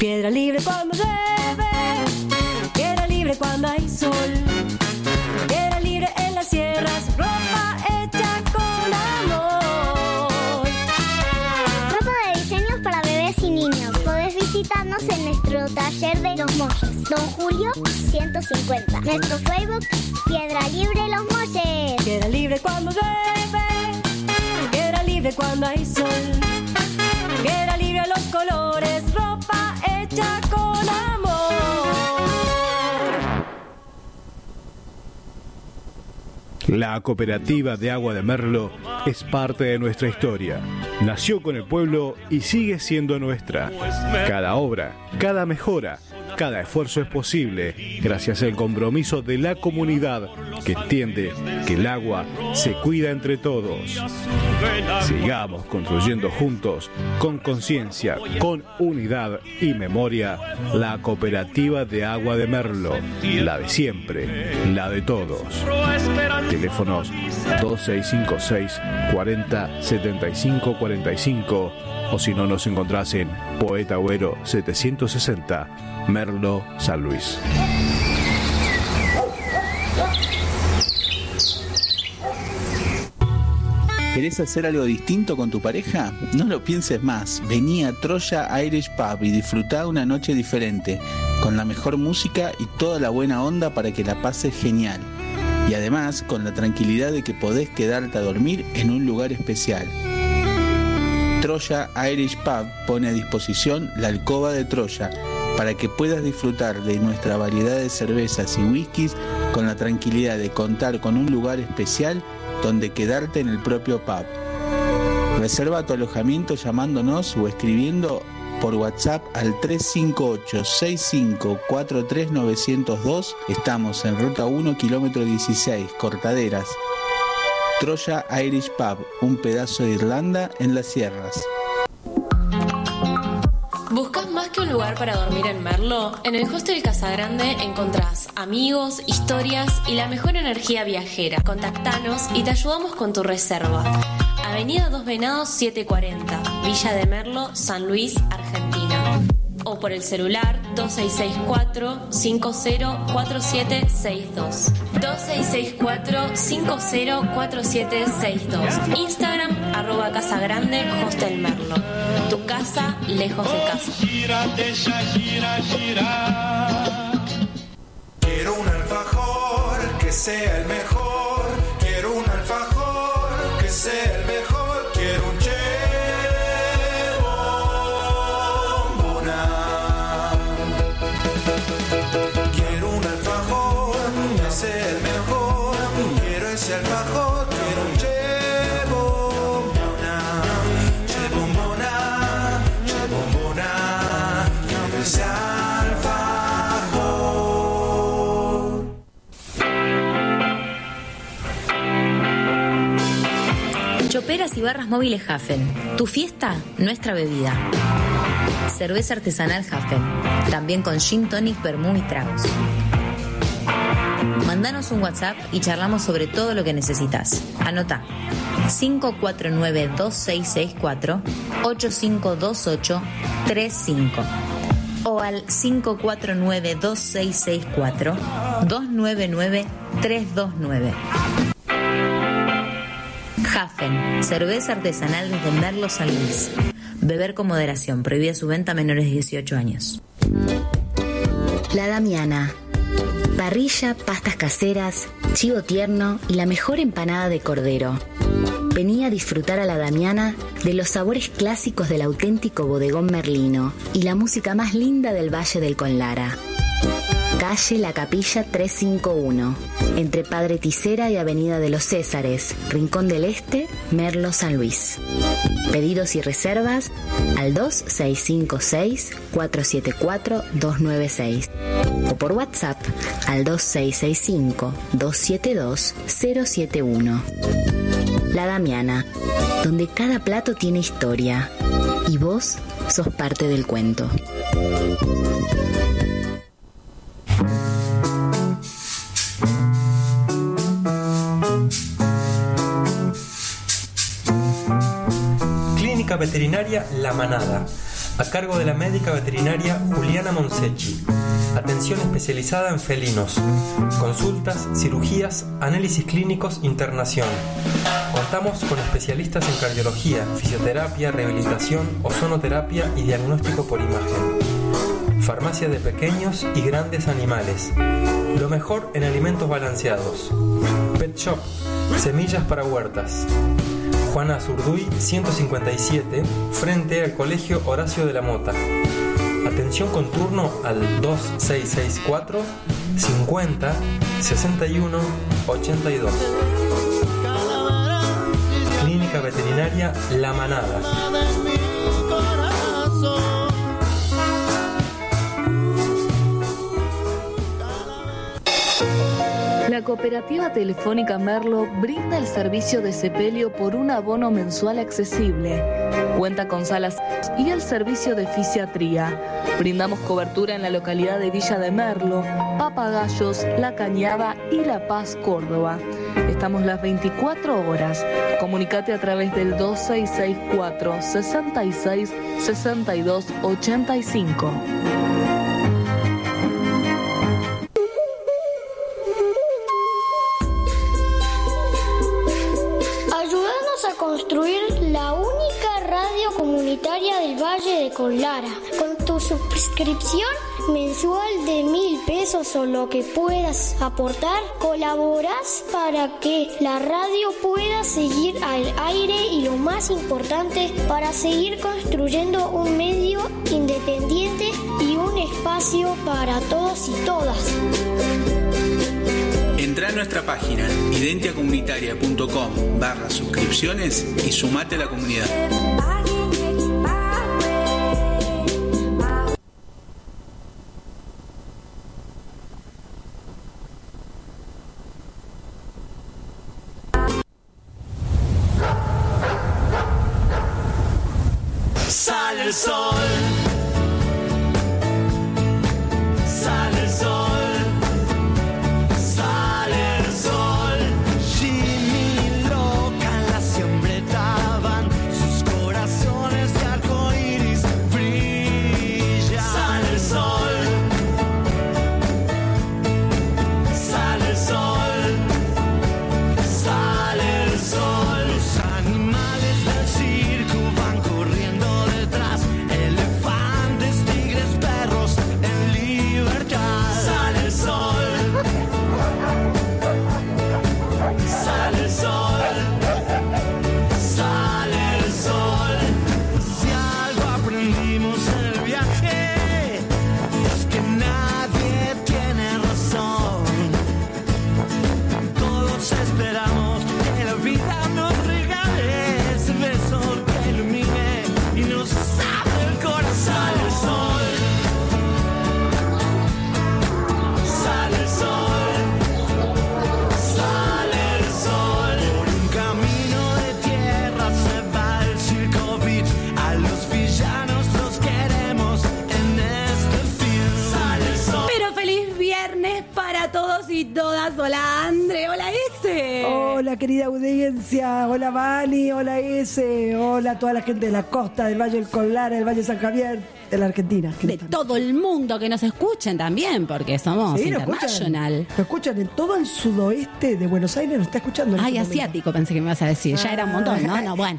Piedra libre cuando llueve, piedra libre cuando hay sol, piedra libre en las sierras, ropa hecha con amor. Ropa de diseños para bebés y niños. Podés visitarnos en nuestro taller de Los Molles, Don Julio 150. Nuestro Facebook, Piedra Libre Los Molles. Piedra libre cuando llueve, piedra libre cuando hay sol, piedra libre a los colores, ropa hecha con amor. La cooperativa de agua de Merlo es parte de nuestra historia. Nació con el pueblo y sigue siendo nuestra. Cada obra, cada mejora, cada esfuerzo es posible gracias al compromiso de la comunidad que entiende que el agua se cuida entre todos. Sigamos construyendo juntos, con conciencia, con unidad y memoria, la cooperativa de agua de Merlo, la de siempre, la de todos. Teléfonos 2656 40 75 45 o si no nos encontrás en Poeta Agüero 760, Merlo, San Luis. ¿Querés hacer algo distinto con tu pareja? No lo pienses más. Vení a Troya Irish Pub y disfrutá una noche diferente, con la mejor música y toda la buena onda para que la pases genial. Y además, con la tranquilidad de que podés quedarte a dormir en un lugar especial. Troya Irish Pub pone a disposición la alcoba de Troya para que puedas disfrutar de nuestra variedad de cervezas y whiskies con la tranquilidad de contar con un lugar especial donde quedarte en el propio pub. Reserva tu alojamiento llamándonos o escribiendo por WhatsApp al 358-6543-902. Estamos en Ruta 1, kilómetro 16, Cortaderas. Troya Irish Pub, un pedazo de Irlanda en las sierras. ¿Buscas más que un lugar para dormir en Merlo? En el Hostel Casagrande encontrás amigos, historias y la mejor energía viajera. Contactanos y te ayudamos con tu reserva. Avenida Dos Venados 740, Villa de Merlo, San Luis, Argentina. O por el celular 2664-504762. 2664-504762. Instagram @Casagrande Hostel Merlo. Tu casa lejos de casa. Quiero un alfajor que sea el mejor. Quiero un alfajor que sea el mejor. Quiero un bombona. Quiero un alfajor que sea el mejor. Quiero ese alfajor. Quiero un Choperas y barras móviles Hafen. Tu fiesta, nuestra bebida. Cerveza artesanal Hafen. También con gin tonic, vermú y tragos. Mandanos un WhatsApp y charlamos sobre todo lo que necesitas. Anota 549-2664 852835 o al 549-2664 299-329. Hafen, cerveza artesanal desde Merlo, San Luis. Beber con moderación, prohibida su venta a menores de 18 años. La Damiana. Parrilla, pastas caseras, chivo tierno y la mejor empanada de cordero. Vení a disfrutar a La Damiana de los sabores clásicos del auténtico bodegón merlino y la música más linda del Valle del Conlara. Calle La Capilla 351, entre Padre Tisera y Avenida de los Césares, Rincón del Este, Merlo, San Luis. Pedidos y reservas al 2656-474-296 o por WhatsApp al 2665-272-071. La Damiana, donde cada plato tiene historia y vos sos parte del cuento. Clínica Veterinaria La Manada. a cargo de la médica veterinaria Juliana Monsechi. Atención especializada en felinos, consultas, cirugías, análisis clínicos, internación. Contamos con especialistas en cardiología, fisioterapia, rehabilitación, ozonoterapia y diagnóstico por imagen. Farmacia de pequeños y grandes animales. Lo mejor en alimentos balanceados. Pet Shop, semillas para huertas. Juana Azurduy 157, frente al Colegio Horacio de la Mota. Atención con turno al 2664 50 61 82. Clínica Veterinaria La Manada. La Cooperativa Telefónica Merlo brinda el servicio de sepelio por un abono mensual accesible. Cuenta con salas y el servicio de fisiatría. Brindamos cobertura en la localidad de Villa de Merlo, Papagayos, La Cañada y La Paz, Córdoba. Estamos las 24 horas. Comunicate a través del 2664 66 62 85. Construir la única radio comunitaria del Valle de Collara. Con tu suscripción mensual de 1.000 pesos o lo que puedas aportar, colaboras para que la radio pueda seguir al aire y lo más importante, para seguir construyendo un medio independiente y un espacio para todos y todas. Entrá a nuestra página identiacomunitaria.com/suscripciones y sumate a la comunidad. Sale el sol. Sale el sol. Hola Andre, hola Ese. Hola querida audiencia, hola Vani, hola Ese, hola a toda la gente de la costa, del Valle del Collara, del Valle de San Javier, de la Argentina. De todo el mundo, que nos escuchen también, porque somos international. Nos escuchan en todo el sudoeste de Buenos Aires, nos está escuchando. Ay, asiático pensé que me ibas a decir, ya era un montón, ¿no? Bueno,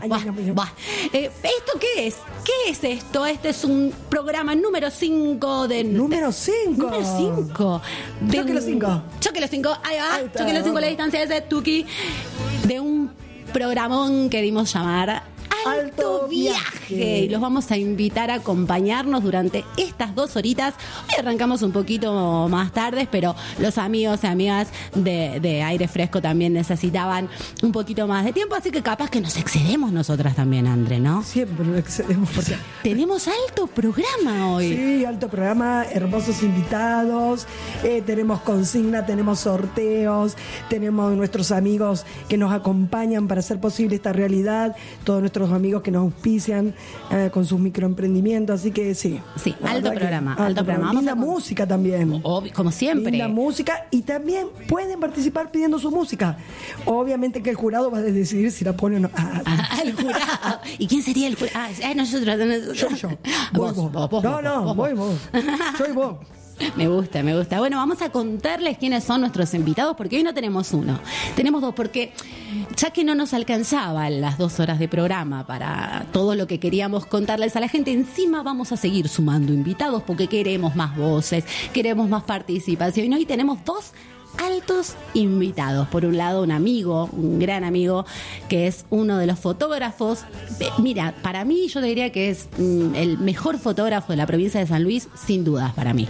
¿esto qué es? ¿Qué es esto? Este es un programa número 5 de... ¿Número 5? Número 5. Choque los 5. Choque los 5, ahí va. Choque los 5, la distancia es de Tuki. De un programón que dimos llamar Alto Viaje. Y los vamos a invitar a acompañarnos durante estas 2 horitas. Hoy arrancamos un poquito más tarde, pero los amigos y amigas de Aire Fresco también necesitaban un poquito más de tiempo, así que capaz que nos excedemos nosotras también, André, ¿no? Siempre nos excedemos. Porque tenemos alto programa hoy. Sí, alto programa, hermosos invitados, tenemos consigna, tenemos sorteos, tenemos nuestros amigos que nos acompañan para hacer posible esta realidad, todos nuestros amigos que nos auspician con sus microemprendimientos, así que sí. Sí, alto programa. Linda música también. Como siempre. Linda música, y también pueden participar pidiendo su música. Obviamente que el jurado va a decidir si la pone o no. El jurado. ¿Y quién sería el jurado? Nosotros. Yo. Vos. Voy vos. Soy vos. Me gusta. Bueno, vamos a contarles quiénes son nuestros invitados, porque hoy no tenemos uno, tenemos dos, porque ya que no nos alcanzaban las 2 horas de programa para todo lo que queríamos contarles a la gente, encima vamos a seguir sumando invitados porque queremos más voces, queremos más participación. Y hoy tenemos 2 altos invitados. Por un lado, un gran amigo, que es uno de los fotógrafos. Mira, para mí yo diría que es el mejor fotógrafo de la provincia de San Luis, sin dudas para mí.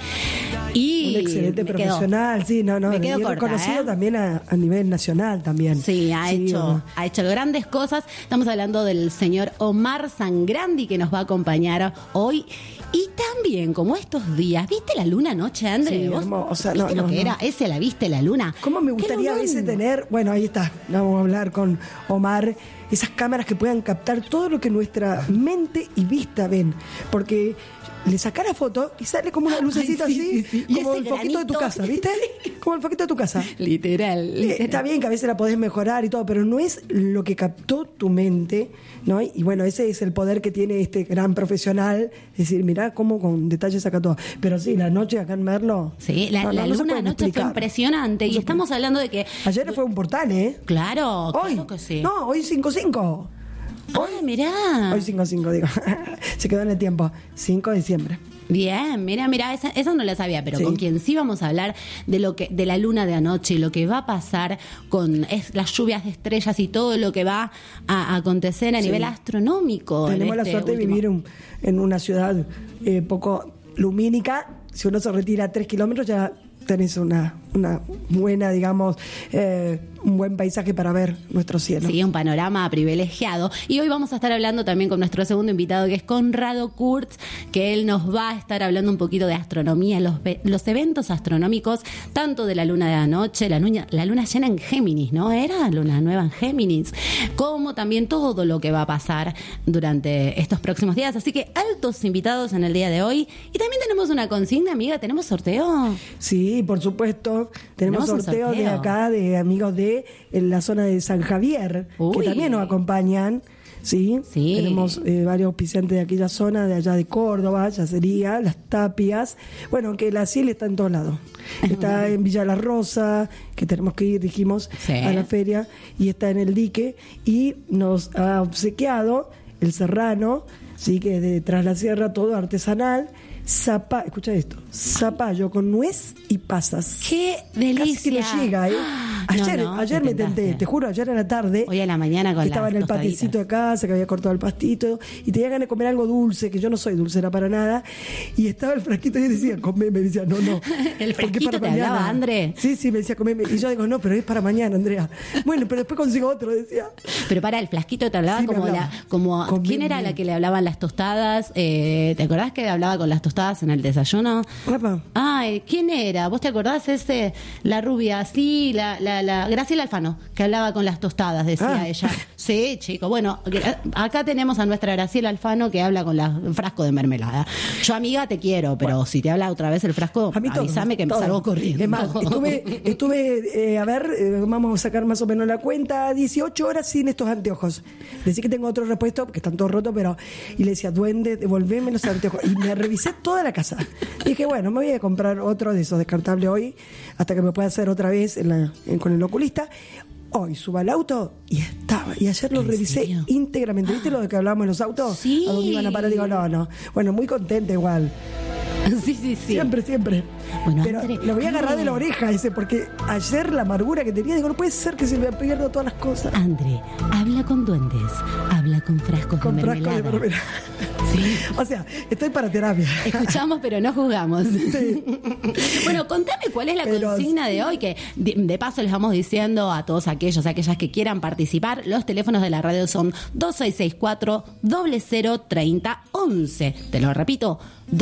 Y un excelente profesional, me quedo corta, reconocido también a nivel nacional también. Sí, ha hecho grandes cosas. Estamos hablando del señor Omar Sangrandi, que nos va a acompañar hoy. Y también, como estos días, ¿viste la luna anoche, André? Sí, ¿Vos hermosa. ¿Viste lo que era? ¿Ese la viste, la luna? ¿Cómo me gustaría a veces tener, bueno, ahí está, vamos a hablar con Omar, esas cámaras que puedan captar todo lo que nuestra mente y vista ven? Porque le sacara foto y sale como una lucecita así, Y como ese el foquito de tu granito. casa, ¿viste? Como el foquito de tu casa. Literal. Está bien que a veces la podés mejorar y todo, pero no es lo que captó tu mente, ¿no? Y bueno, ese es el poder que tiene este gran profesional, es decir, mirá cómo con detalles saca todo. Pero sí, la noche acá en Merlo. Sí, la luna anoche fue impresionante. Y estamos hablando de que ayer fue un portal, ¿eh? Claro, hoy, claro que sí. No, hoy 5-5. Mirá. Hoy 5-5, digo. Se quedó en el tiempo. 5 de diciembre. Bien, mira, esa no la sabía, pero con quien sí vamos a hablar de la luna de anoche y lo que va a pasar con las lluvias de estrellas y todo lo que va a acontecer a nivel astronómico. Tenemos la suerte de vivir en una ciudad poco lumínica. Si uno se retira 3 kilómetros ya tenés una buena, digamos, un buen paisaje para ver nuestro cielo. Sí, un panorama privilegiado. Y hoy vamos a estar hablando también con nuestro segundo invitado, que es Conrado Kurtz, que él nos va a estar hablando un poquito de astronomía, los eventos astronómicos, tanto de la luna de anoche, la luna llena en Géminis, ¿no? Era luna nueva en Géminis, como también todo lo que va a pasar durante estos próximos días. Así que altos invitados en el día de hoy. Y también tenemos una consigna, amiga, ¿tenemos sorteo? Sí, por supuesto. Tenemos sorteo de acá, de amigos de en la zona de San Javier, que también nos acompañan. Sí. Tenemos varios auspiciantes de aquella zona, de allá de Córdoba, Yacería, Las Tapias. Bueno, aunque la CIEL está en todos lados. Está en Villa La Rosa, que tenemos que ir, dijimos, a la feria, y está en el Dique, y nos ha obsequiado el Serrano, sí, que de Tras la Sierra, todo artesanal. Escucha esto, zapallo con nuez y pasas. ¡Qué delicia! Casi que le llega, ¿eh? Ayer me tenté, te juro, ayer a la tarde. Hoy a la mañana con estaba en el paticito de casa, que había cortado el pastito, y tenía ganas de comer algo dulce, que yo no soy dulcera para nada. Y estaba el frasquito y yo decía, comeme, me decía, no. ¿El frasquito te hablaba, André? Sí, me decía, comeme. Y yo digo, no, pero es para mañana, Andrea. Bueno, pero después consigo otro, decía. Pero para, el flasquito te hablaba como ¿quién era la que le hablaban las tostadas? ¿Te acordás que hablaba con las tostadas en el desayuno? Papá. Ay, ¿quién era? ¿Vos te acordás la rubia así, la Graciela Alfano, que hablaba con las tostadas, decía ella? Sí, chico. Bueno, acá tenemos a nuestra Graciela Alfano que habla con el frasco de mermelada. Yo, amiga, te quiero, pero si te habla otra vez el frasco, avísame que me salgo corriendo. Es más, estuve vamos a sacar más o menos la cuenta, 18 horas sin estos anteojos. Decí que tengo otro repuesto, que están todos rotos, y le decía, duende, devolveme los anteojos. Y me revisé toda la casa. Y dije, bueno, me voy a comprar otro de esos descartables hoy, hasta que me pueda hacer otra vez con el oculista. Hoy suba al auto y estaba. Y ayer lo revisé íntegramente. ¿Viste lo de que hablábamos de los autos? Sí. ¿A dónde iban a parar? Digo, no. Bueno, muy contenta igual. Sí. Siempre. Bueno, pero André, lo voy a agarrar de la oreja porque ayer la amargura que tenía, digo, no puede ser que se me pierdan todas las cosas. André, habla con duendes, habla con frascos de mermelada. Sí. O sea, estoy para terapia. Escuchamos, pero no jugamos. Sí. Bueno, contame cuál es la consigna de hoy, que de paso les vamos diciendo a todos aquellas que quieran participar. Los teléfonos de la radio son 2664-003011. Te lo repito,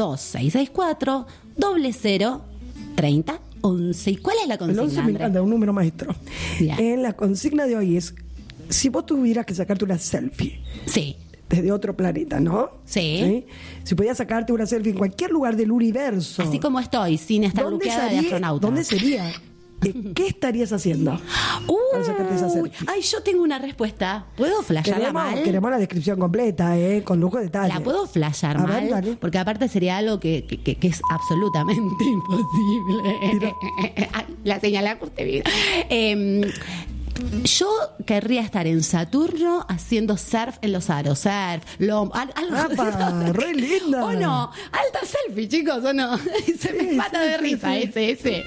2664-003011. ¿Y cuál es la consigna, El 11 me encanta, un número maestro. Ya. La consigna de hoy es, si vos tuvieras que sacarte una selfie. Sí. desde otro planeta, ¿no? Sí. Si podías sacarte una selfie en cualquier lugar del universo. Así como estoy, sin estar luqueada de astronauta. ¿Dónde sería? ¿Qué estarías haciendo para sacarte esa selfie? Ay, yo tengo una respuesta. ¿Puedo flashearla mal? Queremos la descripción completa, con lujo de detalle. ¿La puedo flashear mal? Dale. Porque aparte sería algo que es absolutamente imposible. Ay, la señalamos usted bien. Yo querría estar en Saturno haciendo surf en los aros. Algo re linda. ¿O no? Alta selfie, chicos, ¿o no? Se me mata de risa ese.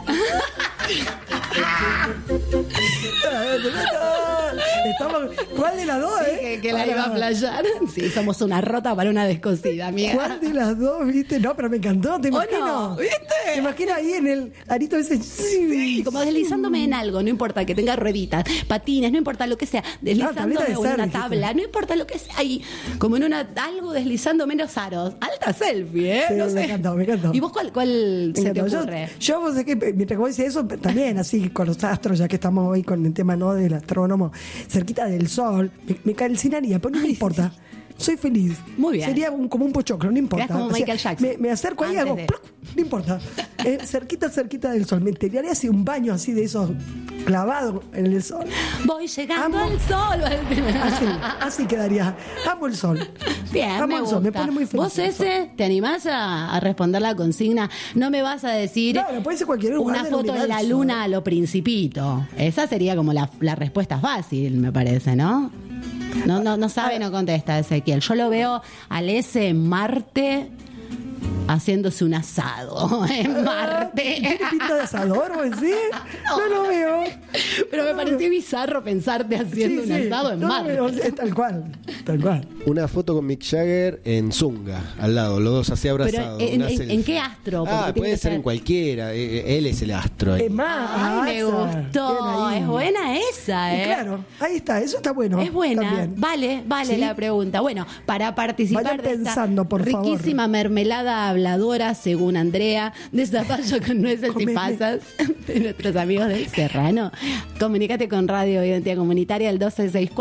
¿Cuál de las dos, Que la iba a playar. Sí, somos una rota para una descosida, amiga. ¿Cuál de las dos, viste? No, pero me encantó, te imagino. No, ¿viste? Te imagino ahí en el arito ese. Sí, como deslizándome en algo, no importa que tenga rueditas, patines, no importa lo que sea, deslizándome en una tabla, no importa lo que sea, ahí, como en algo deslizándome en los aros. Alta selfie, Sí, no sé. Me encantó. ¿Y vos cuál se te ocurre? Yo vos sé que mientras vos dices eso, también así con los astros, ya que estamos hoy con el tema no del astrónomo, cerquita del sol, me calcinaría, pero no me importa. Soy feliz. Muy bien. Sería como un pochoclo, no importa. Como Michael Jackson. Me acerco ahí y hago ¡pluc! No importa. Cerquita del sol. Me tiraría así un baño así de esos clavado en el sol. Voy llegando al sol. Así quedaría. Amo el sol. Bien, amo el sol. Me pone muy feliz. ¿Vos te animás a responder la consigna? No me vas a decir puede ser cualquier una foto de la luna a lo Principito. Esa sería como la respuesta fácil, me parece, ¿no? No sabe, no contesta Ezequiel. Yo lo veo al ese en Marte haciéndose un asado en Marte. ¿Tiene pinta de asador o sí? No lo veo. Pero me pareció bizarro pensarte haciendo un asado en Marte. Es tal cual. Una foto con Mick Jagger en Zunga, al lado, los dos así abrazados. Pero ¿en qué astro? Puede ser en cualquiera. Él es el astro. Es más. Me gustó. Es buena esa, Claro, ahí está. Eso está bueno. Es buena. También. Vale la pregunta. Bueno, para participar Vayan pensando, por favor. Riquísima mermelada habladora, según Andrea, de zapallo con nueces y pasas, de nuestros amigos de Serrano. Comunícate con Radio Identidad Comunitaria al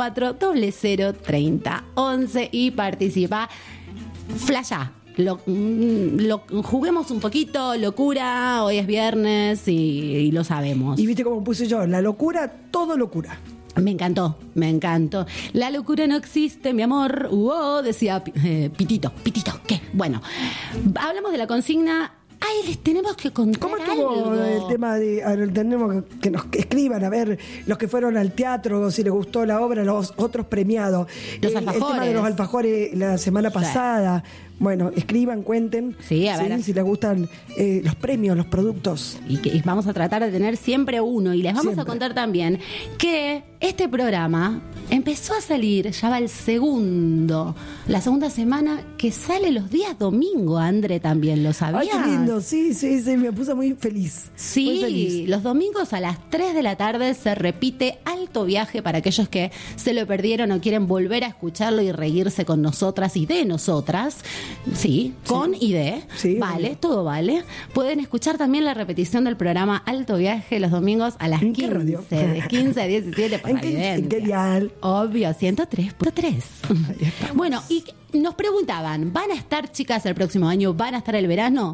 1264-003011 y participa. Flashá. Juguemos un poquito, locura, hoy es viernes y lo sabemos. Y viste cómo puse yo, la locura, todo locura. Me encantó. La locura no existe, mi amor. Decía Pitito. ¿Qué? Bueno, hablamos de la consigna. Ay, les tenemos que contar. ¿Cómo estuvo el tema de.? Tenemos que nos escriban, a ver, los que fueron al teatro, si les gustó la obra, los otros premiados. Los alfajores. El tema de los alfajores la semana pasada. Bueno, escriban, cuenten. Sí, a ver. Si les gustan los premios, los productos. Y vamos a tratar de tener siempre uno. Y les vamos a contar también que este programa empezó a salir, ya va la segunda semana que sale los días domingo, André, también, ¿lo sabías? Ay, qué lindo, sí, me puso muy feliz. Sí, muy feliz. Los domingos a las 3 de la tarde se repite Alto Viaje para aquellos que se lo perdieron o quieren volver a escucharlo y reírse con nosotras y de nosotras. Sí, con y de. Sí, vale, todo vale. Pueden escuchar también la repetición del programa Alto Viaje los domingos a las 15. De 15 a 17 por ¿En qué dial? Obvio, 103.3. Bueno, y nos preguntaban, ¿van a estar, chicas, el próximo año? ¿Van a estar el verano?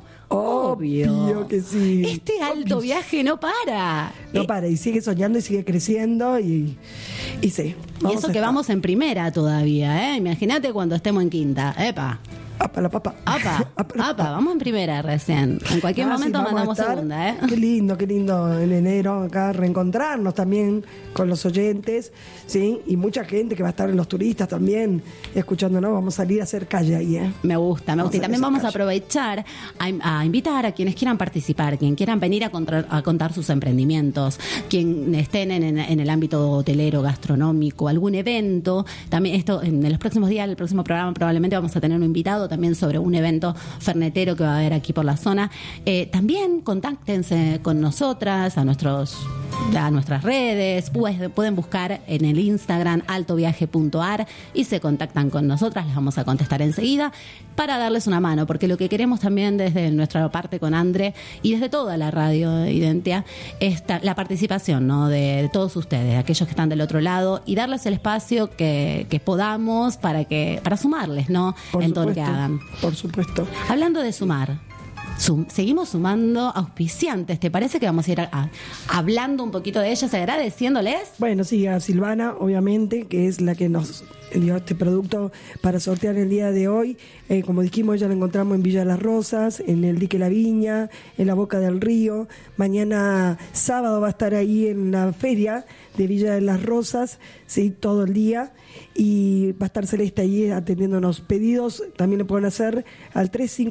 Obvio que sí. Este alto viaje no para. No para, y sigue soñando y sigue creciendo y sí. Y eso que vamos en primera todavía, ¿eh? Imagínate cuando estemos en quinta. ¡Epa! Apa, la papa. Vamos en primera recién. En cualquier momento mandamos segunda, ¿eh? Qué lindo en enero acá reencontrarnos también con los oyentes, ¿sí? Y mucha gente que va a estar en los turistas también escuchándonos. Vamos a salir a hacer calle ahí, ¿eh? Me gusta. Y también vamos a aprovechar a invitar a quienes quieran participar, quien quieran venir a contar sus emprendimientos, quien estén en el ámbito hotelero, gastronómico, algún evento. También esto, en los próximos días, el próximo programa probablemente vamos a tener un invitado también sobre un evento fernetero que va a haber aquí por la zona. También contáctense con nosotras, a nuestros a nuestras redes, pueden buscar en el Instagram altoviaje.ar y se contactan con nosotras, les vamos a contestar enseguida para darles una mano, porque lo que queremos también desde nuestra parte con Andre y desde toda la radio Identia es la participación, ¿no?, de todos ustedes, aquellos que están del otro lado, y darles el espacio que podamos para sumarles, ¿no?, en todo lo que hagan. Por supuesto. Hablando de sumar, seguimos sumando auspiciantes. ¿Te parece que vamos a ir hablando un poquito de ellos, agradeciéndoles? Bueno, sí, a Silvana, obviamente, que es la que nos dio este producto para sortear el día de hoy. Como dijimos, ya la encontramos en Villa de las Rosas, en el Dique La Viña, en la Boca del Río. Mañana sábado va a estar ahí en la feria de Villa de las Rosas, sí, todo el día. Y va a estar Celeste ahí atendiéndonos pedidos. También le pueden hacer al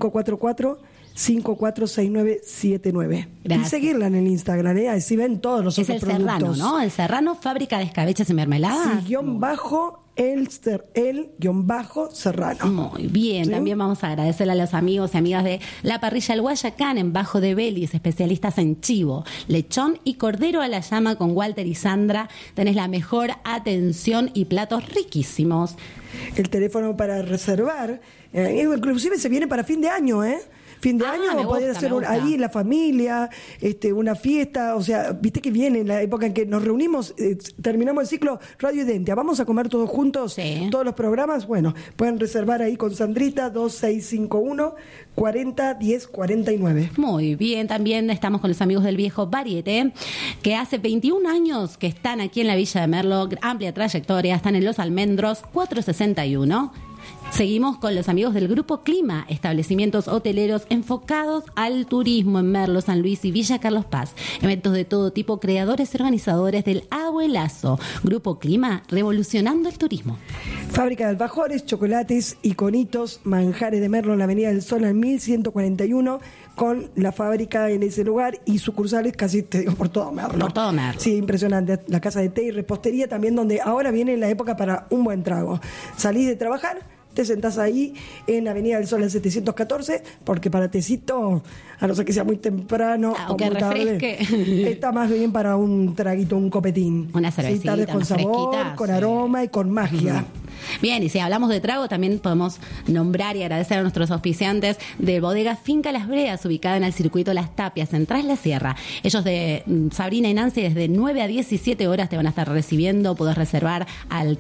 3544-546979. Y seguirla en el Instagram, así ven todos los otros productos. Es el Serrano, ¿no? El Serrano, fábrica de escabeches y mermeladas. Sí, el Serrano. Muy bien, ¿sí? También vamos a agradecerle a los amigos y amigas de La Parrilla El Guayacán en Bajo de Belis, especialistas en chivo, lechón y cordero a la llama con Walter y Sandra. Tenés la mejor atención y platos riquísimos. El teléfono para reservar, inclusive se viene para fin de año, fin de año, podría ser ahí la familia, una fiesta, o sea, viste que viene la época en que nos reunimos, terminamos el ciclo Radio Identia, vamos a comer todos juntos, todos los programas. Bueno, pueden reservar ahí con Sandrita 2651 40 10 49. Muy bien, también estamos con los amigos del Viejo Varieté, que hace 21 años que están aquí en la Villa de Merlo, amplia trayectoria, están en Los Almendros 461. Seguimos con los amigos del Grupo Clima, establecimientos hoteleros enfocados al turismo en Merlo, San Luis y Villa Carlos Paz. Eventos de todo tipo, creadores y organizadores del Abuelazo. Grupo Clima, revolucionando el turismo. Fábrica de alfajores, chocolates y conitos, manjares de Merlo en la Avenida del Sol en 1141, con la fábrica en ese lugar y sucursales casi, te digo, por todo Merlo. Por todo Merlo. Sí, impresionante. La casa de té y repostería también, donde ahora viene la época para un buen trago. Salís de trabajar, te sentás ahí en Avenida del Sol al 714, porque para tecito, a no ser que sea muy temprano o que muy refresque, tarde, está más bien para un traguito, un copetín. Una cervecita, sí, tarde con sabor, con aroma y con magia. Bien, y si hablamos de trago, también podemos nombrar y agradecer a nuestros auspiciantes de Bodega Finca Las Breas, ubicada en el circuito Las Tapias, en Tras la Sierra. Ellos de Sabrina y Nancy, desde 9 a 17 horas te van a estar recibiendo. Podés reservar al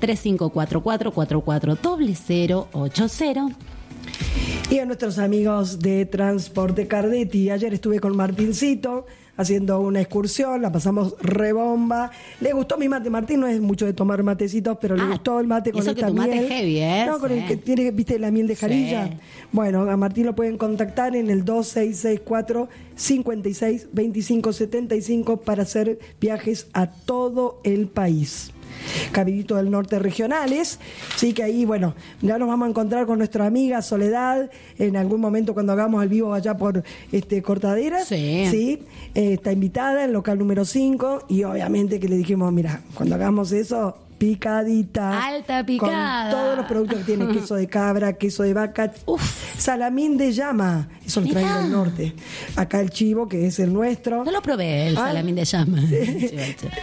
3544-440080. Y a nuestros amigos de Transporte Cardetti. Ayer estuve con Martincito haciendo una excursión, la pasamos rebomba. Le gustó mi mate. Martín no es mucho de tomar matecitos, pero le gustó el mate con eso esta que tu miel. Mate heavy, No, con el que tiene, viste, la miel de jarilla. Sí. Bueno, a Martín lo pueden contactar en el 2664 56 25 75 para hacer viajes a todo el país. Caballito del Norte Regionales, sí, que ahí, bueno, ya nos vamos a encontrar con nuestra amiga Soledad en algún momento cuando hagamos el vivo allá por Cortaderas, sí, está invitada en local número 5 y obviamente que le dijimos, mira, cuando hagamos eso, picadita, alta picada, con todos los productos que tiene, queso de cabra, queso de vaca, salamín de llama, eso lo traen del norte, acá el chivo, que es el nuestro. No lo probé, el salamín de llama. Sí.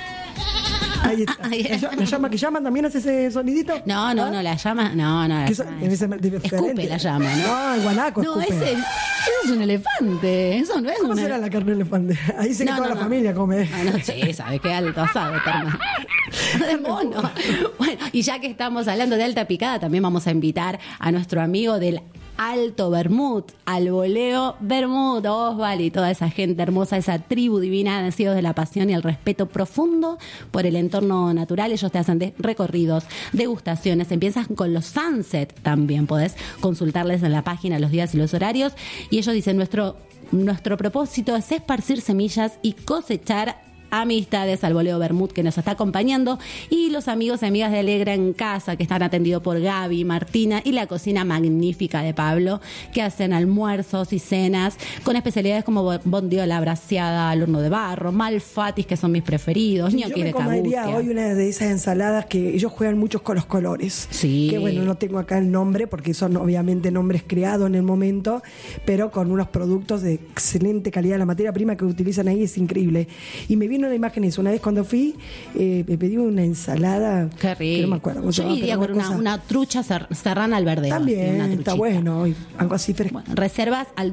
Ahí está. ¿La llama que llaman también hace ese sonidito? No, la llama, no. Escupe la llama, ¿no? No, el guanaco no, escupe. Eso es un elefante, eso no es ¿Cómo será la carne de elefante? Ahí sí que toda la familia come. No, sí, sabe qué alto asado, de mono. Bueno, y ya que estamos hablando de alta picada, también vamos a invitar a nuestro amigo del Alto Bermud, al Boleo Bermud, Osval y toda esa gente hermosa, esa tribu divina, nacidos de la pasión y el respeto profundo por el entorno natural. Ellos te hacen recorridos, degustaciones, empiezas con los sunset también, podés consultarles en la página los días y los horarios, y ellos dicen, nuestro propósito es esparcir semillas y cosechar amistades al Boleo Bermud, que nos está acompañando, y los amigos y amigas de Alegra en Casa, que están atendidos por Gaby, Martina, y la cocina magnífica de Pablo, que hacen almuerzos y cenas con especialidades como bondiola braseada al horno de barro, malfatis, que son mis preferidos, ñoquis de kabuki. Yo me comería hoy una de esas ensaladas que ellos juegan muchos con los colores. Sí. Que bueno, no tengo acá el nombre porque son obviamente nombres creados en el momento, pero con unos productos de excelente calidad. La materia prima que utilizan ahí es increíble. Y me viene tiene una imagen eso. Una vez cuando fui, me pedí una ensalada. Qué rico. Que no me acuerdo. Yo iría con una trucha serrana al verdeo. También, está bueno. Algo así fresco. Bueno, reservas al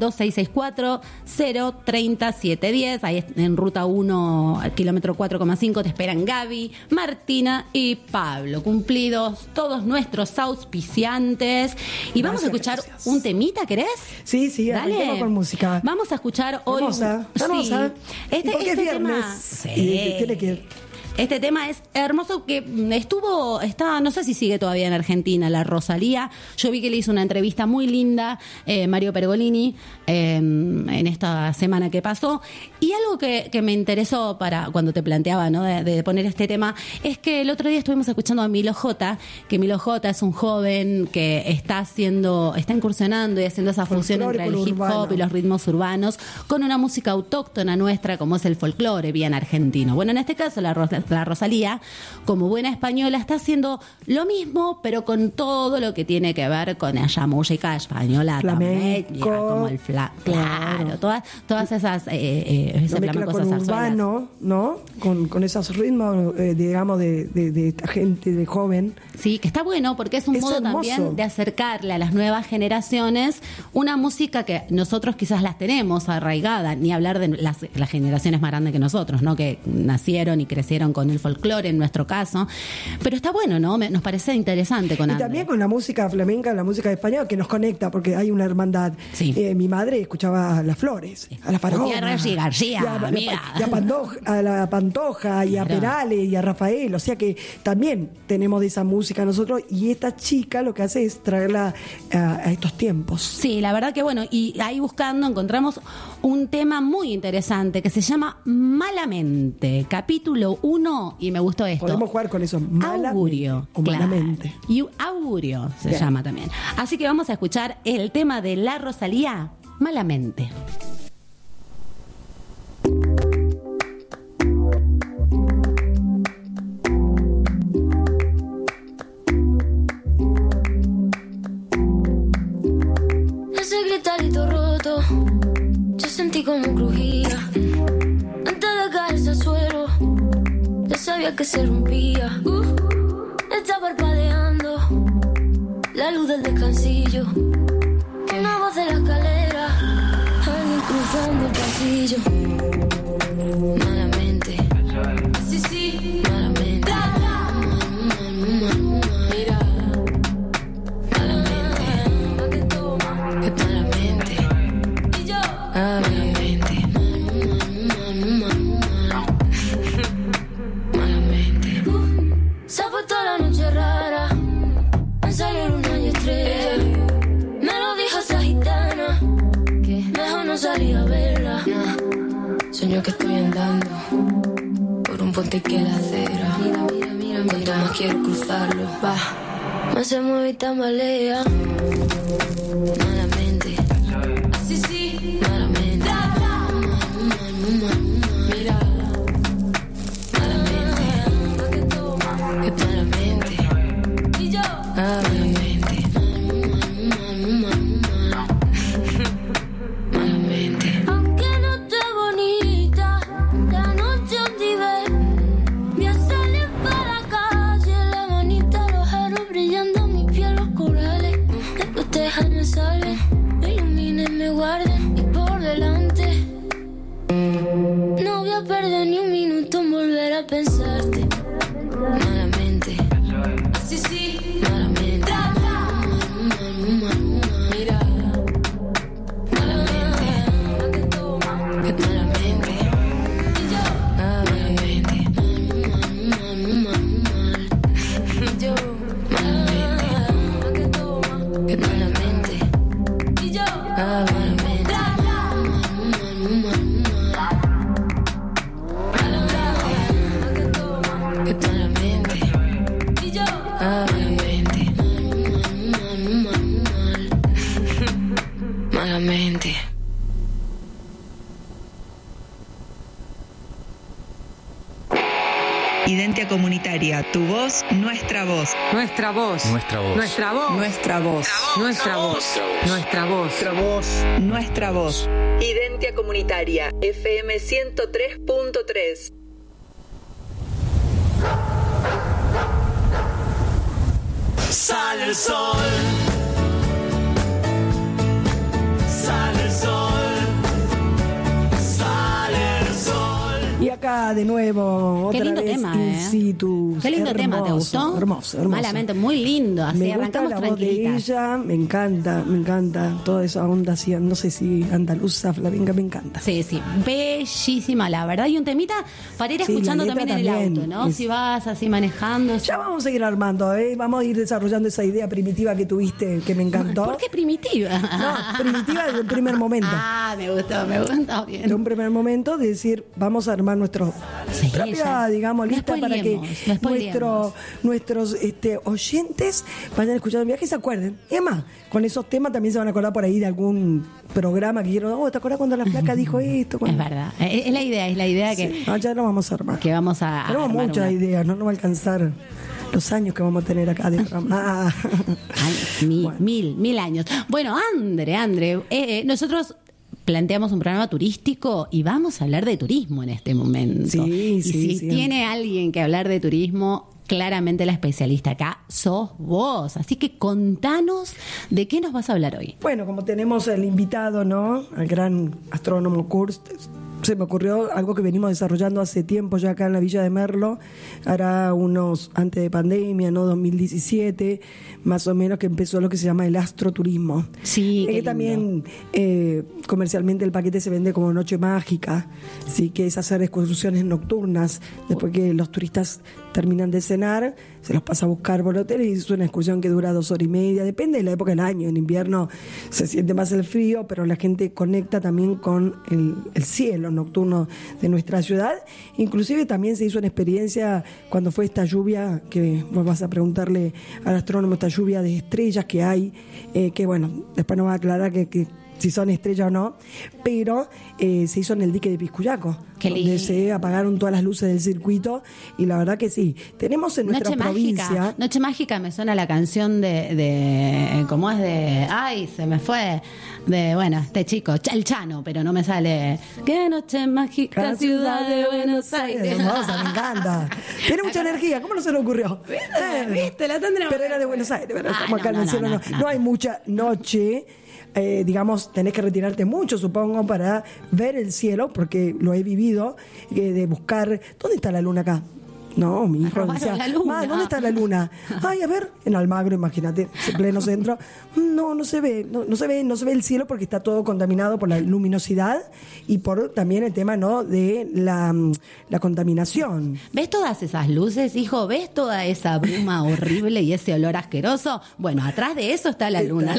2664-030-710. Ahí en ruta 1, al kilómetro 4,5, te esperan Gaby, Martina y Pablo. Cumplidos todos nuestros auspiciantes. Y vamos a escuchar un temita, ¿querés? Sí, dale. Con música. Vamos a escuchar hoy. Hermosa. Este viernes. Tiene que... Este tema es hermoso, que está, no sé si sigue todavía en Argentina, la Rosalía. Yo vi que le hizo una entrevista muy linda, Mario Pergolini, en esta semana que pasó. Y algo que me interesó para cuando te planteaba, ¿no?, de poner este tema, es que el otro día estuvimos escuchando a Milo J, que Milo J es un joven que está incursionando y haciendo esa fusión entre el hip hop y los ritmos urbanos, con una música autóctona nuestra, como es el folclore bien argentino. Bueno, en este caso la Rosalía, como buena española, está haciendo lo mismo, pero con todo lo que tiene que ver con esa música española, flamenco, como el claro, todas esas lo mezcla con urbano, ¿no? Con esos ritmos, digamos, de gente de joven. Sí, que está bueno porque es un modo hermoso también de acercarle a las nuevas generaciones una música que nosotros quizás las tenemos arraigada, ni hablar de las generaciones más grandes que nosotros, ¿no?, que nacieron y crecieron con el folclore en nuestro caso. Pero está bueno, ¿no? Nos parece interesante con Y también con la música flamenca, la música española, que nos conecta, porque hay una hermandad. Sí. Mi madre escuchaba a Las Flores, a La Faraona, y García, a la Pantoja, y a Perales, y a Rafael. O sea que también tenemos de esa música nosotros, y esta chica lo que hace es traerla a estos tiempos. Sí, la verdad que bueno, y ahí buscando encontramos un tema muy interesante que se llama Malamente, capítulo 1, y me gustó esto. Podemos jugar con eso. Augurio. O Malamente. Y Augurio se llama también. Así que vamos a escuchar el tema de la Rosalía, Malamente. Ese cristalito roto, yo sentí como crujía. Antes de caerse al suelo, ya sabía que se rompía. Está parpadeando la luz del descansillo. Una voz de la escalera, alguien cruzando el pasillo. Malamente, sí, malamente. Mira, malamente, malamente. Y yo, malamente. Se ha puesto la noche rara, han salido luna y estrella. Me lo dijo esa gitana, que mejor no salía a verla. Sueño que estoy andando por un puente que la acera. Mira, cuanto más quiero cruzarlo, más se mueve y tambalea. Malamente, así sí, malamente. Mira, malamente, y yo, malamente, malamente. Aunque no esté bonita, la noche donde ve, voy a salir para la calle, la manita, los aros brillando, mi piel, los corales. Después déjame salen, me iluminen, me guarden, y por delante no voy a perder ni un minuto en volver a pensarte. Malamente, así sí, malamente. Mira, malamente, malamente. Y yo, malamente, y yo, malamente, malamente. Y yo, malamente. Malamente. Identia Comunitaria, tu voz, nuestra voz. Nuestra voz. Nuestra voz. Nuestra voz. Nuestra voz. Nuestra voz. Nuestra voz. Nuestra voz. Nuestra voz. Identia Comunitaria, FM 103.3. Sale el sol. Sale el sol. Sale el sol. Y acá de nuevo, otra Qué lindo vez tema, in situ. Qué lindo tema, ¿te gustó? Hermoso. Malamente, muy lindo. Así Me gusta arrancamos la voz de tranquilitas. ella, me encanta toda esa onda así, no sé si andaluza, flamenca, me encanta. Sí, bellísima, la verdad. Y un temita para ir Sí, escuchando la letra también en el también auto, ¿no? es- Si vas así manejando. Ya vamos a ir armando, vamos a ir desarrollando esa idea primitiva que tuviste, que me encantó. ¿Por qué primitiva? No, primitiva desde un primer momento. Ah, me gustó bien. De un primer momento de decir, vamos a armar nuestro propia, ya. digamos, No lista para que spoileemos. nuestros oyentes vayan escuchando el viaje y se acuerden. Y además, con esos temas también se van a acordar por ahí de algún programa que dijeron, ¿te acuerdas cuando la flaca dijo esto? Es verdad. Es la idea que. Sí. Ya lo vamos a armar. Que vamos a. Tenemos armar muchas una. ideas, no nos va a alcanzar los años que vamos a tener acá de programa. Mil años. Bueno, Andre, nosotros planteamos un programa turístico y vamos a hablar de turismo en este momento. Sí, y sí, si tiene alguien que hablar de turismo, claramente la especialista acá sos vos. Así que contanos de qué nos vas a hablar hoy. Bueno, como tenemos el invitado, ¿no? Al gran astrónomo Kurz, se me ocurrió algo que venimos desarrollando hace tiempo ya acá en la Villa de Merlo, hará unos antes de pandemia, ¿no? 2017, más o menos, que empezó lo que se llama el astroturismo. Sí, qué que lindo. también comercialmente el paquete se vende como noche mágica, sí, que es hacer excursiones nocturnas, después que los turistas terminan de cenar, se los pasa a buscar por el hotel y es una excursión que dura 2 horas y media, depende de la época del año. En invierno se siente más el frío, pero la gente conecta también con el cielo nocturno de nuestra ciudad. Inclusive también se hizo una experiencia cuando fue esta lluvia, que vos vas a preguntarle al astrónomo, esta lluvia de estrellas que hay, que bueno, después nos va a aclarar que si son estrellas o no, pero se hizo en el dique de Piscuyaco, donde se apagaron todas las luces del circuito, y la verdad que sí, tenemos en nuestra provincia... Noche Mágica me suena la canción de ¿cómo es? Ay, se me fue, este chico, el Chano, pero no me sale. ¡Qué noche mágica, ciudad de Buenos Aires! Hermosa, me encanta. Tiene mucha energía, ¿cómo no se le ocurrió? ¿Viste? La tendremos. Pero era de Buenos Aires, ¿verdad? Estamos acá en el cielo, no hay mucha noche. Digamos, tenés que retirarte mucho, supongo, para ver el cielo, porque lo he vivido, de buscar, ¿dónde está la luna acá? No, mi hijo decía, "Ma, ¿dónde está la luna? Ay, a ver, en Almagro, imagínate, en pleno centro. No se ve el cielo porque está todo contaminado por la luminosidad y por también el tema, ¿no?, de la contaminación. ¿Ves todas esas luces, hijo? ¿Ves toda esa bruma horrible y ese olor asqueroso? Bueno, atrás de eso está la luna.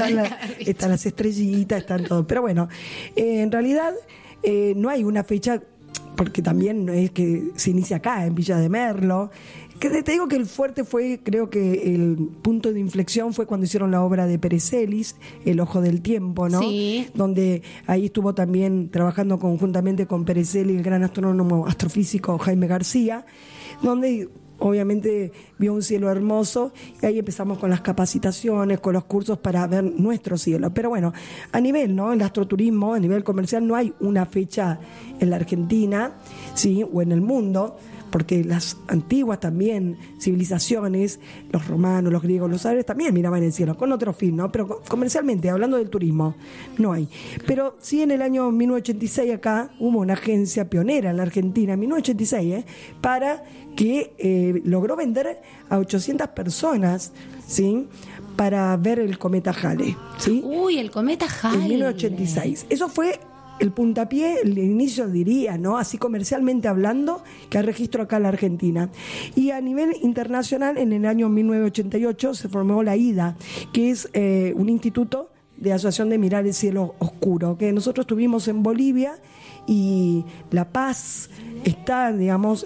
Están las estrellitas, están todo. Pero bueno, en realidad no hay una fecha, porque también no es que se inicia acá, en Villa de Merlo. Que te digo que el fuerte fue, creo que el punto de inflexión fue cuando hicieron la obra de Perecelis, El Ojo del Tiempo, ¿no? Sí. Donde ahí estuvo también trabajando conjuntamente con Perecelis el gran astrónomo astrofísico Jaime García, donde obviamente vio un cielo hermoso, y ahí empezamos con las capacitaciones, con los cursos para ver nuestro cielo. Pero bueno, a nivel, ¿no?, el astroturismo, a nivel comercial, no hay una fecha en la Argentina, ¿sí?, o en el mundo, porque las antiguas también civilizaciones, los romanos, los griegos, los árabes, también miraban el cielo, con otro fin, ¿no? Pero comercialmente, hablando del turismo, no hay. Pero sí, en el año 1986 acá hubo una agencia pionera en la Argentina, en 1986, para que logró vender a 800 personas, ¿sí?, para ver el cometa Halley, ¿sí? Uy, el cometa Halley. En 1986. Eso fue el puntapié, el inicio, diría, ¿no?, así comercialmente hablando, que hay registro acá en la Argentina. Y a nivel internacional, en el año 1988 se formó la IDA, que es un instituto de asociación de mirar el cielo oscuro, que nosotros tuvimos en Bolivia, y La Paz está, digamos,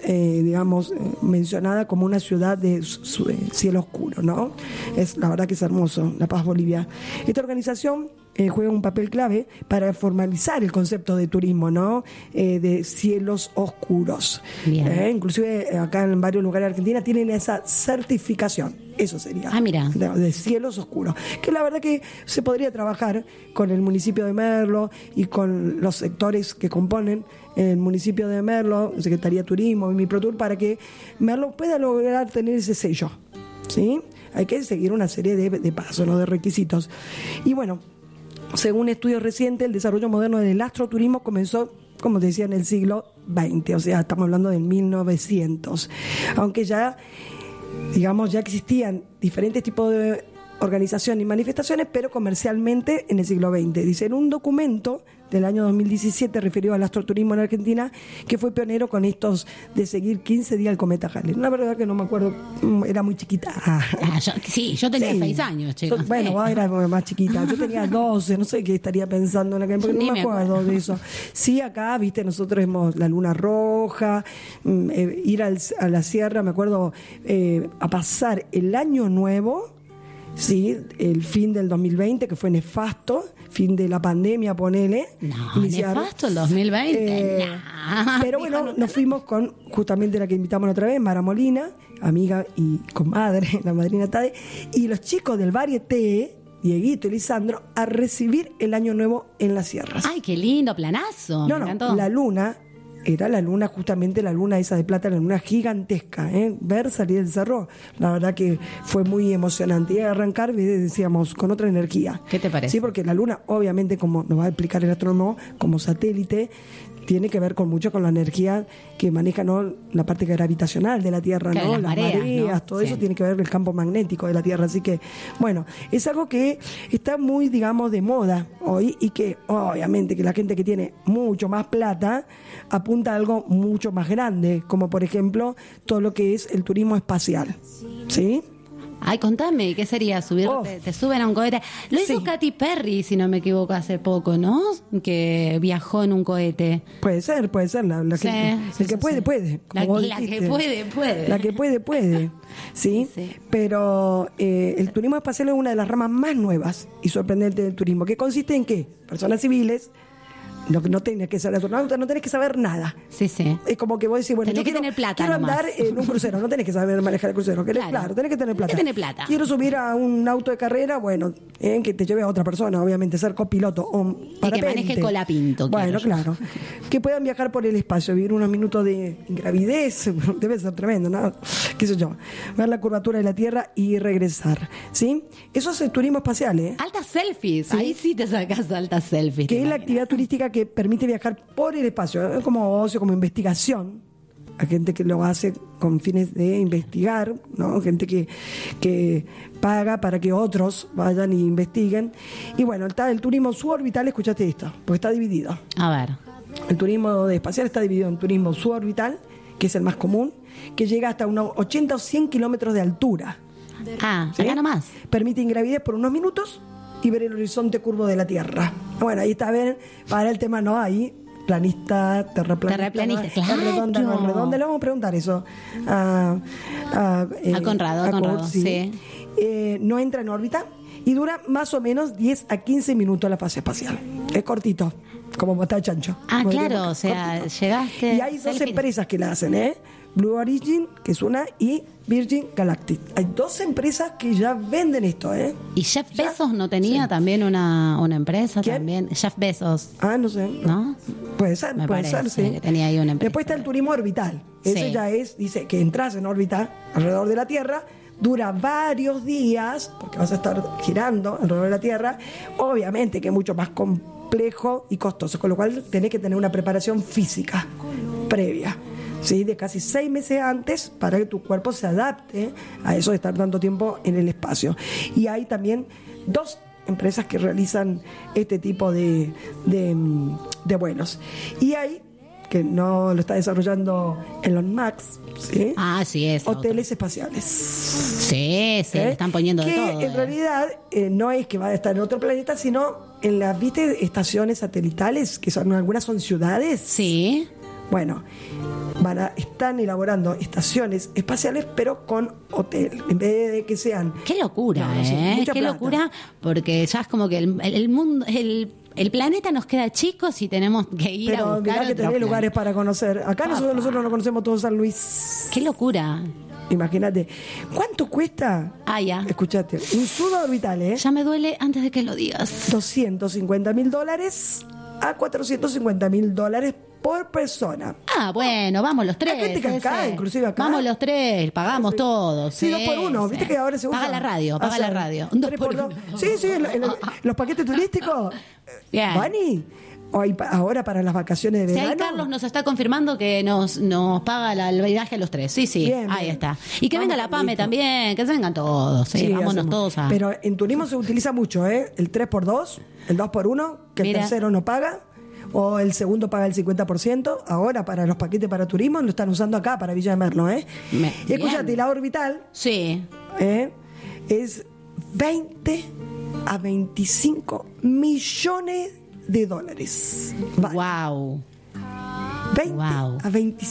mencionada como una ciudad de cielo oscuro, ¿no? La verdad que es hermoso, La Paz, Bolivia. Esta organización juega un papel clave para formalizar el concepto de turismo, ¿no?, de cielos oscuros. Inclusive acá en varios lugares de Argentina tienen esa certificación. Eso sería. Mira. De cielos oscuros. Que la verdad que se podría trabajar con el municipio de Merlo y con los sectores que componen el municipio de Merlo, Secretaría de Turismo y MiProtur, para que Merlo pueda lograr tener ese sello, ¿sí? hay que seguir una serie de pasos, ¿no? De requisitos. Y bueno, según estudios recientes, el desarrollo moderno del astroturismo comenzó, como decía, en el siglo XX, o sea, estamos hablando del 1900. Aunque ya, digamos, ya existían diferentes tipos de organización y manifestaciones, pero comercialmente en el siglo XX. Dice, en un documento del año 2017 referido al astroturismo en Argentina, que fue pionero con estos de seguir 15 días el cometa Halley. La verdad que no me acuerdo, era muy chiquita. Yo tenía 6 años, chicos. Bueno, vos eras más chiquita. Yo tenía 12, no sé qué estaría pensando en aquel, porque no me acuerdo de eso. Sí, acá, viste, nosotros vemos la luna roja, ir a la sierra, me acuerdo, a pasar el año nuevo. Sí, el fin del 2020, que fue nefasto, fin de la pandemia, ponele. No, nefasto el 2020. Pero bueno, nos fuimos con justamente la que invitamos la otra vez, Mara Molina, amiga y comadre, la madrina Tade, y los chicos del Varieté, Dieguito y Lisandro, a recibir el año nuevo en las sierras. ¡Ay, qué lindo planazo! No, la luna... Era la luna, justamente la luna esa de plata, la luna gigantesca, ver salir del cerro, la verdad que fue muy emocionante. Y arrancar, decíamos, con otra energía. ¿Qué te parece? Sí, porque la luna, obviamente, como nos va a explicar el astrónomo, como satélite, tiene que ver mucho con la energía que maneja, ¿no?, la parte gravitacional de la Tierra, claro, ¿no? Las mareas, ¿no? Todo eso tiene que ver con el campo magnético de la Tierra. Así que, bueno, es algo que está muy, digamos, de moda hoy y que, obviamente, que la gente que tiene mucho más plata apunta a algo mucho más grande, como por ejemplo todo lo que es el turismo espacial. ¿Sí? Ay, contame, ¿qué sería? Te suben a un cohete. Lo hizo Katy Perry, si no me equivoco, hace poco, ¿no? Que viajó en un cohete. Puede ser. El que puede, puede. La que puede. La que puede. ¿Sí? Pero el turismo espacial es una de las ramas más nuevas y sorprendentes del turismo. ¿Qué consiste en qué? Personas civiles. No tenés que ser astronauta, no tenés que saber nada. Sí. Es como que vos decís, bueno, tenés que tener plata. Quiero andar en un crucero, no tenés que saber manejar el crucero. Claro, tenés que tener plata. Quiero subir a un auto de carrera, bueno, que te lleve a otra persona, obviamente, ser copiloto o parapente. Y que maneje colapinto. Bueno, claro. Que puedan viajar por el espacio, vivir unos minutos de ingravidez, debe ser tremendo, ¿no? Qué sé yo. Ver la curvatura de la Tierra y regresar, ¿sí? Eso es el turismo espacial, Altas selfies, ¿sí? Ahí sí te sacas altas selfies. Que es la actividad turística que permite viajar por el espacio, como ocio, como investigación. Hay gente que lo hace con fines de investigar, ¿no? Gente que paga para que otros vayan y investiguen. Y bueno, el turismo suborbital, escuchaste esto, porque está dividido. A ver. El turismo espacial está dividido en turismo suborbital, que es el más común, que llega hasta unos 80 o 100 kilómetros de altura. ¿Sí? Acá nomás. Permite ingravidez por unos minutos y ver el horizonte curvo de la Tierra. Bueno, ahí está, ven, para el tema no hay planista, terraplanista, ¿no? Claro. Redonda, no redonda. Le vamos a preguntar eso a Conrado, sí. No entra en órbita y dura más o menos 10 a 15 minutos la fase espacial. Es cortito, como está chancho. Claro, o sea, cortito. Llegaste. Y hay dos empresas que la hacen, Blue Origin, que es una, y Virgin Galactic. Hay 2 empresas que ya venden esto, ¿Y Jeff Bezos no tenía también una empresa? ¿Quién? También Jeff Bezos. No sé. ¿No? Puede ser, sí. Que tenía ahí una empresa. Después está el turismo orbital. Ese ya dice que entras en órbita alrededor de la Tierra, dura varios días, porque vas a estar girando alrededor de la Tierra. Obviamente que es mucho más complejo y costoso, con lo cual tenés que tener una preparación física previa. ¿Sí? De casi 6 meses antes para que tu cuerpo se adapte a eso de estar tanto tiempo en el espacio. Y hay también 2 empresas que realizan este tipo de vuelos. Y hay, que no lo está desarrollando Elon Musk, ¿sí? Sí, es hoteles espaciales. Sí, le están poniendo de todo. Que en realidad no es que va a estar en otro planeta, sino en las, ¿viste? Estaciones satelitales, que algunas son ciudades. Sí. Bueno, están elaborando estaciones espaciales, pero con hotel, en vez de que sean... ¡Qué locura, Qué locura, porque ya es como que el mundo... El planeta nos queda chico si tenemos que ir a buscar. Pero mirá que tenés lugares para conocer. Acá nosotros no conocemos todo San Luis. ¡Qué locura! Imagínate. ¿Cuánto cuesta? Ya. Escuchate, un suborbital, Ya me duele antes de que lo digas. $250,000 a $450,000 por persona. Ah, bueno, vamos los 3. Hay gente que acá, inclusive acá. Vamos los 3, pagamos todos. Sí, 2 por 1. Viste que ahora se usa. Paga la radio. 2 por 1. Sí, los paquetes turísticos. Bien. ¿Vani? Ahora para las vacaciones de verano. Ahí Carlos nos está confirmando que nos paga el viaje a los 3. Sí, bien, ahí bien. está. Y que venga la PAME también, que se vengan todos. Sí, vámonos hacemos. todos a... Pero en turismo se utiliza mucho, el 3x2, el 2x1, que el tercero no paga, o el segundo paga el 50%. Ahora para los paquetes para turismo lo están usando acá para Villa de Merlo, Y escúchate, la orbital es 20 a 25 millones de dólares. Wow. 20 a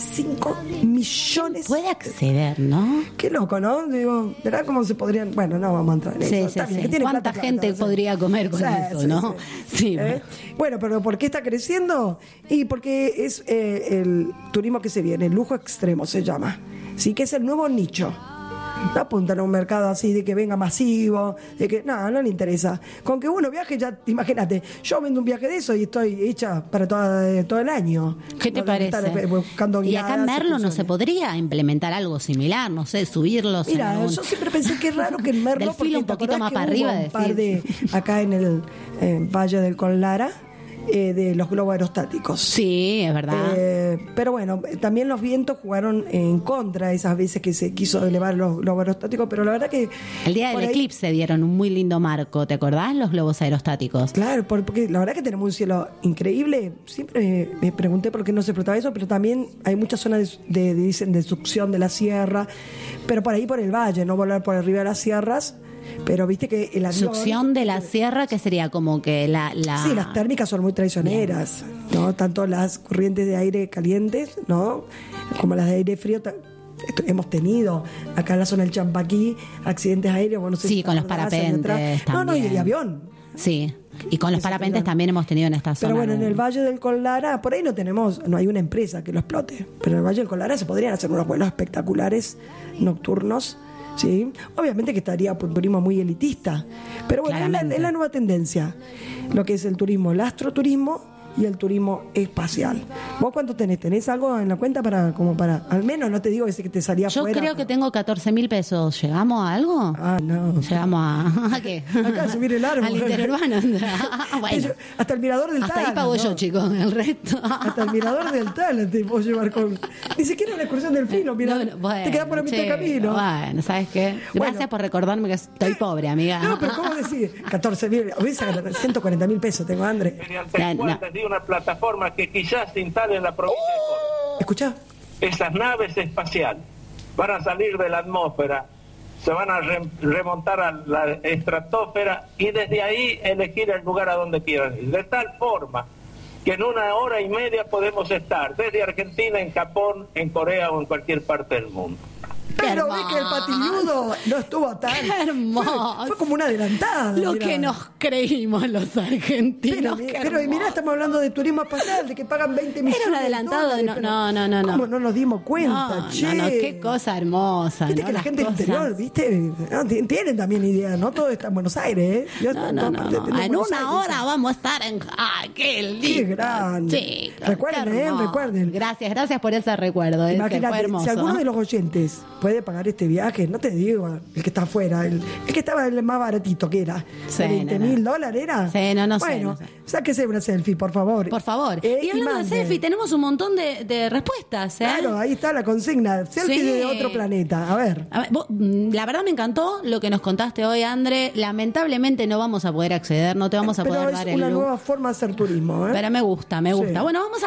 25 millones. Puede acceder, ¿no? Qué loco, ¿no? Digo, ¿verdad cómo se podrían? Bueno, no vamos a entrar en eso. Sí. ¿Cuánta gente podría comer con eso, no? Sí. Bueno, pero ¿por qué está creciendo? Y porque es el turismo que se viene, el lujo extremo se llama. Sí, que es el nuevo nicho. No apuntan a un mercado así de que venga masivo, de que no le interesa. Con que uno viaje, ya imagínate, yo vendo un viaje de eso y estoy hecha para todo el año. ¿Qué te parece? Y acá en Merlo no se podría implementar algo similar, no sé, subirlos. Mira, yo siempre pensé que es raro que en Merlo, del filo un poquito más para arriba, un par de acá en el Valle del Conlara. De los globos aerostáticos. Sí, es verdad. Pero bueno, también los vientos jugaron en contra esas veces que se quiso elevar los globos aerostáticos, pero la verdad que... El día del eclipse dieron un muy lindo marco, ¿te acordás? Los globos aerostáticos. Claro, porque la verdad que tenemos un cielo increíble. Siempre me pregunté por qué no se explotaba eso, pero también hay muchas zonas dicen de succión de la sierra, pero por ahí por el valle, no volar por arriba de las sierras. Pero viste que el avión... Succión de la sierra, que sería como que Sí, las térmicas son muy traicioneras, ¿no? Tanto las corrientes de aire calientes, ¿no? Como las de aire frío. Hemos tenido acá en la zona del Champaquí accidentes aéreos. Bueno, no sé sí, con los parapentes también. Y avión. Sí, y con los parapentes también hemos tenido en esta zona. Pero bueno, en el Valle del Conlara, por ahí no hay una empresa que lo explote, pero en el Valle del Conlara se podrían hacer unos vuelos espectaculares nocturnos. Sí, obviamente que estaría un turismo muy elitista, pero bueno, es la nueva tendencia, lo que es el turismo, el astroturismo y el turismo espacial. ¿Vos cuánto tenés? ¿Tenés algo en la cuenta para al menos, no te digo que te salía yo fuera? Yo creo que tengo 14.000 pesos. ¿Llegamos a algo? Ah, no. ¿Llegamos ¿a qué? Acá a subir el árbol. Al interurbano. Bueno. Hasta el mirador del Hasta Tal. Hasta ahí pago yo, chicos, el resto. Hasta el mirador del Tal te puedo llevar con... Ni siquiera una excursión del Filo, mira. Bueno, te quedás por la mitad de camino. Bueno, ¿sabes qué? Gracias por recordarme que estoy pobre, amiga. No, pero ¿cómo decir? 14.000, 140.000 pesos tengo, André. De una plataforma que quizás se instale en la provincia de Córdoba. ¿Escuchá? Esas naves espaciales van a salir de la atmósfera, se van a remontar a la estratosfera y desde ahí elegir el lugar a donde quieran ir. De tal forma que en 1 hora y media podemos estar desde Argentina, en Japón, en Corea o en cualquier parte del mundo. Pero vi que el patilludo no estuvo tan... ¡Qué hermoso! Fue como una adelantada. Lo que nos creímos los argentinos. Pero mirá, estamos hablando de turismo espacial, de que pagan 20 millones. Era un adelantado de no. ¿Cómo no nos dimos cuenta, che? No, qué cosa hermosa. Viste que la gente del interior, ¿viste? Tienen también ideas, no todo está en Buenos Aires, ¿eh? En 1 hora vamos a estar en... ¡Qué lindo! ¡Qué grande! Chicos, recuerden, recuerden. Gracias por ese recuerdo. Imagínate, si alguno de los oyentes puede pagar este viaje, no te digo el que está afuera, el que estaba el más baratito que era, sí, $20,000 era. Sí, no bueno, sé. Sáquese una selfie, por favor. Por favor. Y hablando de selfie, tenemos un montón de respuestas, ¿eh? Claro, ahí está la consigna, selfie de otro planeta. A ver, la verdad me encantó lo que nos contaste hoy, André. Lamentablemente no vamos a poder acceder, no te vamos a poder dar el look. Pero es una nueva forma de hacer turismo, ¿eh? Pero me gusta. Sí. Bueno, vamos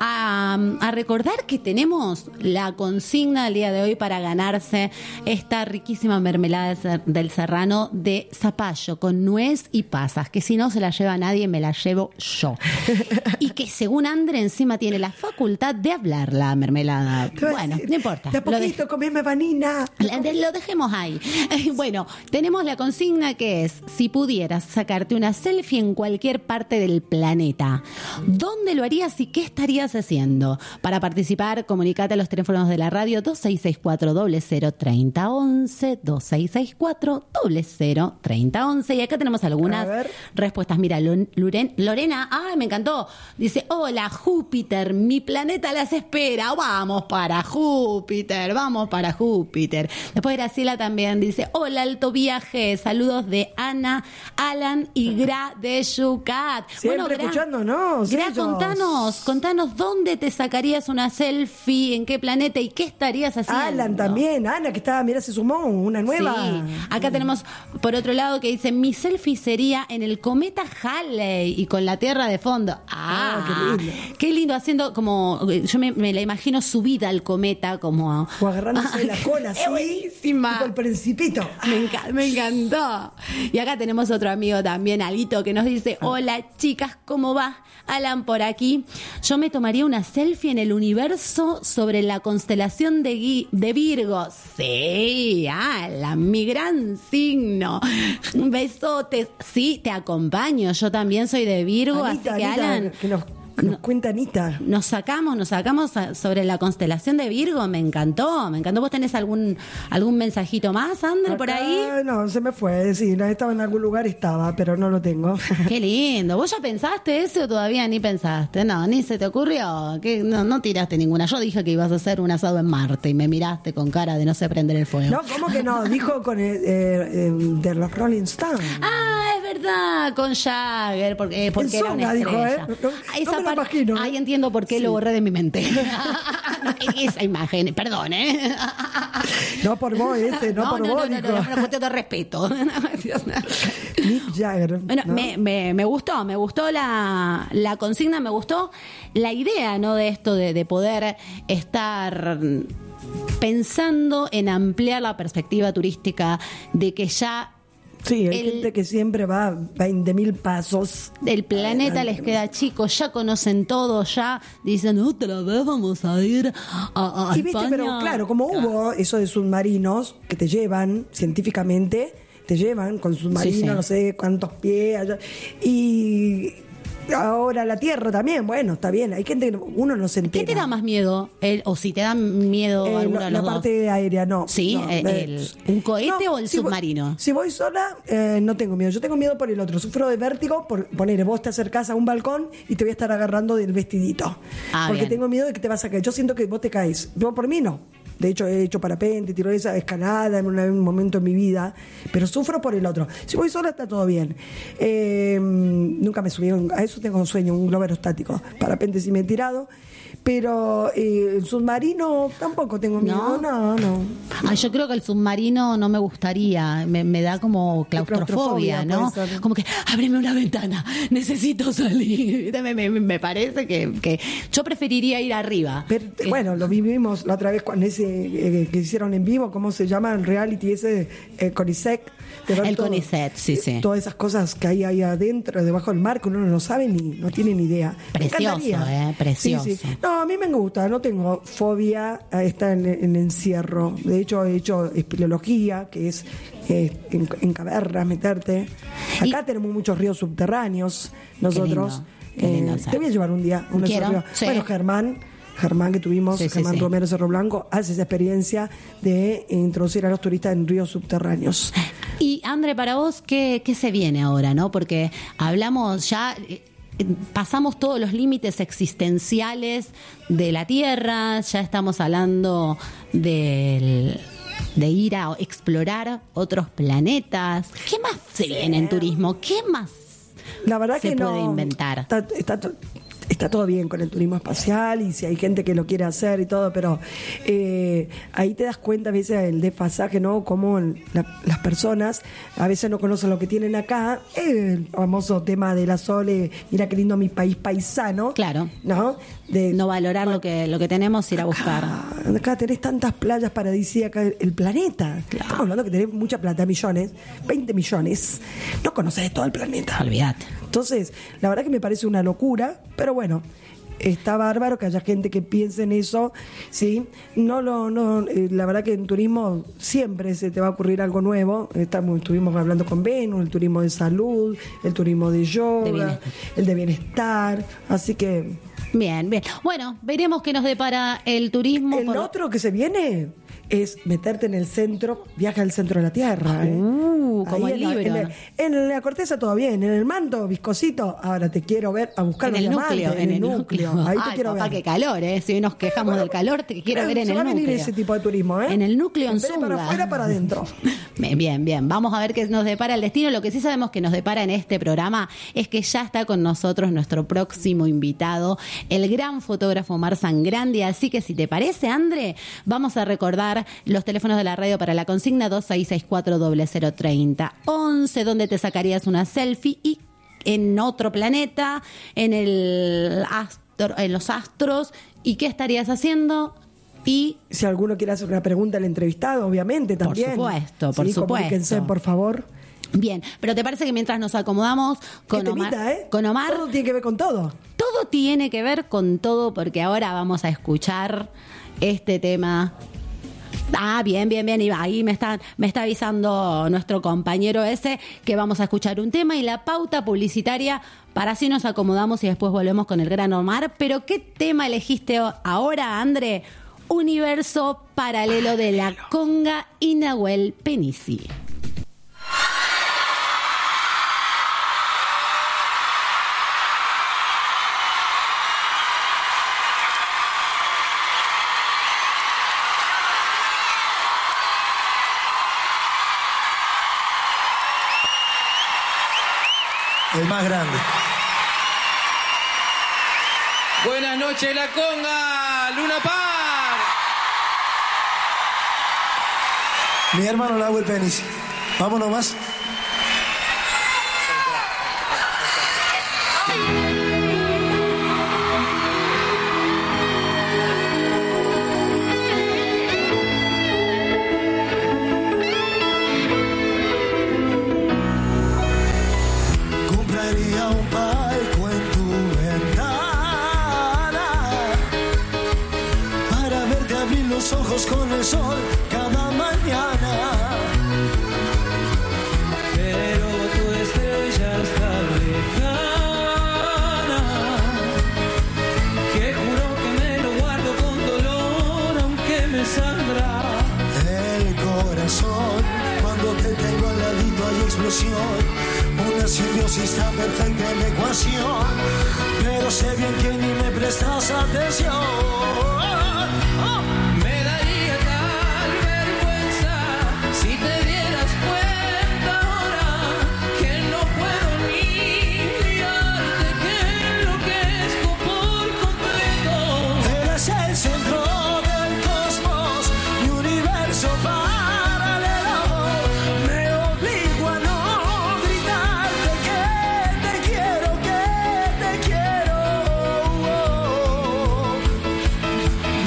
a recordar que tenemos la consigna del día de hoy para ganarse esta riquísima mermelada del Serrano de zapallo con nuez y pasas, que si no se la lleva nadie, me la llevo yo. Y que según André encima tiene la facultad de hablar la mermelada. Bueno, no importa. De a poquito, comeme vanina. Lo dejemos ahí. Bueno, tenemos la consigna que es: si pudieras sacarte una selfie en cualquier parte del planeta, ¿dónde lo harías y qué estarías haciendo? Para participar, comunicate a los teléfonos de la radio 2664 003011 2664 003011. Y acá tenemos algunas respuestas. Mira, Lorena, ay, me encantó. Dice, hola Júpiter, mi planeta las espera. Vamos para Júpiter. Después Graciela también dice, hola Alto Viaje, saludos de Ana, Alan y Gra de Yucat. Siempre escuchándonos. Gra, contanos dónde te sacarías una selfie, en qué planeta y qué estarías haciendo. Alan también, Ana que estaba, mira, se sumó una nueva. Sí. Acá tenemos por otro lado que dice, mi selfie sería en el cometa Halley y con la Tierra de fondo. Qué lindo, haciendo como, yo me la imagino subida al cometa como... O agarrándose la cola, sí. Buenísima. Tipo el Principito. Me encantó. Y acá tenemos otro amigo también, Alito, que nos dice, hola chicas, ¿cómo va? Alan por aquí. Yo me tomaría una selfie en el universo sobre la constelación de Virgo. Sí, Alan, mi gran signo. Besotes. Sí, te acompaño. Yo también soy de Virgo, Anita, así que Alan... Que nos cuenta Anita. Nos sacamos sobre la constelación de Virgo. Me encantó. ¿Vos tenés algún mensajito más, André, por ahí? No, se me fue. Sí, estaba en algún lugar, pero no lo tengo. Qué lindo. ¿Vos ya pensaste eso o todavía ni pensaste? No, ni se te ocurrió. Que no tiraste ninguna. Yo dije que ibas a hacer un asado en Marte y me miraste con cara de no sé prender el fuego. No, ¿cómo que no? Dijo con de los Rolling Stones. Ah, es verdad, con Jagger, porque era una estrella. Esa parte, ahí entiendo por qué lo borré de mi mente. Esa imagen, perdón, ¿eh? No por vos, no por vos. No, por cuestión de respeto. Mick Jagger. Bueno, ¿no? me gustó la consigna, me gustó la idea, ¿no? De esto de poder estar pensando en ampliar la perspectiva turística, de que ya... Sí, hay gente que siempre va 20.000 pasos. El planeta les queda chico, ya conocen todo, ya dicen, otra vez vamos a ir a y viste, España. Pero claro, como hubo eso de submarinos que te llevan científicamente, con submarinos, no sé cuántos pies, allá, y... Ahora la Tierra también, bueno, está bien. Hay gente que uno no se entera. ¿Qué te da más miedo? O si te da miedo alguno de los dos. La parte aérea, no. ¿Sí? No, ¿Un cohete o el submarino? Si voy sola, no tengo miedo. Yo tengo miedo por el otro. Sufro de vértigo por poner, vos te acercás a un balcón y te voy a estar agarrando del vestidito. Porque bien. Tengo miedo de que te vas a caer. Yo siento que vos te caes. Yo por mí no. De hecho, he hecho parapente, tirolesa, escalada en un momento en mi vida, pero sufro por el otro. Si voy sola está todo bien. Nunca me subí, a eso tengo un sueño, un globo aerostático. Parapente sí me he tirado, pero el submarino tampoco tengo miedo. No. Yo creo que el submarino no me gustaría, me da como claustrofobia, ¿no? Como que, ábreme una ventana, necesito salir. Me parece que yo preferiría ir arriba. Pero, bueno, lo vivimos la otra vez con ese que hicieron en vivo, ¿cómo se llama el reality ese? CONICET. El CONICET, sí. Todas esas cosas que hay ahí adentro, debajo del mar, que uno no sabe ni no tiene ni idea. Precioso, precioso. Sí. No, a mí me gusta, no tengo fobia a estar en encierro. De hecho, he hecho espeleología, que es en cavernas meterte. Acá tenemos muchos ríos subterráneos, nosotros. Qué lindo, te voy a llevar un día uno de esos ríos. Sí. Bueno, Germán que tuvimos, Germán Romero Cerro Blanco, hace esa experiencia de introducir a los turistas en ríos subterráneos. Y André, para vos, ¿qué se viene ahora, no? Porque hablamos ya... pasamos todos los límites existenciales de la Tierra, ya estamos hablando de ir a explorar otros planetas. ¿Qué más se viene en turismo? ¿Qué más la verdad se puede inventar? Está todo bien con el turismo espacial y si hay gente que lo quiere hacer y todo, pero ahí te das cuenta a veces el desfasaje, ¿no? Como las personas a veces no conocen lo que tienen acá. El famoso tema de la Sole, mira qué lindo mi país paisano. Claro. ¿No? No valorar lo que tenemos, ir a buscar. Acá tenés tantas playas paradisíacas, el planeta. Claro. Estamos hablando que tenés mucha plata, 20 millones. No conoces todo el planeta. Olvídate. Entonces, la verdad que me parece una locura, pero bueno, está bárbaro que haya gente que piense en eso, ¿sí? La verdad que en turismo siempre se te va a ocurrir algo nuevo. Estuvimos hablando con Venus, el turismo de salud, el turismo de yoga, el de bienestar, así que... Bien. Bueno, veremos qué nos depara el turismo. El otro que se viene... es meterte en el centro, viaja al centro de la Tierra. Como el libro. En la corteza todo bien, en el manto, viscosito, ahora te quiero ver a buscar en el núcleo. En el núcleo. Ahí te quiero papá, ver. Qué calor, Si hoy nos quejamos del calor, te quiero ver en el núcleo. Va a venir ese tipo de turismo, En el núcleo, en Zunga. Para afuera, para adentro. Bien. Vamos a ver qué nos depara el destino. Lo que sí sabemos que nos depara en este programa es que ya está con nosotros nuestro próximo invitado, el gran fotógrafo Omar Sangrandi. Así que si te parece, André, vamos a recordar los teléfonos de la radio para la consigna 2664-0030-11, donde te sacarías una selfie y en otro planeta, en los astros, ¿y qué estarías haciendo? Y si alguno quiere hacer una pregunta al entrevistado, obviamente también. Por supuesto. Comuníquense, por favor. Bien, pero ¿te parece que mientras nos acomodamos con Omar, con Omar? Todo tiene que ver con todo. Todo tiene que ver con todo, porque ahora vamos a escuchar este tema. Bien. Y ahí me está avisando nuestro compañero ese que vamos a escuchar un tema y la pauta publicitaria para así nos acomodamos y después volvemos con el gran Omar. Pero ¿qué tema elegiste ahora, André? Universo paralelo de la conga y Nahuel Penici. El más grande. Buenas noches, la conga, Luna Park. Mi hermano Nahuel Penici. Vámonos más. Compraría un palco en tu ventana para verte abrir los ojos con el sol cada mañana. Pero tu estrella está lejana, que juro que me lo guardo con dolor aunque me sangra el corazón. Cuando te tengo al ladito hay explosión, una simbiosis tan perfecta en la ecuación, pero sé bien que ni me prestas atención. Me daría tal vergüenza si te dieras cuenta ahora que no puedo ni mirarte, que enloquezco por completo. Eres el centro del cosmos, mi universo paralelo. Me obligo a no gritarte que te quiero, que te quiero.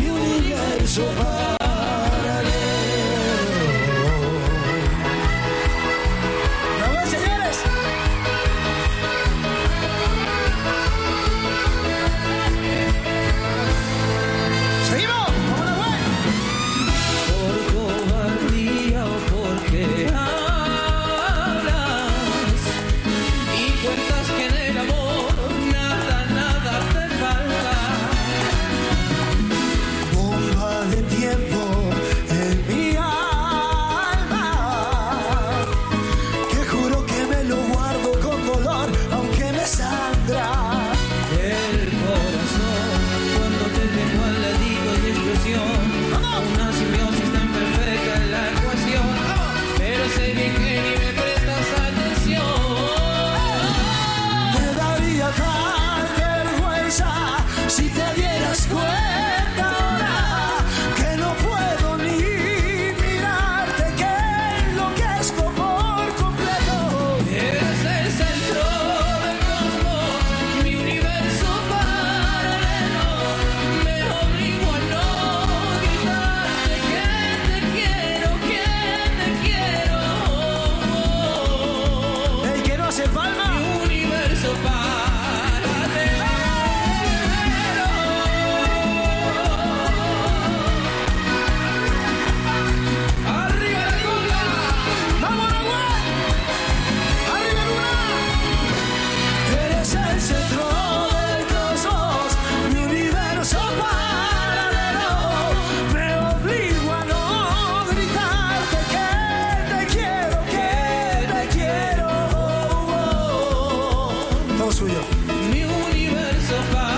suyo. Mi universo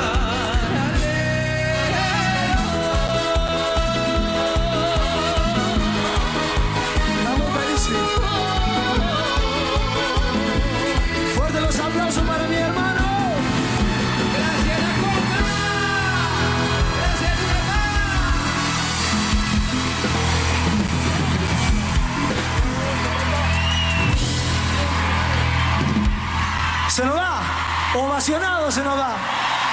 Vamos, buenísimo. Fuerte los aplausos para mi hermano. Gracias, La Conga. Gracias, Se nos da. Ovacionado se nos da.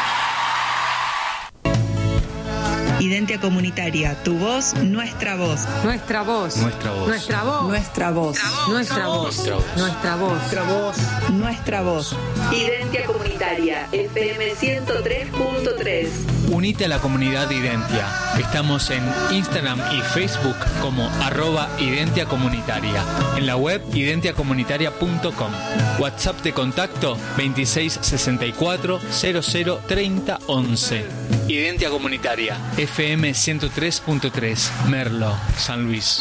Identia Comunitaria, tu voz, nuestra voz. Nuestra voz. Nuestra voz. Nuestra voz. Nuestra voz. Nuestra voz. Nuestra voz. Nuestra voz. Nuestra voz. Identia Comunitaria, FM 103.3. Unite a la comunidad Identia. Estamos en Instagram y Facebook como @Identia Comunitaria. En la web identiacomunitaria.com. WhatsApp de contacto 2664 00 30 11. Identia Comunitaria, FM 103.3, Merlo, San Luis.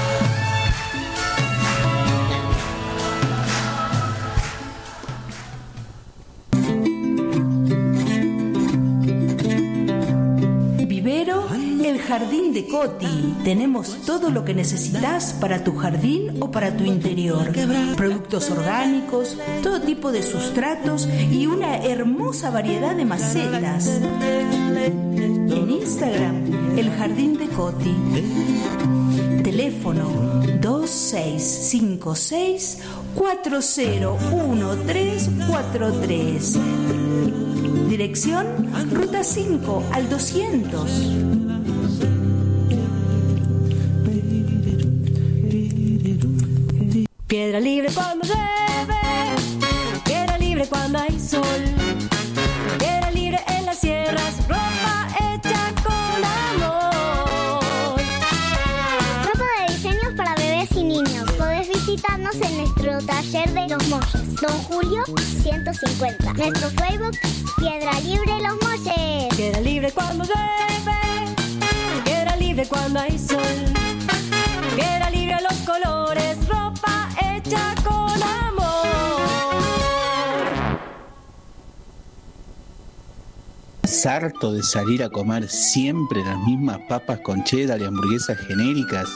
Vivero, el jardín de Coti. Tenemos todo lo que necesitas para tu jardín o para tu interior. Productos orgánicos, todo tipo de sustratos y una hermosa variedad de macetas. En Instagram, el jardín de Coti. Teléfono 2656 401343. Dirección Ruta 5 al 200. Piedra libre cuando llueve, piedra libre cuando hay sol, piedra libre en las sierras, ropa hecha con amor. Ropa de diseños para bebés y niños. Podés visitarnos en nuestro taller de los molles, Don Julio 150. Nuestro Facebook, Piedra Libre Los Molles. Piedra libre cuando llueve, piedra libre cuando hay sol, piedra libre a los colores, ropa hecha con amor. ¿Estás harto de salir a comer siempre las mismas papas con cheddar y hamburguesas genéricas?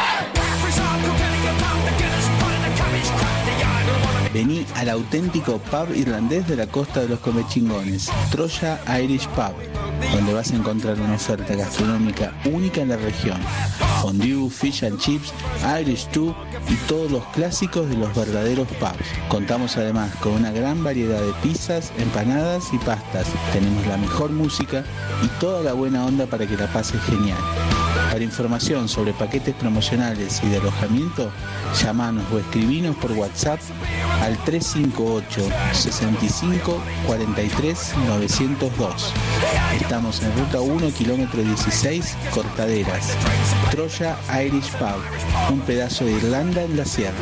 Vení al auténtico pub irlandés de la costa de los comechingones, Troya Irish Pub, donde vas a encontrar una oferta gastronómica única en la región. Fondue, fish and chips, Irish stew y todos los clásicos de los verdaderos pubs. Contamos además con una gran variedad de pizzas, empanadas y pastas. Tenemos la mejor música y toda la buena onda para que la pases genial. Para información sobre paquetes promocionales y de alojamiento, llamanos o escribinos por WhatsApp al 358 65 43 902. Estamos en Ruta 1, kilómetro 16, Cortaderas. Troya Irish Pub, un pedazo de Irlanda en las sierras.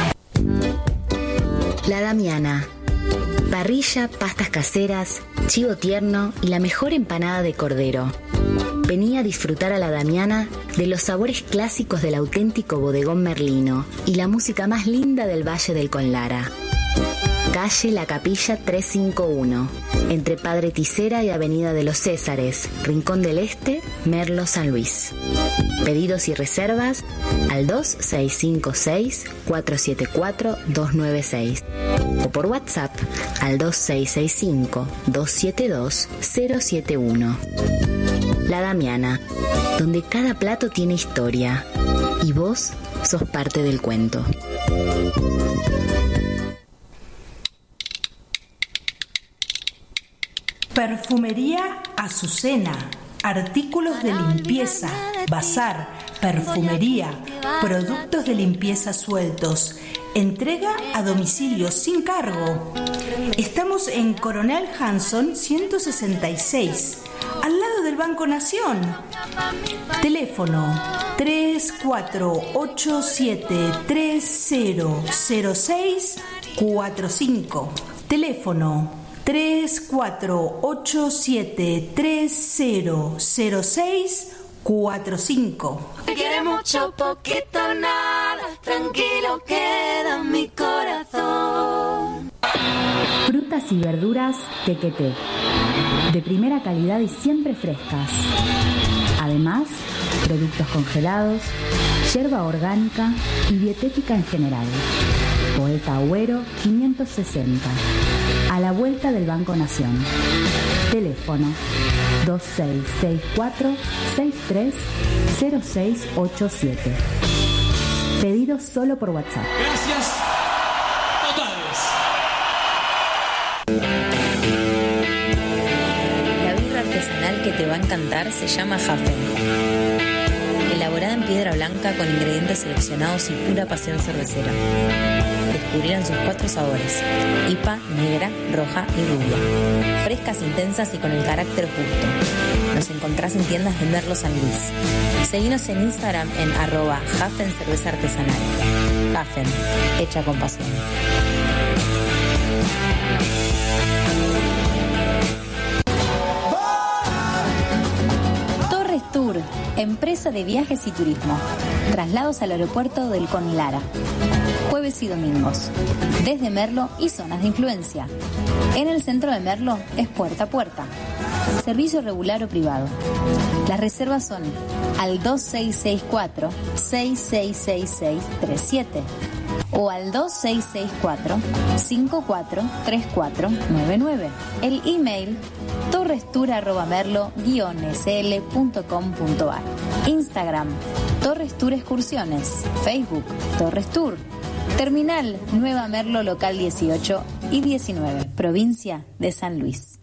La Damiana. Parrilla, pastas caseras, chivo tierno y la mejor empanada de cordero. Vení a disfrutar a La Damiana de los sabores clásicos del auténtico bodegón merlino y la música más linda del Valle del Conlara. Calle La Capilla 351, entre Padre Tisera y Avenida de los Césares, Rincón del Este, Merlo, San Luis. Pedidos y reservas al 2656-474-296 o por WhatsApp al 2665-272-071. La Damiana, donde cada plato tiene historia y vos sos parte del cuento. Perfumería Azucena. Artículos de limpieza, bazar, perfumería, productos de limpieza sueltos. Entrega a domicilio sin cargo. Estamos en Coronel Hanson 166, al lado del Banco Nación. Teléfono 3487300645. Teléfono 3487300645. Te quiere mucho, poquito, nada, tranquilo queda mi corazón. Frutas y verduras Tequeté, de primera calidad y siempre frescas. Además, productos congelados, yerba orgánica y dietética en general. Poeta Agüero 560, a la vuelta del Banco Nación. Teléfono 2664-630687. Pedido solo por WhatsApp. Gracias totales. La birra artesanal que te va a encantar se llama Hafen. Elaborada en piedra blanca con ingredientes seleccionados y pura pasión cervecera. Descubrirán sus 4 sabores: IPA, negra, roja y rubia. Frescas, intensas y con el carácter justo. Nos encontrás en tiendas de Merlo San Luis. Seguinos en Instagram en @Hafen Cerveza Artesanal. Hafen, hecha con pasión. Tour, empresa de viajes y turismo. Traslados al aeropuerto del Conlara. Jueves y domingos. Desde Merlo y zonas de influencia. En el centro de Merlo es puerta a puerta. Servicio regular o privado. Las reservas son al 2664-666637 o al 2664-543499. El email torrestour@merlo-sl.com.ar. Instagram Torres Tour Excursiones. Facebook Torres Tour. Terminal Nueva Merlo local 18 y 19, provincia de San Luis.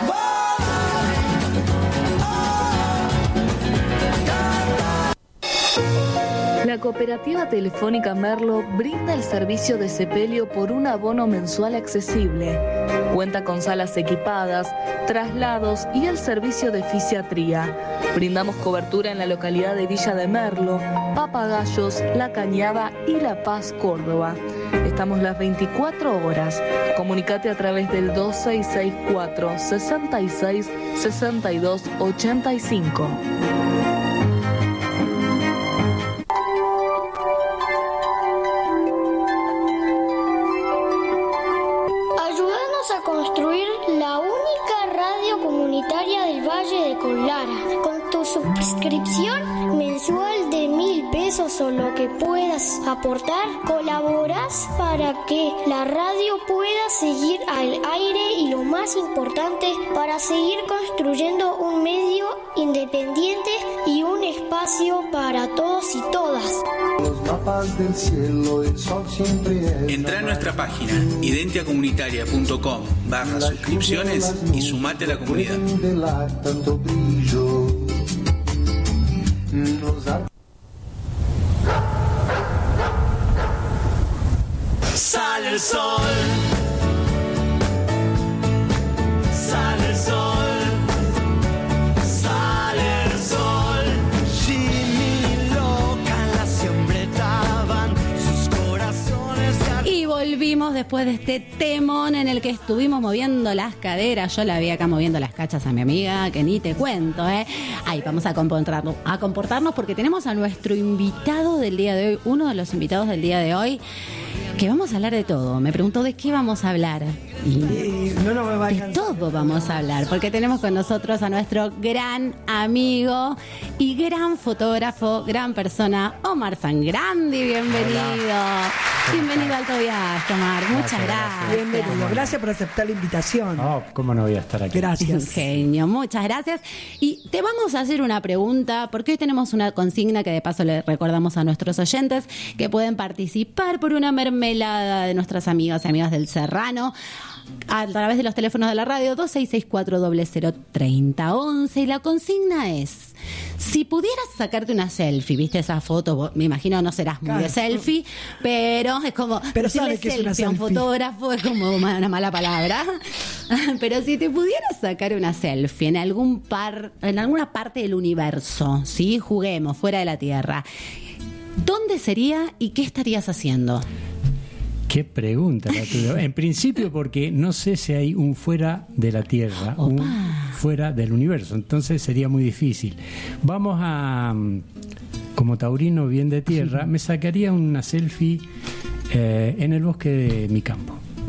La Cooperativa Telefónica Merlo brinda el servicio de sepelio por un abono mensual accesible. Cuenta con salas equipadas, traslados y el servicio de fisiatría. Brindamos cobertura en la localidad de Villa de Merlo, Papagayos, La Cañada y La Paz, Córdoba. Estamos las 24 horas. Comunicate a través del 2664 66 62 85. Suscripción mensual de 1.000 pesos o lo que puedas aportar, colaboras para que la radio pueda seguir al aire y lo más importante, para seguir construyendo un medio independiente y un espacio para todos y todas. Entrá en nuestra página identiacomunitaria.com/suscripciones y sumate a la comunidad. Sale el sol, sale el sol, sale el sol. Jimmy loca, la siempre daban sus corazones. Y volvimos después de este temón en el que estuvimos moviendo las caderas. Yo la vi acá moviendo las cachas a mi amiga, que ni te cuento, ¿eh? Ahí vamos a comportarnos porque tenemos a nuestro invitado del día de hoy, uno de los invitados del día de hoy, que vamos a hablar de todo. Me preguntó de qué vamos a hablar. Y no me va a de todo vamos a hablar, porque tenemos con nosotros a nuestro gran amigo y gran fotógrafo, gran persona, Omar Sangrandi. Bienvenido. Hola. Bienvenido a Alto Viaje, Omar. Muchas gracias. Bienvenido. Gracias por aceptar la invitación. No, ¿cómo no voy a estar aquí? Gracias. Genio, muchas gracias. Y te vamos a hacer una pregunta, porque hoy tenemos una consigna que de paso le recordamos a nuestros oyentes que pueden participar por una mermelada de nuestras amigas y amigas del Serrano a través de los teléfonos de la radio 2664-003011. Y la consigna es: si pudieras sacarte una selfie, ¿viste esa foto? Me imagino no serás muy de selfie, pero es como decirle selfie a un fotógrafo es como una mala palabra. Pero si te pudieras sacar una selfie en alguna parte del universo, ¿sí? Juguemos, fuera de la Tierra, ¿dónde sería y qué estarías haciendo? Qué pregunta la tuya. En principio, porque no sé si hay un fuera de la Tierra, un fuera del universo, entonces sería muy difícil. Vamos a, como taurino bien de tierra, me sacaría una selfie en el bosque de mi campo.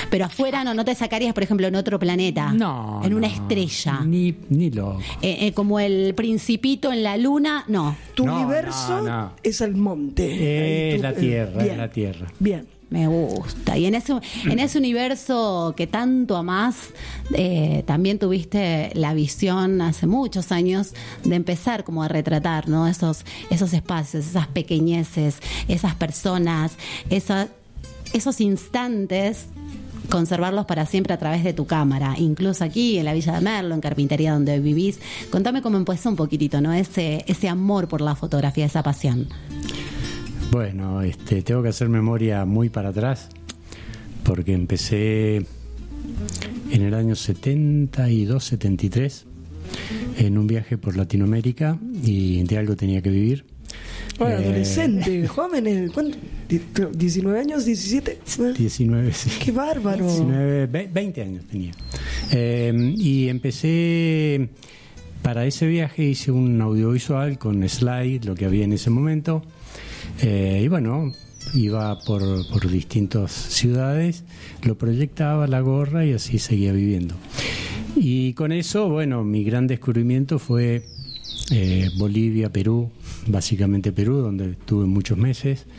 Pero afuera no te sacarías, por ejemplo, en otro planeta. No. En una estrella. Ni loco. Como el Principito en la luna, no. Tu universo es el monte. Es la Tierra, es la Tierra. Bien. Me gusta. Y en ese universo que tanto amás, también tuviste la visión hace muchos años de empezar como a retratar, ¿no? Esos espacios, esas pequeñeces, esas personas, esos instantes, conservarlos para siempre a través de tu cámara, incluso aquí en la Villa de Merlo, en Carpintería, donde vivís. Contame cómo empezó un poquitito, ¿no? Ese amor por la fotografía, esa pasión. Bueno, tengo que hacer memoria muy para atrás, porque empecé en el año 72, 73, en un viaje por Latinoamérica, y de algo tenía que vivir. Bueno, adolescente, joven, ¿cuánto? ¿19 años? ¿17? 19, sí. ¡Qué bárbaro! 20 años tenía. Y empecé, para ese viaje hice un audiovisual con slide, lo que había en ese momento. Y bueno, iba por distintas ciudades, lo proyectaba la gorra y así seguía viviendo. Y con eso, bueno, mi gran descubrimiento fue Bolivia, Perú, básicamente Perú, donde estuve muchos meses,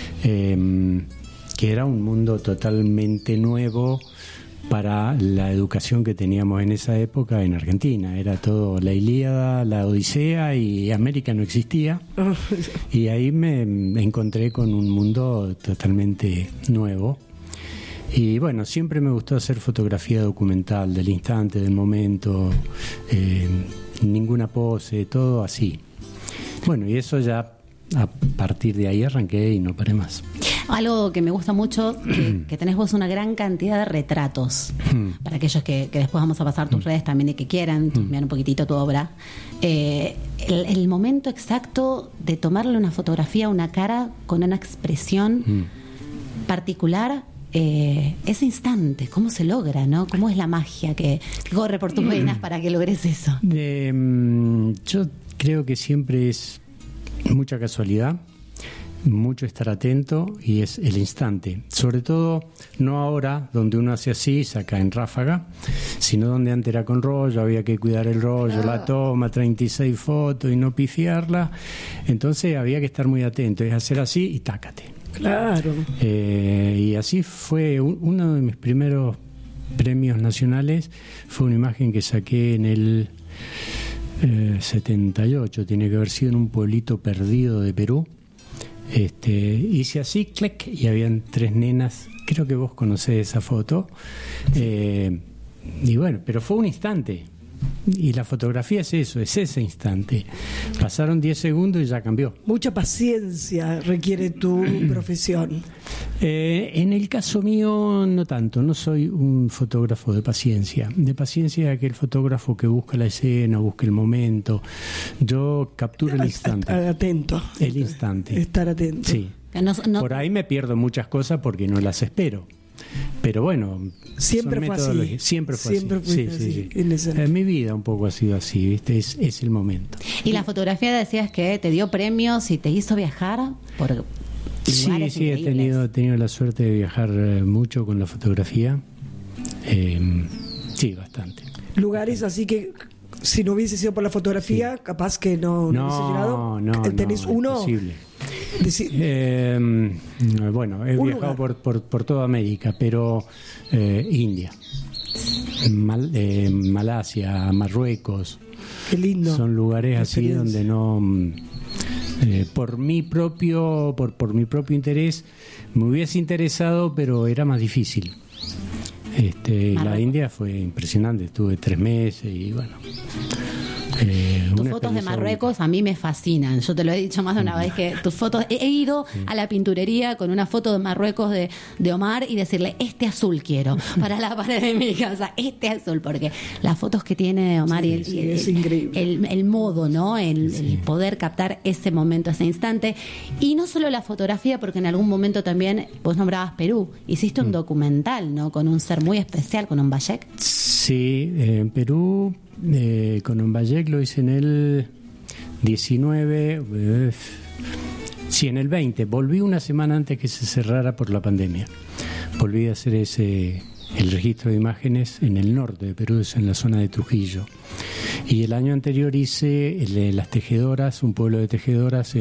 que era un mundo totalmente nuevo para la educación que teníamos en esa época en Argentina. Era todo la Ilíada, la Odisea, y América no existía. Y ahí me encontré con un mundo totalmente nuevo. Y bueno, siempre me gustó hacer fotografía documental, del instante, del momento, ninguna pose, todo así. Bueno, y eso ya, a partir de ahí arranqué y no paré más. Algo que me gusta mucho, que tenés vos una gran cantidad de retratos. Para aquellos que después vamos a pasar tus redes también y que quieran mirar un poquitito tu obra. El momento exacto de tomarle una fotografía a una cara con una expresión particular, ese instante, ¿cómo se logra, no? ¿Cómo es la magia que corre por tus venas para que logres eso? Yo creo que siempre es mucha casualidad, mucho estar atento, y es el instante, sobre todo no ahora donde uno hace así, saca en ráfaga, sino donde antes era con rollo, había que cuidar el rollo, la toma, 36 fotos y no pifiarla, entonces había que estar muy atento, es hacer así y tácate. Claro. Y así fue uno de mis primeros premios nacionales, fue una imagen que saqué en el 78, tiene que haber sido en un pueblito perdido de Perú. Hice así, clic, y habían 3 nenas, creo que vos conocés esa foto, y bueno, pero fue un instante, y la fotografía es eso, es ese instante. Pasaron 10 segundos y ya cambió. Mucha paciencia requiere tu profesión. En el caso mío no tanto, no soy un fotógrafo de paciencia aquel fotógrafo que busca la escena, busca el momento. Yo capturo el instante. Estar atento. El instante. Estar atento. Sí. Por ahí me pierdo muchas cosas porque no las espero. Pero bueno, siempre fue así. Siempre fue así. Sí. En mi vida un poco ha sido así, ¿viste? Es el momento. Y la fotografía, decías que te dio premios y te hizo viajar por lugares sí, he tenido la suerte de viajar mucho con la fotografía. Sí, bastante. Lugares así que si no hubiese sido por la fotografía, capaz que no hubiese llegado. ¿Tenés uno? Imposible. Bueno, he viajado por toda América, pero India, Malasia, Marruecos. Qué lindo. Son lugares así donde no, por mi propio interés, me hubiese interesado, pero era más difícil. La India fue impresionante, estuve 3 meses y bueno. Tus fotos de Marruecos a mí me fascinan. Yo te lo he dicho más de una vez que tus fotos. He ido a la pinturería con una foto de Marruecos de Omar y decirle: este azul quiero para la pared de mi casa, este azul, porque las fotos que tiene Omar es increíble. El modo, ¿no? El poder captar ese momento, ese instante. Y no solo la fotografía, porque en algún momento también vos nombrabas Perú. Hiciste un documental, ¿no? Con un ser muy especial, con Ombayek. Sí, en Perú. Con Ombayek lo hice en el 19, en el 20. Volví una semana antes que se cerrara por la pandemia. Volví a hacer ese el registro de imágenes en el norte de Perú, es en la zona de Trujillo. Y el año anterior hice el de Las Tejedoras, un pueblo de tejedoras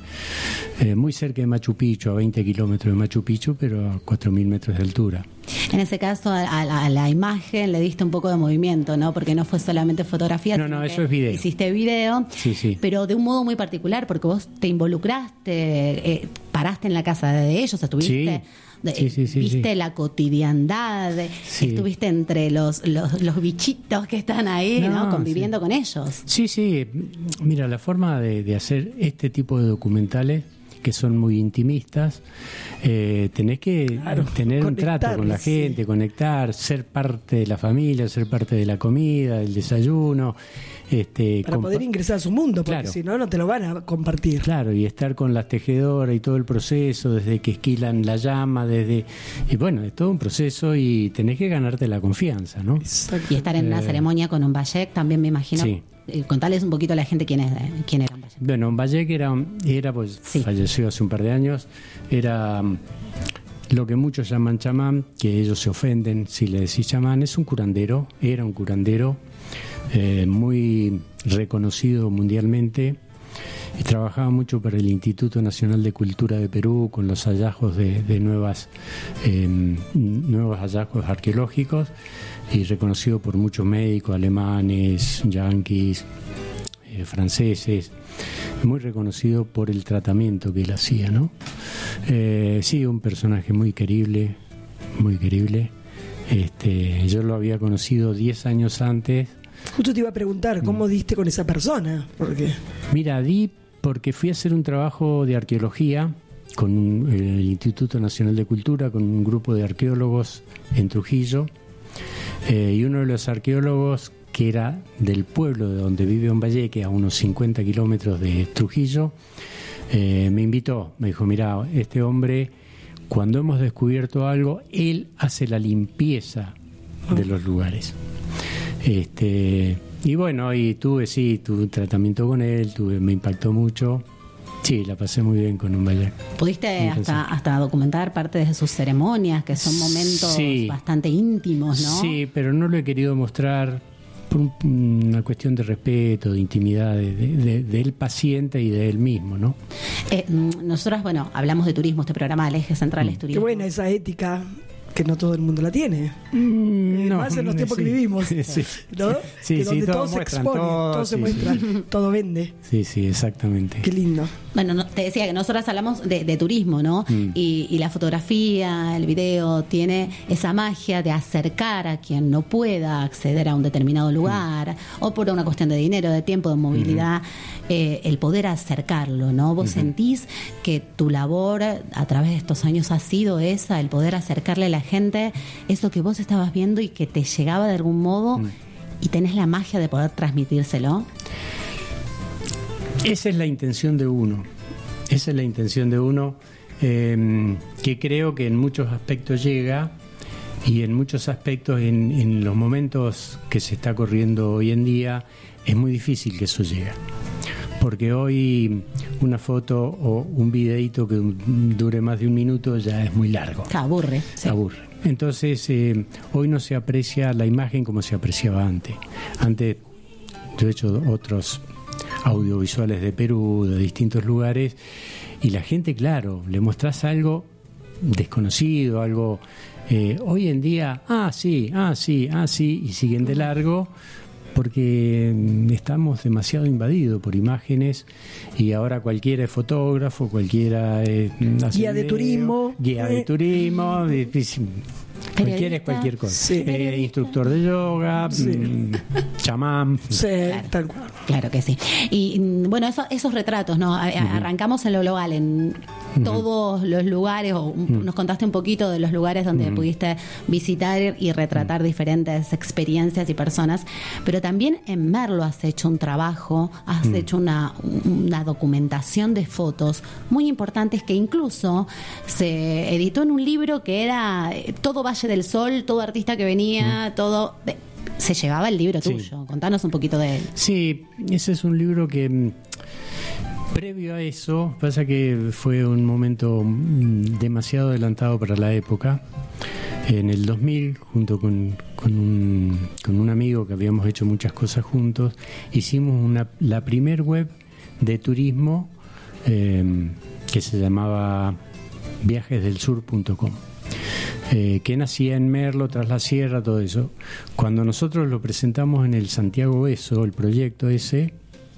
muy cerca de Machu Picchu, a 20 kilómetros de Machu Picchu, pero a 4.000 metros de altura. En ese caso, a la imagen le diste un poco de movimiento, ¿no? Porque no fue solamente fotografía, no, eso es video. Hiciste video, sí. Pero de un modo muy particular, porque vos te involucraste, paraste en la casa de ellos, estuviste... Sí. Viste la cotidiandad, estuviste entre los bichitos que están ahí, ¿no? Conviviendo con ellos. Sí. Mira, la forma de hacer este tipo de documentales, que son muy intimistas, tenés que tener un trato con la gente, conectar, ser parte de la familia, ser parte de la comida, del desayuno. Para poder ingresar a su mundo, porque si no, no te lo van a compartir. Claro, y estar con las tejedoras y todo el proceso, desde que esquilan la llama, y bueno, es todo un proceso y tenés que ganarte la confianza, ¿no? Y estar en una ceremonia con Umbayek también, me imagino. Sí. Contales un poquito a la gente quién era Umbayek. Bueno, Umbayek era pues falleció hace un par de años, era lo que muchos llaman chamán, que ellos se ofenden si le decís chamán, es un curandero, era un curandero muy reconocido mundialmente, y trabajaba mucho para el Instituto Nacional de Cultura de Perú con los hallazgos de nuevos hallazgos arqueológicos, y reconocido por muchos médicos alemanes, yanquis, franceses, muy reconocido por el tratamiento que él hacía, ¿no? Sí, un personaje muy querible, muy querible. Yo lo había conocido 10 años antes. Justo te iba a preguntar, ¿cómo diste con esa persona? Mira, porque fui a hacer un trabajo de arqueología con el Instituto Nacional de Cultura, con un grupo de arqueólogos en Trujillo, y uno de los arqueólogos, que era del pueblo de donde vive Umbayek, a unos 50 kilómetros de Trujillo, me invitó, me dijo, mira, este hombre, cuando hemos descubierto algo, él hace la limpieza de los lugares. Y bueno, y tuve un tratamiento con él, me impactó mucho. Sí, la pasé muy bien con Umbayek. ¿Pudiste hasta documentar parte de sus ceremonias, que son momentos bastante íntimos, ¿no? Sí, pero no lo he querido mostrar por una cuestión de respeto, de intimidad del paciente y de él mismo, ¿no? Nosotros, hablamos de turismo, este programa del eje central es turismo. Qué buena esa ética, que no todo el mundo la tiene. Más en los tiempos que vivimos, ¿no? Sí, donde todo se muestran, expone, todo se muestra, todo vende. Sí, exactamente. Qué lindo. Bueno, te decía que nosotros hablamos de turismo, ¿no? Y la fotografía, el video, tiene esa magia de acercar a quien no pueda acceder a un determinado lugar, o por una cuestión de dinero, de tiempo, de movilidad, el poder acercarlo, ¿no? ¿Vos sentís que tu labor a través de estos años ha sido esa, el poder acercarle a la gente eso que vos estabas viendo y que te llegaba de algún modo, y tenés la magia de poder transmitírselo? Esa es la intención de uno. Que creo que en muchos aspectos llega, y en muchos aspectos, en los momentos que se está corriendo hoy en día, es muy difícil que eso llegue. Porque hoy una foto o un videíto que dure más de un minuto ya es muy largo. Aburre. Aburre. Entonces, hoy no se aprecia la imagen como se apreciaba antes. Antes, yo he hecho otros audiovisuales de Perú, de distintos lugares, y la gente, claro, le mostrás algo desconocido, algo... hoy en día, sí, y siguen de largo, porque estamos demasiado invadidos por imágenes, y ahora cualquiera es fotógrafo, cualquiera es guía de turismo, cualquiera es cualquier cosa, instructor de yoga, chamán, tal cual. Claro que sí. Y bueno, esos retratos, ¿no? Arrancamos en lo global, en todos los lugares, nos contaste un poquito de los lugares donde pudiste visitar y retratar diferentes experiencias y personas, pero también en Merlo has hecho un trabajo, has hecho una documentación de fotos muy importantes, que incluso se editó en un libro que era todo Valle del Sol, todo artista que venía, todo... Se llevaba el libro tuyo. Contanos un poquito de él. Sí, ese es un libro que... Previo a eso, pasa que fue un momento demasiado adelantado para la época. En el 2000, junto con un amigo que habíamos hecho muchas cosas juntos, hicimos la primer web de turismo que se llamaba viajesdelsur.com, que nacía en Merlo, tras la sierra, todo eso. Cuando nosotros lo presentamos en el Santiago Beso, el proyecto ese,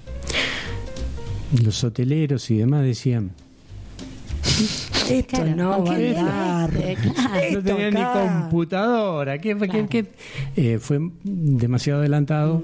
los hoteleros y demás decían: esto no va a dar. No tenía ni computadora. Fue demasiado adelantado.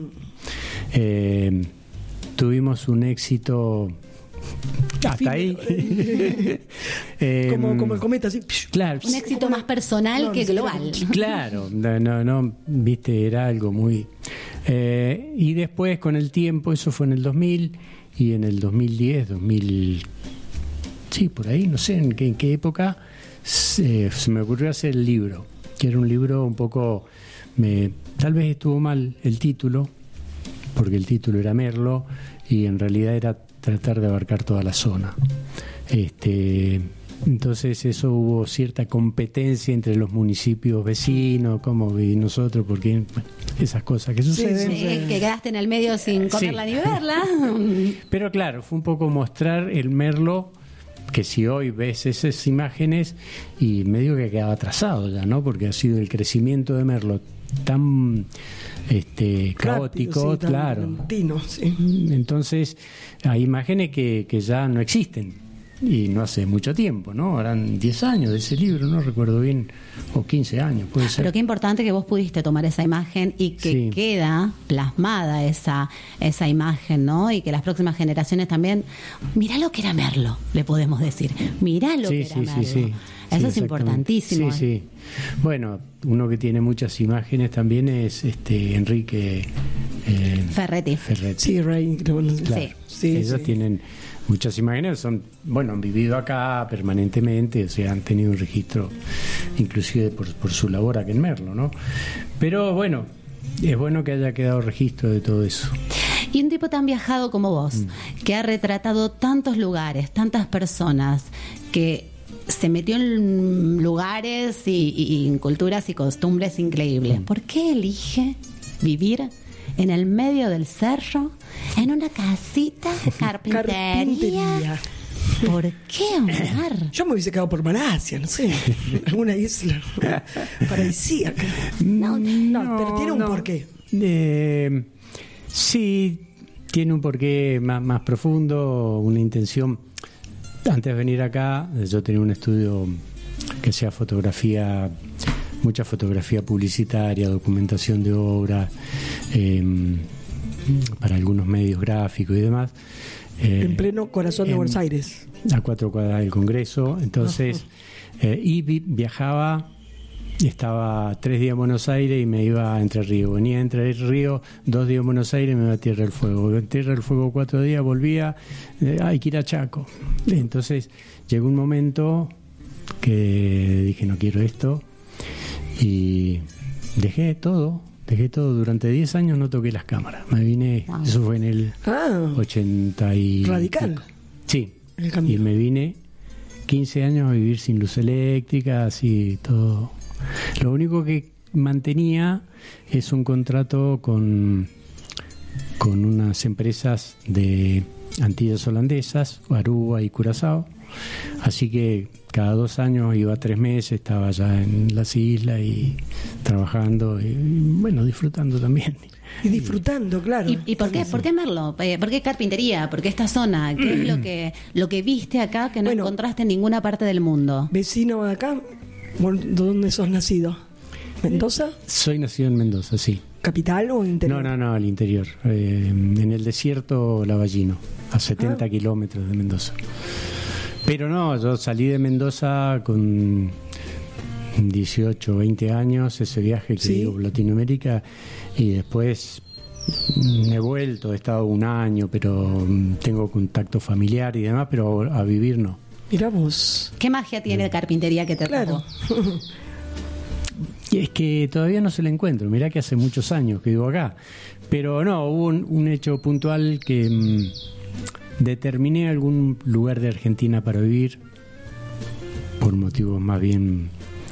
Tuvimos un éxito hasta ahí. Como el cometa, así. Claro. Un éxito más personal que global. Claro, no, viste, era algo muy... y después, con el tiempo, eso fue en el 2000, y en el 2010, sí, por ahí, no sé en qué época, se me ocurrió hacer el libro, que era un libro un poco... tal vez estuvo mal el título, porque el título era Merlo, y en realidad era tratar de abarcar toda la zona. Entonces eso, hubo cierta competencia entre los municipios vecinos, como y nosotros, porque esas cosas que suceden. Sí, que quedaste en el medio sin comerla ni verla. Pero claro, fue un poco mostrar el Merlo, que si hoy ves esas imágenes, y medio que quedaba atrasado ya, ¿no? Porque ha sido el crecimiento de Merlo tan caótico, rápido, sí, claro. Lentino, sí. Entonces hay imágenes que ya no existen, y no hace mucho tiempo, ¿no? Eran 10 años de ese libro, no recuerdo bien, o 15 años, puede ser. Pero qué importante que vos pudiste tomar esa imagen y que queda plasmada esa imagen, ¿no? Y que las próximas generaciones también, mirá lo que era Merlo, le podemos decir, mirá lo que era Merlo. Sí. Eso es importantísimo. Sí. Bueno, uno que tiene muchas imágenes también es Enrique Ferretti. Sí, Ray. Claro. Sí, ellos tienen muchas imágenes, han vivido acá permanentemente, o sea, han tenido un registro, inclusive por su labor aquí en Merlo, ¿no? Pero bueno, es bueno que haya quedado registro de todo eso. Y un tipo tan viajado como vos, que ha retratado tantos lugares, tantas personas, que se metió en lugares y en culturas y costumbres increíbles. ¿Por qué elige vivir en el medio del cerro, en una casita de carpintería? ¿Por qué, Omar? Yo me hubiese quedado por Malasia, no sé, alguna isla paradisíaca. No, pero tiene un porqué. Sí, tiene un porqué más profundo, una intención. Antes de venir acá, yo tenía un estudio que hacía fotografía, mucha fotografía publicitaria, documentación de obras, para algunos medios gráficos y demás. En pleno corazón de Buenos Aires. A 4 cuadras del Congreso. Entonces, y viajaba, estaba 3 días en Buenos Aires y me iba a Entre Ríos. Venía a Entre Ríos 2 días en Buenos Aires y me iba a Tierra del Fuego. En Tierra del Fuego 4 días, volvía, hay que ir a Chaco. Entonces, llegó un momento que dije, no quiero esto, y dejé todo. Durante 10 años no toqué las cámaras. Me vine, eso fue en el 80 y... Radical. Sí, y me vine 15 años a vivir sin luz eléctrica, así todo. Lo único que mantenía es un contrato con unas empresas de Antillas Holandesas, Aruba y Curazao. Así que cada 2 años iba 3 meses, estaba ya en las islas y trabajando y bueno, disfrutando también. Y disfrutando, claro. ¿Y por qué? ¿Por qué Merlo? ¿Por qué carpintería? ¿Por qué esta zona? ¿Qué es lo que viste acá que no encontraste en ninguna parte del mundo? Vecino de acá, ¿dónde sos nacido? ¿Mendoza? Soy nacido en Mendoza, sí. ¿Capital o interior? No, al interior. En el desierto Lavallino, a 70 kilómetros de Mendoza. Pero no, yo salí de Mendoza con 18, 20 años, ese viaje que digo por Latinoamérica, y después he vuelto, he estado 1 año, pero tengo contacto familiar y demás, pero a vivir no. Mirá vos. ¿Qué magia tiene carpintería que te tocó? Y es que todavía no se la encuentro, mirá que hace muchos años que vivo acá, pero no, hubo un hecho puntual que... determiné algún lugar de Argentina para vivir por motivos más bien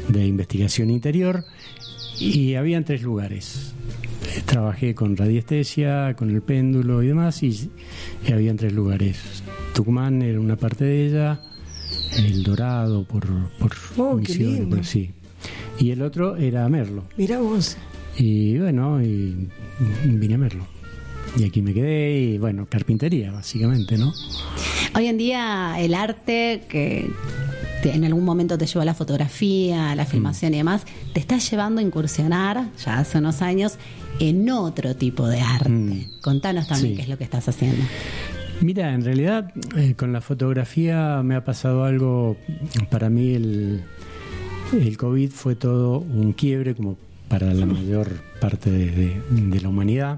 de investigación interior, y habían 3 lugares. Trabajé con radiestesia, con el péndulo y demás, y habían 3 lugares. Tucumán era una parte de ella, El Dorado por Misiones, por, sí. Y el otro era Merlo. Mirá vos. Y bueno, y vine a Merlo. Y aquí me quedé, y bueno, carpintería básicamente, ¿no? Hoy en día el arte que en algún momento te llevó a la fotografía, a la filmación y demás, te está llevando a incursionar, ya hace unos años, en otro tipo de arte. Contanos también qué es lo que estás haciendo. Mira, en realidad con la fotografía me ha pasado algo. Para mí el COVID fue todo un quiebre, como para la mayor parte de la humanidad.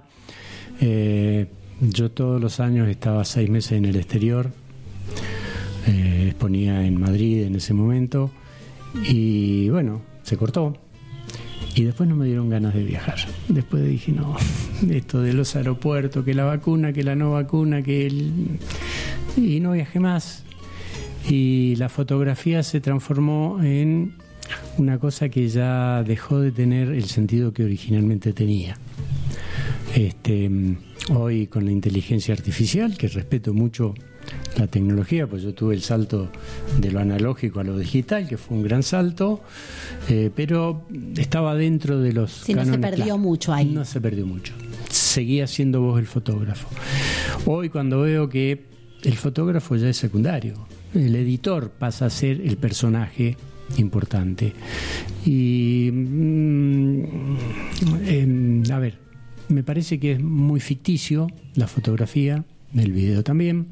Yo todos los años estaba 6 meses en el exterior, exponía en Madrid en ese momento, y bueno, se cortó. Y después no me dieron ganas de viajar. Después dije, no, esto de los aeropuertos, que la vacuna, que la no vacuna, y no viajé más. Y la fotografía se transformó en una cosa que ya dejó de tener el sentido que originalmente tenía. Hoy con la inteligencia artificial, que respeto mucho la tecnología, pues yo tuve el salto de lo analógico a lo digital, que fue un gran salto, pero estaba dentro de los cánones. No se perdió mucho ahí. No se perdió mucho. Seguía siendo vos el fotógrafo. Hoy cuando veo que el fotógrafo ya es secundario, el editor pasa a ser el personaje importante. Y a ver, me parece que es muy ficticio la fotografía, el video también,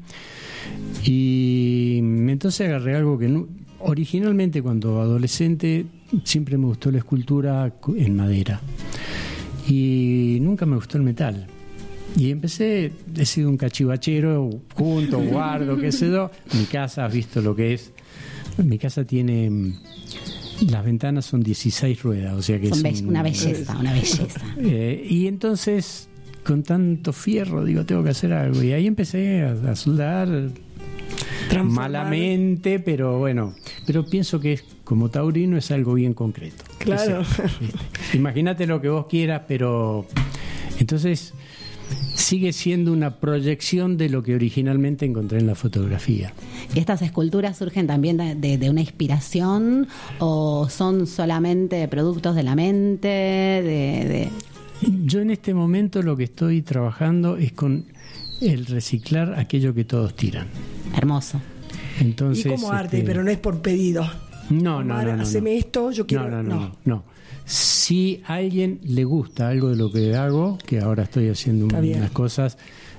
y entonces agarré algo que originalmente, cuando adolescente, siempre me gustó la escultura en madera y nunca me gustó el metal. Y he sido un cachivachero, junto, guardo, qué sé yo. Mi casa, has visto lo que es. Mi casa tiene, las ventanas son 16 ruedas, o sea que es una belleza, una belleza. Y entonces, con tanto fierro, digo, tengo que hacer algo. Y ahí empecé a soldar malamente, pero bueno. Pero pienso que como taurino es algo bien concreto. Claro. Imagínate lo que vos quieras, pero entonces sigue siendo una proyección de lo que originalmente encontré en la fotografía. ¿Y estas esculturas surgen también de una inspiración o son solamente productos de la mente? Yo en este momento lo que estoy trabajando es con el reciclar aquello que todos tiran. Hermoso. Entonces, y como arte, pero no es por pedido. No. Haceme esto, yo quiero. No. Si a alguien le gusta algo de lo que hago, que ahora estoy haciendo unas cosas,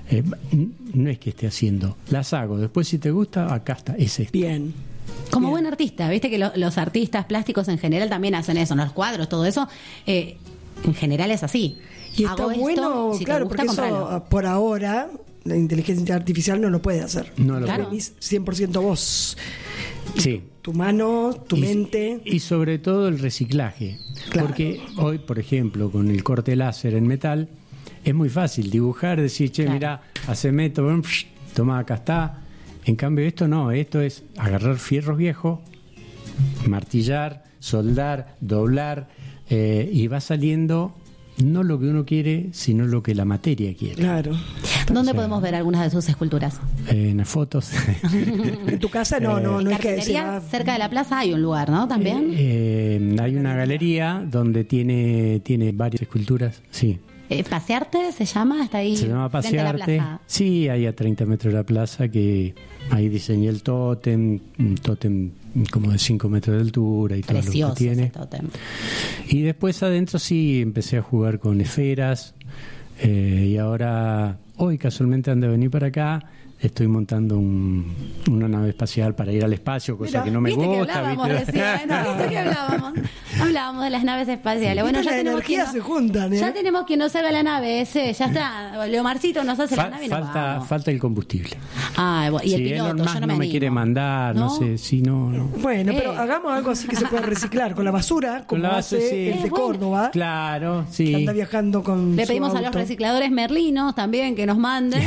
no es que esté haciendo, las hago. Después, si te gusta, acá está, es esto. Bien. Como buen artista, viste que los artistas plásticos en general también hacen eso, los cuadros, todo eso, en general es así. Y está bueno, si claro, gusta, porque eso por ahora la inteligencia artificial no lo puede hacer. No lo puede. 100% vos. Sí. Tu mano, tu mente. Y sobre todo el reciclaje. Claro. Porque hoy, por ejemplo, con el corte láser en metal, es muy fácil dibujar, decir, che, mirá, haceme esto, toma, acá está. En cambio, esto no, esto es agarrar fierros viejos, martillar, soldar, doblar, y va saliendo no lo que uno quiere, sino lo que la materia quiere. Claro. ¿Dónde podemos ver algunas de sus esculturas? En las fotos. En tu casa no es que sea... Cerca de la plaza hay un lugar, ¿no? También. Hay una galería donde tiene varias esculturas, sí. ¿Pasearte se llama? ¿Está ahí? Se llama Pasearte. Sí, ahí a 30 metros de la plaza, que ahí diseñé el tótem, un tótem como de 5 metros de altura y todo lo que tiene. Ese tótem. Y después adentro sí empecé a jugar con esferas, y ahora, hoy casualmente antes de venir para acá, estoy montando una nave espacial para ir al espacio, cosa que no me gusta. ¿Viste que hablábamos de las naves espaciales? Bueno, ya tenemos ya tenemos que nos salga la nave, ya está. Leomarcito nos hace la nave y nos vamos. Falta el combustible. Y el piloto, Elon Musk yo no me quiere mandar, no sé, si no. Bueno, pero hagamos algo así que se pueda reciclar con la basura, como hace el de Córdoba. Claro, sí. Que anda viajando con Le pedimos a los recicladores merlinos también que nos manden.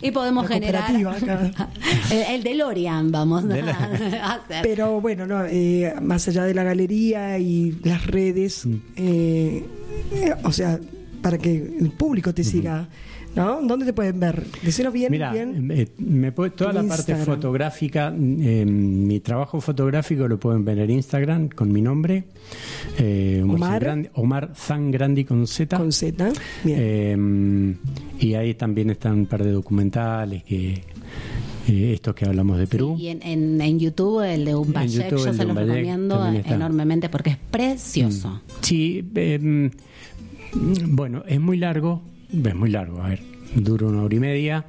Y podemos la generar cooperativa acá. el DeLorean, vamos a hacer. Pero bueno, no, más allá de la galería y las redes, o sea, para que el público te siga, ¿no? ¿Dónde te pueden ver? Decinos bien. Mira, bien. Toda la parte Instagram. fotográfica, mi trabajo fotográfico lo pueden ver en Instagram con mi nombre, Omar Zangrandi con Z. Con Z, bien. Y ahí también están un par de documentales estos que hablamos de Perú. Y en YouTube, el de Umbayek, yo se los recomiendo enormemente porque es precioso. Sí, bueno, es muy largo, a ver, dura 1 hora y media.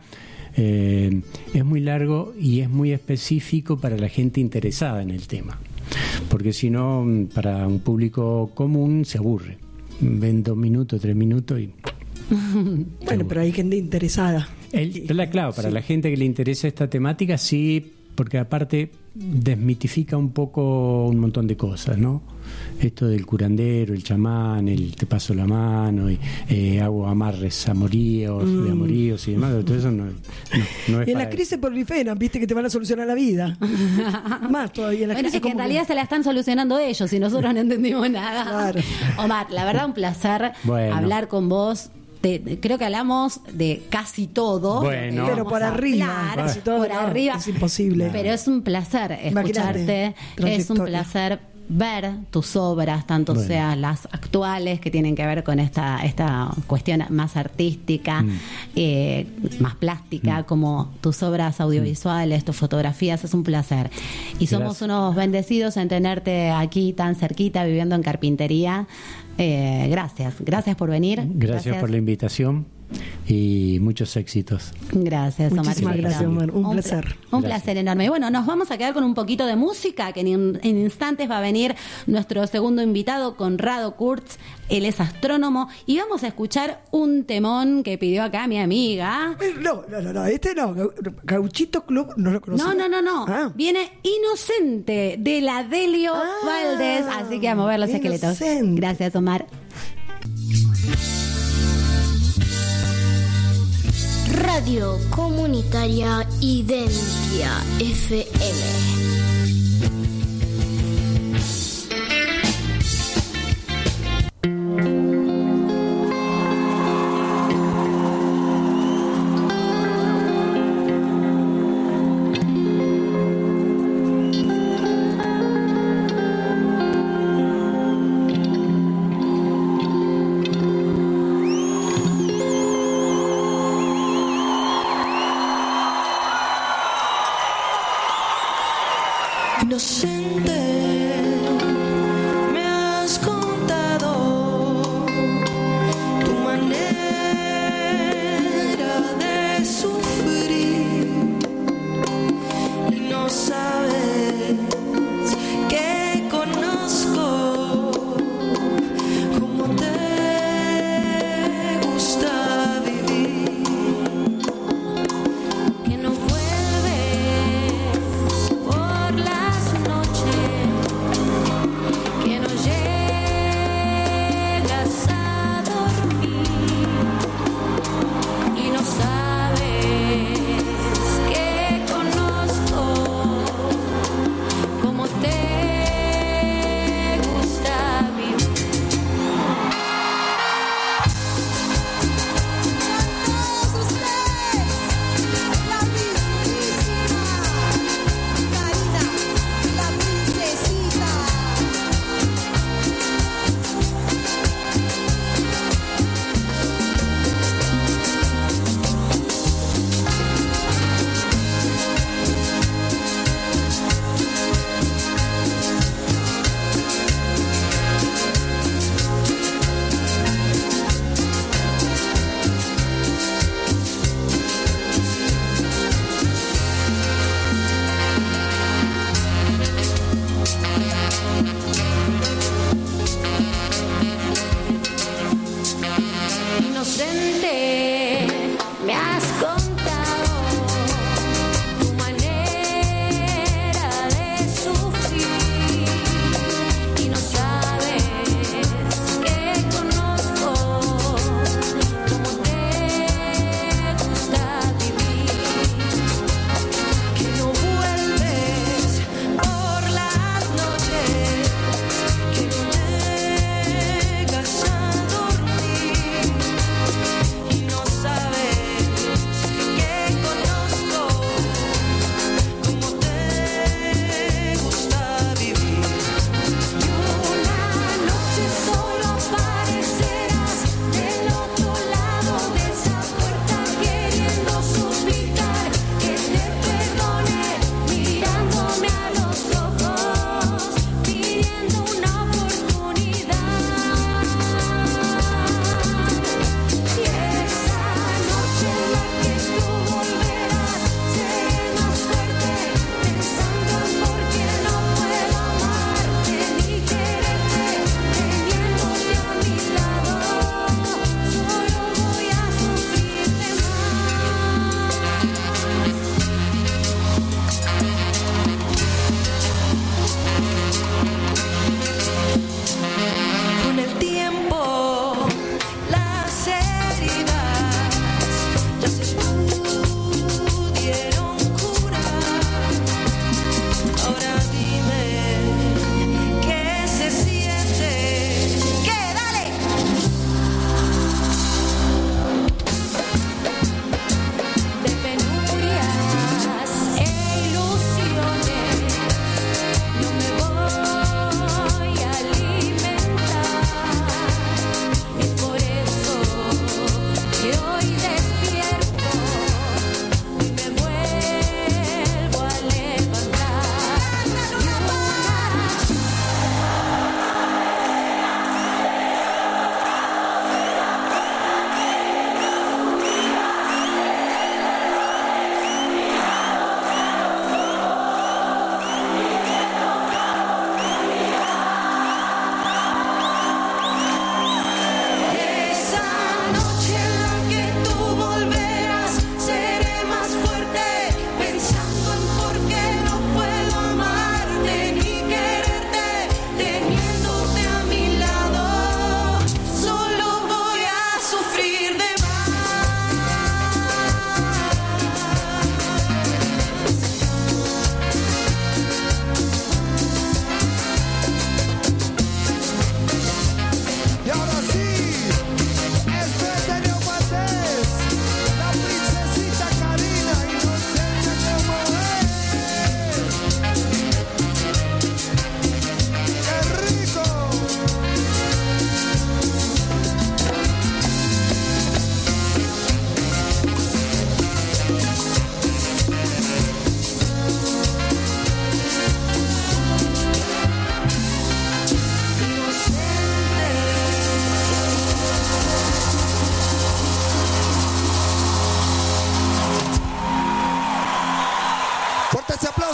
Es muy largo y es muy específico para la gente interesada en el tema, porque si no, para un público común se aburre. Ven 2 minutos, 3 minutos y... Bueno, pero hay gente interesada. Claro, para la gente que le interesa esta temática, sí, porque aparte desmitifica un poco un montón de cosas, ¿no? Esto del curandero, el chamán, el te paso la mano, y hago amarres de amoríos y demás, todo eso no es. Y en la crisis proliferan, viste que te van a solucionar la vida. Más todavía en la crisis. Es que en realidad se la están solucionando ellos y nosotros no entendimos nada. Claro. Omar, la verdad, un placer hablar con vos. Creo que hablamos de casi todo. Bueno, pero por arriba. Casi todo, por arriba. Es imposible. Pero es un placer escucharte. Es un placer ver tus obras, tanto sean las actuales que tienen que ver con esta cuestión más artística, más plástica, como tus obras audiovisuales, tus fotografías. Es un placer. Y somos unos bendecidos en tenerte aquí tan cerquita, viviendo en Carpintería. Gracias por venir. Gracias por la invitación y muchos éxitos. Gracias, Omar. Muchísimas gracias, Omar. Un placer. Un placer enorme. Y bueno, nos vamos a quedar con un poquito de música, que en instantes va a venir nuestro segundo invitado, Conrado Kurz. Él es astrónomo y vamos a escuchar un temón que pidió acá mi amiga. No, este no. Gauchito Club no lo conozco. No. Viene Inocente de la Delio Valdés. Así que a mover los esqueletos. Gracias, Omar. Radio Comunitaria Identia FM.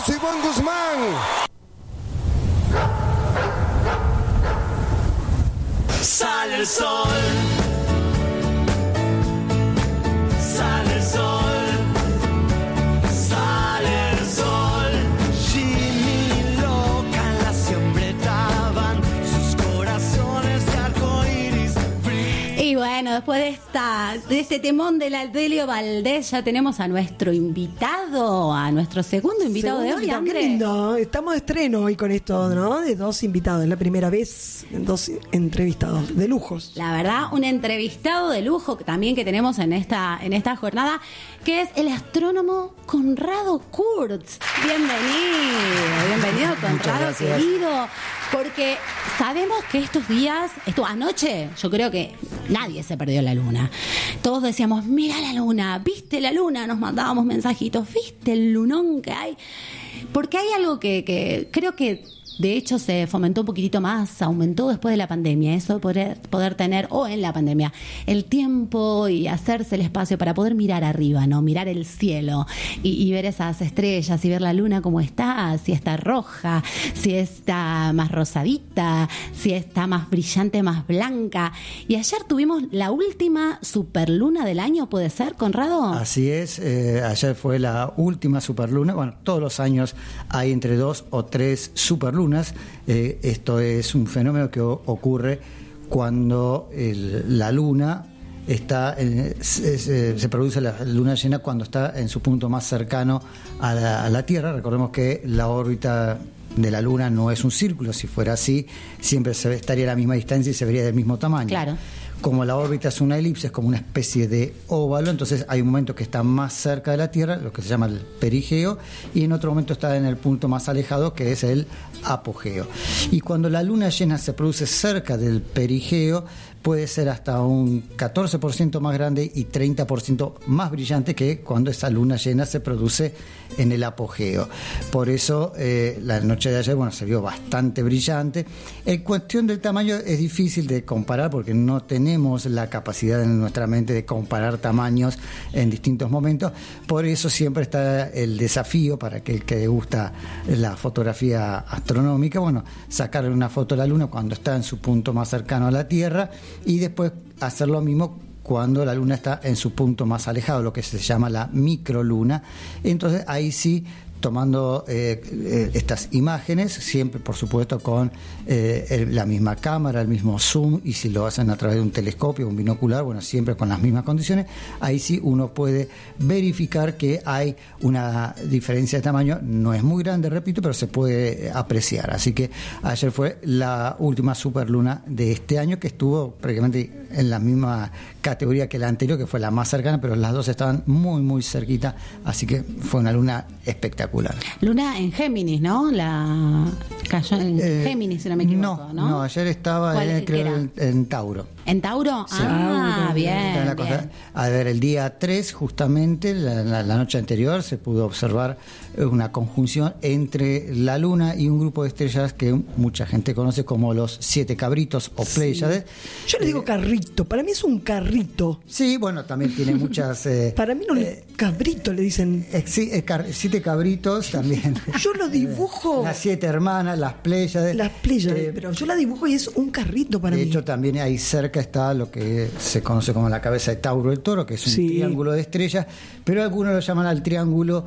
aplauso, Ivonne Guzmán. Sale el sol. Sale el sol. Sale el sol. Jimmy loca en la siempre taban sus corazones de arcoíris. Y bueno, después de este temón de la Delio Valdés, ya tenemos a nuestro invitado, a nuestro segundo invitado de hoy, André. Qué lindo. Estamos de estreno hoy con esto, ¿no? De 2 invitados. Es la primera vez en 2 entrevistados de lujos. La verdad, un entrevistado de lujo también que tenemos en esta jornada, que es el astrónomo Conrado Kurz. Bienvenido Conrado, querido. Porque sabemos que estos días, anoche, yo creo que nadie se perdió la luna. Todos decíamos, mira la luna, viste la luna, nos mandábamos mensajitos, viste el lunón que hay. Porque hay algo que creo que de hecho se fomentó un poquitito más, aumentó después de la pandemia, eso de poder tener, o en la pandemia, el tiempo y hacerse el espacio para poder mirar arriba, ¿no? Mirar el cielo y ver esas estrellas y ver la luna cómo está, si está roja, si está más rosadita, si está más brillante, más blanca. Y ayer tuvimos la última superluna del año, ¿puede ser, Conrado? Así es, ayer fue la última superluna. Bueno, todos los años hay entre 2 o 3 superlunas. Esto es un fenómeno que ocurre cuando la luna está se produce la luna llena cuando está en su punto más cercano a la Tierra. Recordemos que la órbita de la luna no es un círculo. Si fuera así, siempre estaría a la misma distancia y se vería del mismo tamaño. Claro. Como la órbita es una elipse, es como una especie de óvalo, entonces hay un momento que está más cerca de la Tierra, lo que se llama el perigeo, y en otro momento está en el punto más alejado, que es el apogeo. Y cuando la luna llena se produce cerca del perigeo, puede ser hasta un 14% más grande y 30% más brillante que cuando esa luna llena se produce en el apogeo. Por eso la noche de ayer, se vio bastante brillante. En cuestión del tamaño es difícil de comparar porque no tenemos la capacidad en nuestra mente de comparar tamaños en distintos momentos. Por eso siempre está el desafío para aquel que le gusta la fotografía astronómica, sacarle una foto a la luna cuando está en su punto más cercano a la Tierra y después hacer lo mismo cuando la luna está en su punto más alejado, lo que se llama la microluna. Entonces ahí sí, tomando estas imágenes, siempre por supuesto con la misma cámara, el mismo zoom, y si lo hacen a través de un telescopio, un binocular, siempre con las mismas condiciones, ahí sí uno puede verificar que hay una diferencia de tamaño, no es muy grande, repito, pero se puede apreciar. Así que ayer fue la última superluna de este año, que estuvo prácticamente en la misma categoría que la anterior, que fue la más cercana, pero las dos estaban muy muy cerquita, así que fue una luna espectacular. Luna en Géminis, ¿no? Cayó en Géminis, si no me equivoco, ¿no? No, ayer estaba creo en Tauro. ¿En Tauro? Sí. Bien. A ver, el día 3, justamente, la noche anterior, se pudo observar una conjunción entre la Luna y un grupo de estrellas que mucha gente conoce como los 7 cabritos o Pléyades. Yo le digo carrito, para mí es un carrito. Sí, también tiene muchas... para mí no cabrito le dicen. Sí, 7 cabritos también. Yo lo dibujo. Las 7 hermanas, las Pléyades. Las Pléyades, pero yo la dibujo y es un carrito para mí. De hecho, también ahí cerca está lo que se conoce como la cabeza de Tauro del Toro, que es un triángulo de estrellas, pero algunos lo llaman al triángulo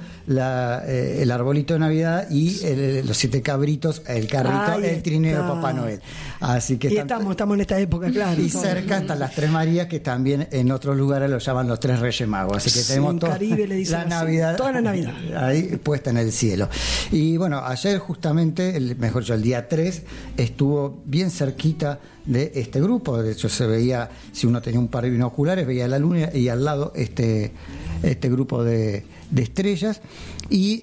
el arbolito de Navidad y los 7 cabritos, el carrito, el trineo de Papá Noel. Así que estamos en esta época, claro. Y cerca están las 3 Marías, que también en otros lugares lo llaman los 3 Reyes Magos. Así que tenemos toda la Navidad, toda la Navidad ahí puesta en el cielo. Y ayer justamente, el día 3, estuvo bien cerquita de este grupo. De hecho, se veía, si uno tenía un par de binoculares, veía la luna y al lado este grupo de estrellas. Y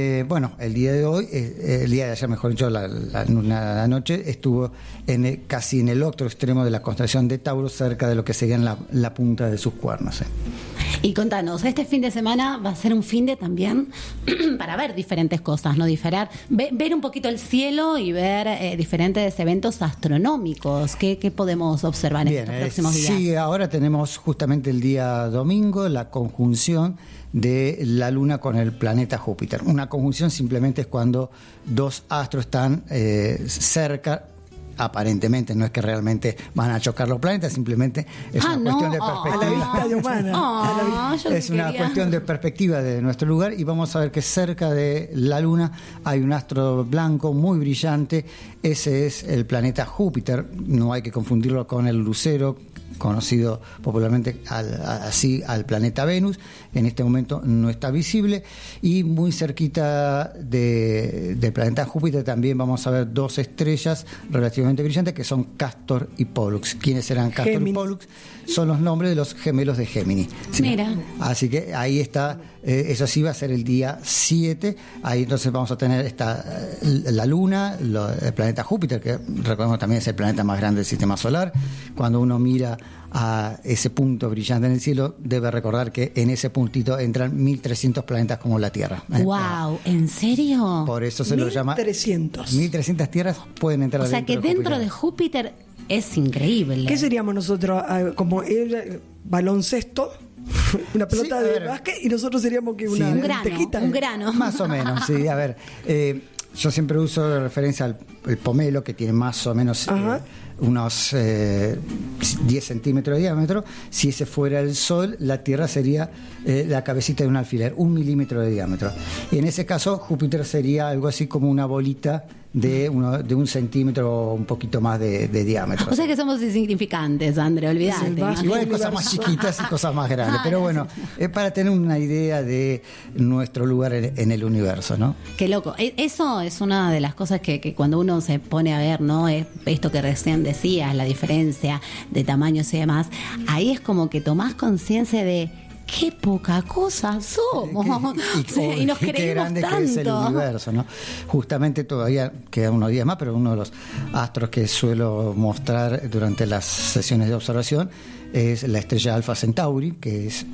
el día de hoy, el día de ayer, mejor dicho, la noche, estuvo casi en el otro extremo de la constelación de Tauro, cerca de lo que serían la punta de sus cuernos. Y contanos, este fin de semana va a ser un fin de también para ver diferentes cosas, ¿no? Ver un poquito el cielo y ver diferentes eventos astronómicos. ¿Qué podemos observar en estos próximos días? Sí, ahora tenemos justamente el día domingo la conjunción de la Luna con el planeta Júpiter. Una conjunción simplemente es cuando dos astros están cerca. Aparentemente no es que realmente van a chocar los planetas, simplemente es una cuestión de perspectiva. Es una cuestión de perspectiva de nuestro lugar, y vamos a ver que cerca de la Luna hay un astro blanco muy brillante. Ese es el planeta Júpiter. No hay que confundirlo con el lucero, conocido popularmente así al planeta Venus. En este momento no está visible, y muy cerquita del planeta Júpiter también vamos a ver dos estrellas relativamente brillantes que son Castor y Pollux. ¿Quiénes serán Castor y Pollux? Son los nombres de los gemelos de Géminis. ¿Sí? Mira. Así que ahí está, eso sí va a ser el día 7. Ahí entonces vamos a tener la Luna, el planeta Júpiter, que recordemos también es el planeta más grande del sistema solar. Cuando uno mira a ese punto brillante en el cielo, debe recordar que en ese puntito entran 1.300 planetas como la Tierra. ¡Wow! ¿En serio? Por eso se lo llama 1.300 tierras pueden entrar. O sea que dentro de Júpiter es increíble. ¿Qué seríamos nosotros? Como el baloncesto, una pelota de básquet, y nosotros seríamos que una tejita. Un grano. Más o menos, sí. A ver, yo siempre uso de referencia al pomelo, que tiene más o menos unos 10 centímetros de diámetro. Si ese fuera el Sol, la Tierra sería la cabecita de un alfiler, 1 milímetro de diámetro. Y en ese caso, Júpiter sería algo así como una bolita de 1 centímetro o un poquito más de diámetro. O sea que somos insignificantes, André, olvídate. Igual hay cosas más chiquitas y cosas más grandes, pero bueno, es para tener una idea de nuestro lugar en el universo, ¿no? Qué loco. Eso es una de las cosas que cuando uno se pone a ver, ¿no? Es esto que recién decías, la diferencia de tamaños y demás. Ahí es como que tomás conciencia de qué poca cosa somos y nos creemos qué grande tanto. Que es el universo, ¿no? Justamente todavía quedan unos días más, pero uno de los astros que suelo mostrar durante las sesiones de observación es la estrella Alfa Centauri, que es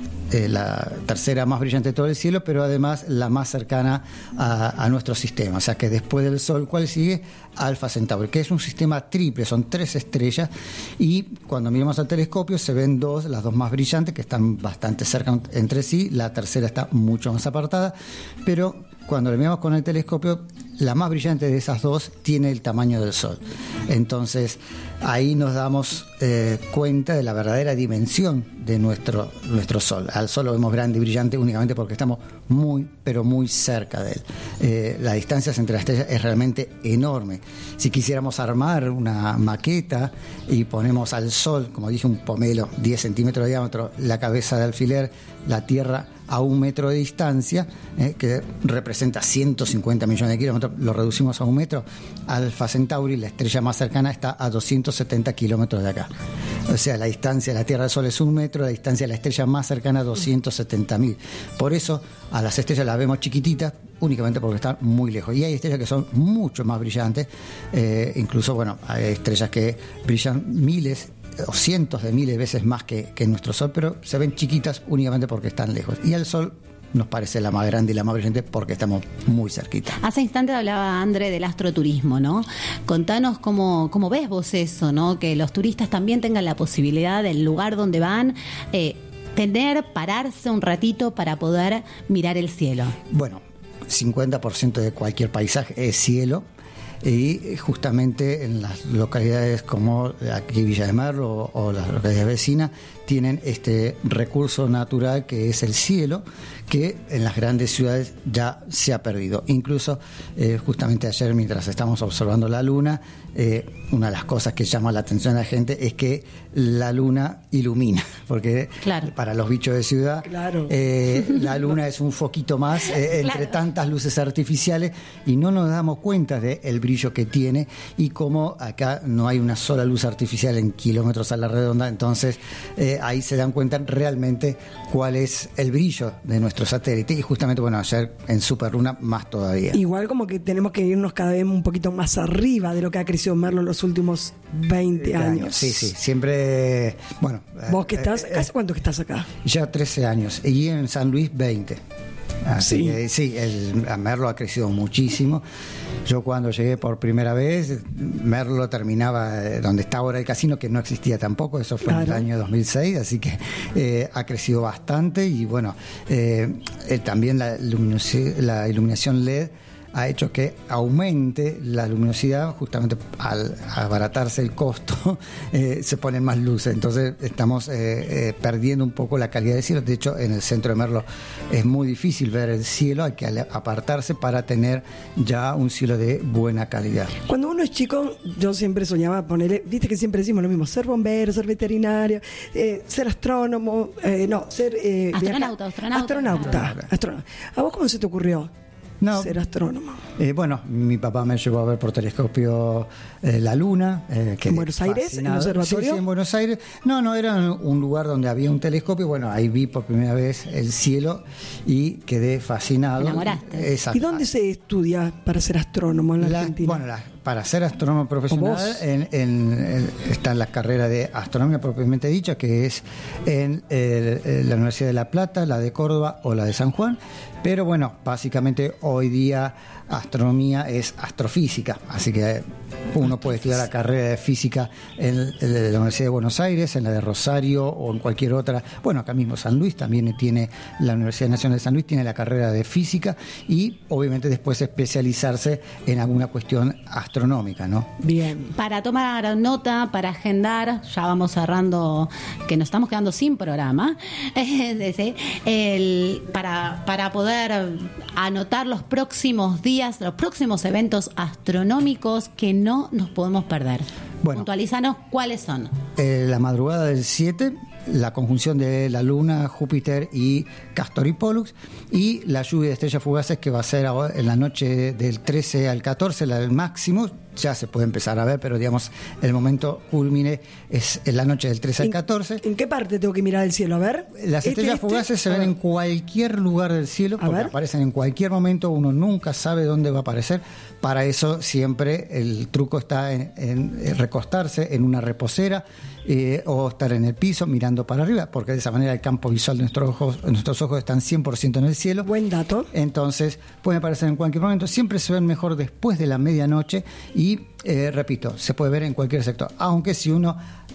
la tercera más brillante de todo el cielo, pero además la más cercana a nuestro sistema. O sea que después del Sol, ¿cuál sigue? Alfa Centauri, que es un sistema triple, son 3 estrellas, y cuando miramos al telescopio se ven las dos más brillantes, que están bastante cerca entre sí. La tercera está mucho más apartada, pero cuando le miramos con el telescopio, la más brillante de esas dos tiene el tamaño del Sol. Entonces ahí nos damos cuenta de la verdadera dimensión de nuestro Sol. Al Sol lo vemos grande y brillante únicamente porque estamos muy, pero muy cerca de él. La distancia entre las estrellas es realmente enorme. Si quisiéramos armar una maqueta y ponemos al Sol, como dije, un pomelo 10 centímetros de diámetro, la cabeza de alfiler, la Tierra a 1 metro de distancia, que representa 150 millones de kilómetros, lo reducimos a 1 metro. Alfa Centauri, la estrella más cercana, está a 270 kilómetros de acá. O sea, la distancia de la Tierra al Sol es 1 metro, la distancia de la estrella más cercana 270.000. Por eso a las estrellas las vemos chiquititas, únicamente porque están muy lejos. Y hay estrellas que son mucho más brillantes, incluso, bueno, hay estrellas que brillan miles o cientos de miles de veces más que nuestro Sol, pero se ven chiquitas únicamente porque están lejos. Y el Sol nos parece la más grande y la más brillante porque estamos muy cerquita. Hace instantes hablaba André del astroturismo, ¿no? Contanos cómo ves vos eso, ¿no? Que los turistas también tengan la posibilidad del lugar donde van, pararse un ratito para poder mirar el cielo. Bueno, 50% de cualquier paisaje es cielo. Y justamente en las localidades como aquí Villa de Merlo o las localidades vecinas tienen este recurso natural que es el cielo, que en las grandes ciudades ya se ha perdido. Incluso justamente ayer, mientras estamos observando la luna, una de las cosas que llama la atención a la gente es que la luna ilumina, porque para los bichos de ciudad la luna es un foquito más entre tantas luces artificiales, y no nos damos cuenta del brillo que tiene y cómo acá no hay una sola luz artificial en kilómetros a la redonda. Entonces ahí se dan cuenta realmente cuál es el brillo de nuestro satélite. Y justamente, bueno, ayer en Superluna más todavía. Igual como que tenemos que irnos cada vez un poquito más arriba de lo que ha crecido Merlo en los últimos 20 años. Sí, siempre, bueno. ¿Vos que estás, hace cuánto que estás acá? Ya 13 años, y en San Luis 20. Así que sí, Merlo ha crecido muchísimo. Yo cuando llegué por primera vez, Merlo terminaba donde está ahora el casino, que no existía tampoco, eso fue en el año 2006, así que ha crecido bastante. Y bueno, también la iluminación LED ha hecho que aumente la luminosidad, justamente al abaratarse el costo, se ponen más luces. Entonces estamos perdiendo un poco la calidad del cielo. De hecho, en el centro de Merlo es muy difícil ver el cielo, hay que apartarse para tener ya un cielo de buena calidad. Cuando uno es chico, yo siempre soñaba ponerle, viste que siempre decimos lo mismo, ser bombero, ser veterinario, ser astrónomo, ser astronauta. ¿A vos cómo se te ocurrió? No, ser astrónomo. Bueno, mi papá me llevó a ver por telescopio la luna. ¿En Buenos Aires? ¿En el observatorio? Sí, en Buenos Aires. No, era un lugar donde había un telescopio. Bueno, ahí vi por primera vez el cielo y quedé fascinado. ¿Te enamoraste? Exacto. ¿Y dónde se estudia para ser astrónomo en la Argentina? Bueno, para ser astrónomo profesional está en la carrera de astronomía propiamente dicha, que es en la Universidad de La Plata, la de Córdoba o la de San Juan. Pero bueno, básicamente hoy día astronomía es astrofísica, así que uno puede estudiar la carrera de física en la Universidad de Buenos Aires, en la de Rosario o en cualquier otra. Bueno, acá mismo San Luis también tiene, la Universidad Nacional de San Luis tiene la carrera de física y obviamente después especializarse en alguna cuestión astronómica, ¿no? Bien. Para tomar nota, para agendar, ya vamos cerrando, que nos estamos quedando sin programa, para poder anotar los próximos días, los próximos eventos astronómicos que no nos podemos perder. Bueno, puntualízanos cuáles son. La madrugada del 7, la conjunción de la Luna, Júpiter y Castor y Pollux, y la lluvia de estrellas fugaces que va a ser en la noche del 13 al 14, la del máximo. Ya se puede empezar a ver, pero digamos, el momento culmine es en la noche del 13 al 14. ¿En qué parte tengo que mirar el cielo? A ver. Las estrellas fugaces se ven en cualquier lugar del cielo, porque aparecen en cualquier momento, uno nunca sabe dónde va a aparecer. Para eso siempre el truco está en recostarse en una reposera o estar en el piso mirando para arriba, porque de esa manera el campo visual de nuestros ojos están 100% en el cielo. Buen dato. Entonces pueden aparecer en cualquier momento, siempre se ven mejor después de la medianoche y repito, se puede ver en cualquier sector, aunque si uno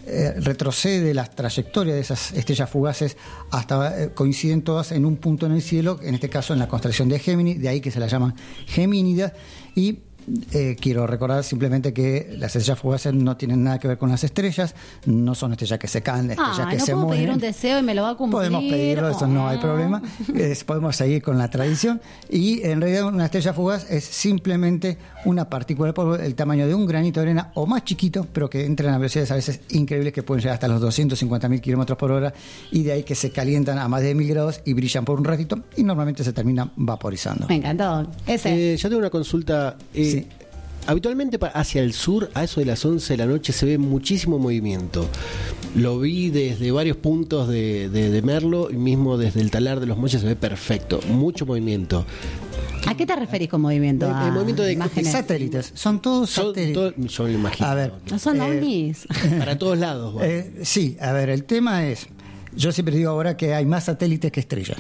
retrocede las trayectorias de esas estrellas fugaces hasta coinciden todas en un punto en el cielo, en este caso en la constelación de Géminis, de ahí que se la llaman Gemínidas. Y quiero recordar simplemente que las estrellas fugaces no tienen nada que ver con las estrellas, no son estrellas que se caen, estrellas que se mueven. ¿No puedo pedir un deseo y me lo va a cumplir? Podemos pedirlo, eso no hay problema. Podemos seguir con la tradición. Y en realidad una estrella fugaz es simplemente una partícula de polvo del tamaño de un granito de arena o más chiquito, pero que entran a velocidades a veces increíbles que pueden llegar hasta los 250.000 kilómetros por hora, y de ahí que se calientan a más de 1000 grados y brillan por un ratito y normalmente se terminan vaporizando. Me encantó. Yo tengo una consulta. Sí. Habitualmente hacia el sur, a eso de las 11 de la noche, se ve muchísimo movimiento. Lo vi desde varios puntos de Merlo, y mismo desde el Talar de los Molles se ve perfecto, mucho movimiento. ¿A qué te referís con movimiento? El movimiento de imágenes. Satélites, son todos satélites. Yo me imagino. A ver, no son ovnis. Para todos lados. Bueno. Sí, a ver, el tema es, yo siempre digo ahora que hay más satélites que estrellas.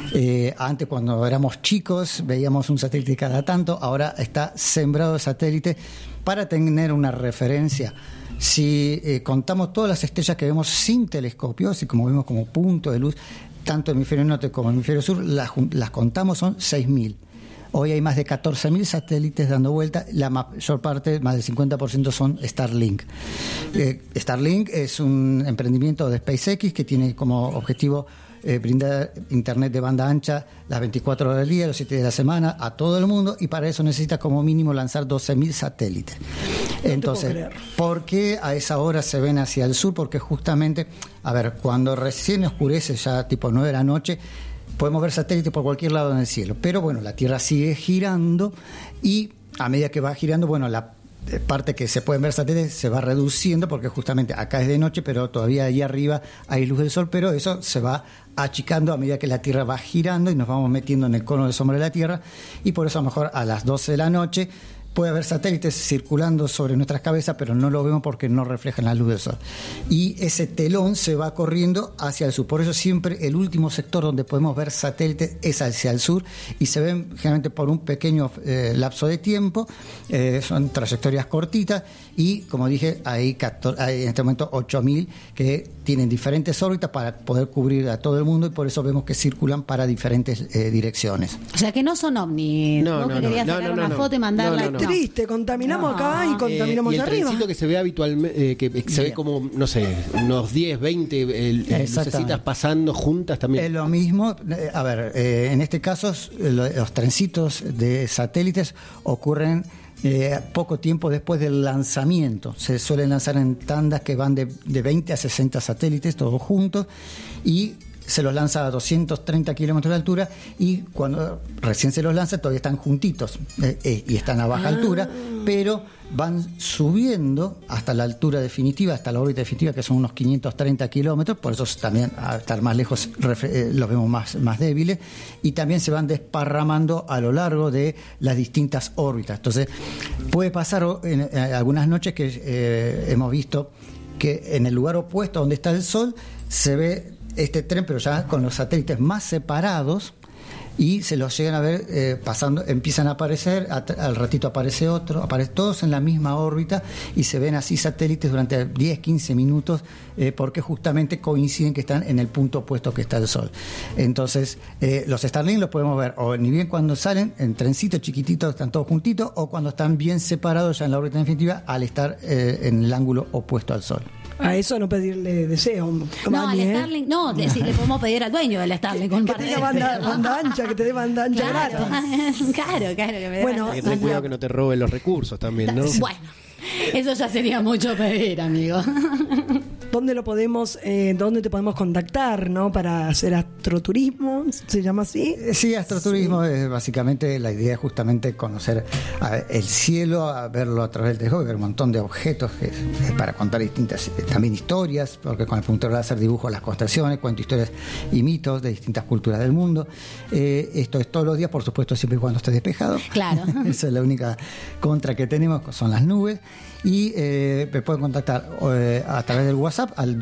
Antes, cuando éramos chicos, veíamos un satélite cada tanto, ahora está sembrado de satélites. Para tener una referencia, si contamos todas las estrellas que vemos sin telescopio, así como vemos como punto de luz, tanto hemisferio norte como hemisferio sur, las contamos, son 6.000. Hoy hay más de 14.000 satélites dando vuelta, la mayor parte, más del 50%, son Starlink. Starlink es un emprendimiento de SpaceX que tiene como objetivo brindar internet de banda ancha las 24 horas del día, los 7 días de la semana, a todo el mundo, y para eso necesita como mínimo lanzar 12.000 satélites. Entonces, ¿por qué a esa hora se ven hacia el sur? Porque justamente, a ver, cuando recién oscurece, ya tipo 9 de la noche, podemos ver satélites por cualquier lado en el cielo, pero bueno, la Tierra sigue girando y a medida que va girando, bueno, la parte que se pueden ver satélites se va reduciendo porque justamente acá es de noche, pero todavía ahí arriba hay luz del sol, pero eso se va achicando a medida que la Tierra va girando y nos vamos metiendo en el cono de sombra de la Tierra, y por eso a lo mejor a las 12 de la noche puede haber satélites circulando sobre nuestras cabezas, pero no lo vemos porque no reflejan la luz del sol. Y ese telón se va corriendo hacia el sur. Por eso siempre el último sector donde podemos ver satélites es hacia el sur, y se ven generalmente por un pequeño lapso de tiempo. Son trayectorias cortitas, y como dije, hay en este momento 8.000 que tienen diferentes órbitas para poder cubrir a todo el mundo, y por eso vemos que circulan para diferentes direcciones. O sea que no son ovnis. Vos que querías sacar una foto y mandarla. Triste, contaminamos acá y contaminamos y el arriba. trencito que se ve habitualmente, que se ve como, no sé, unos 10, 20 lucecitas pasando juntas también. Es lo mismo. A ver, en este caso, los trencitos de satélites ocurren poco tiempo después del lanzamiento. Se suelen lanzar en tandas que van de 20 a 60 satélites, todos juntos, y se los lanza a 230 kilómetros de altura, y cuando recién se los lanza todavía están juntitos y están a baja altura, pero van subiendo hasta la altura definitiva, hasta la órbita definitiva, que son unos 530 kilómetros, por eso también al estar más lejos los vemos más débiles, y también se van desparramando a lo largo de las distintas órbitas. Entonces puede pasar en algunas noches que hemos visto que en el lugar opuesto donde está el Sol se ve este tren, pero ya con los satélites más separados, y se los llegan a ver pasando, empiezan a aparecer, al ratito aparece otro, aparecen todos en la misma órbita, y se ven así satélites durante 10-15 minutos, porque justamente coinciden que están en el punto opuesto que está el Sol. Entonces los Starlink los podemos ver o ni bien cuando salen en trencitos chiquititos, están todos juntitos, o cuando están bien separados ya en la órbita definitiva, al estar en el ángulo opuesto al Sol. A eso no pedirle deseo. No, al Starlink, no, le podemos pedir al dueño del Starlink. Que te dé banda ancha, que te dé banda ancha gratis. Claro, que me dé. Bueno, hay que tener cuidado que no te roben los recursos también, ¿no? Bueno, eso ya sería mucho pedir, amigo. ¿Dónde lo podemos, dónde te podemos contactar, ¿no? Para hacer astroturismo, ¿se llama así? Sí, astroturismo es básicamente la idea, justamente conocer el cielo, verlo a través del telescopio, ver un montón de objetos para contar distintas también historias, porque con el punto láser dibujo las constelaciones, cuento historias y mitos de distintas culturas del mundo. Esto es todos los días, por supuesto, siempre y cuando esté despejado. Claro. Esa es la única contra que tenemos, son las nubes. Y me pueden contactar a través del WhatsApp al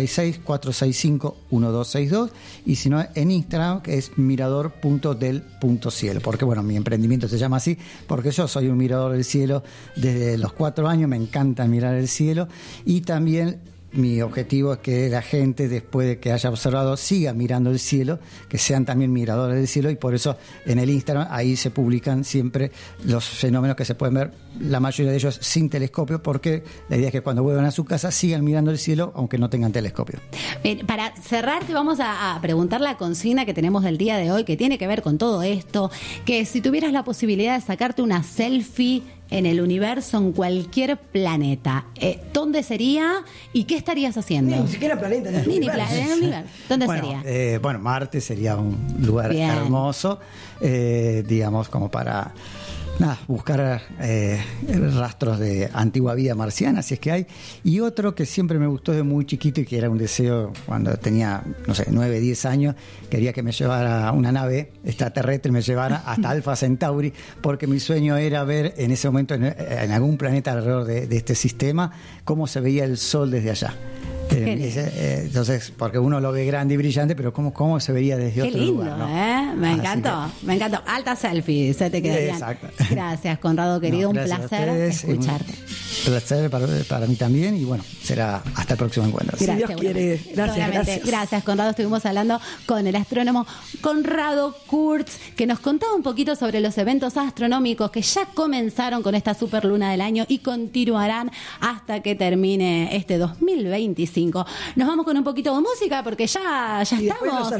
266-465-1262, y si no en Instagram, que es mirador.del.cielo, porque bueno, mi emprendimiento se llama así porque yo soy un mirador del cielo desde los 4 años, me encanta mirar el cielo, y también mi objetivo es que la gente, después de que haya observado, siga mirando el cielo, que sean también miradores del cielo, y por eso en el Instagram ahí se publican siempre los fenómenos que se pueden ver, la mayoría de ellos sin telescopio, porque la idea es que cuando vuelvan a su casa sigan mirando el cielo aunque no tengan telescopio. Bien, para cerrar te vamos a preguntar la consigna que tenemos del día de hoy, que tiene que ver con todo esto, que si tuvieras la posibilidad de sacarte una selfie en el universo, en cualquier planeta, ¿dónde sería y qué estarías haciendo? Ni siquiera planeta, en el universo. ¿Dónde sería? Bueno, Marte sería un lugar hermoso, digamos, como para buscar rastros de antigua vida marciana, si es que hay. Y otro que siempre me gustó de muy chiquito y que era un deseo cuando tenía, no sé, 9, 10 años, quería que me llevara una nave extraterrestre, me llevara hasta Alpha Centauri, porque mi sueño era ver en ese momento en algún planeta alrededor de este sistema cómo se veía el Sol desde allá. Entonces, porque uno lo ve grande y brillante, pero cómo se veía desde otro lugar, ¿no? Me encantó. Alta selfie, se te quedarían. Exacto. Gracias, Conrado, querido, un placer escucharte. Un placer para mí también, y bueno, será hasta el próximo encuentro. Si Dios quiere. Gracias, Conrado. Estuvimos hablando con el astrónomo Conrado Kurz, que nos contaba un poquito sobre los eventos astronómicos que ya comenzaron con esta superluna del año y continuarán hasta que termine este 2025. Nos vamos con un poquito de música porque ya estamos.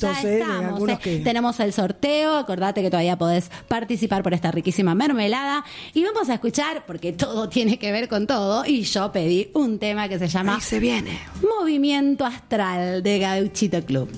Tenemos el sorteo. Acordate que todavía podés participar por esta riquísima mermelada. Y vamos a escuchar, porque todo tiene que ver con todo, y yo pedí un tema que se llama Ahí se viene. Movimiento Astral de Gauchito Club.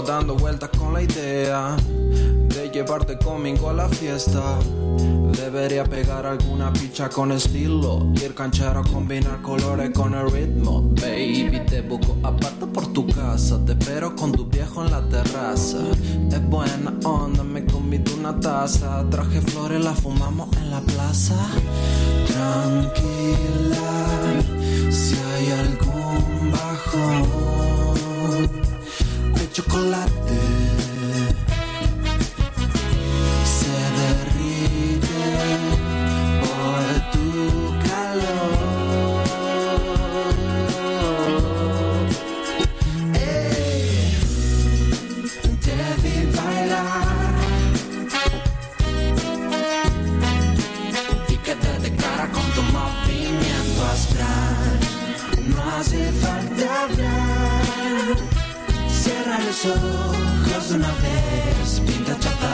dando vueltas con la idea de llevarte conmigo a la fiesta. Debería pegar alguna picha con estilo, ir canchero, combinar colores con el ritmo. Baby, te busco aparte por tu casa, te espero con tu viejo en la terraza. Es buena onda, me convido una taza, traje flores, la fumamos en la plaza. Tranquila, si hay algún bajón de chocolate se derrite por tu calor. Te vi bailar y quedé de cara con tu movimiento astral. No hace falta hablar, cierra los ojos de una vez, pinta chata.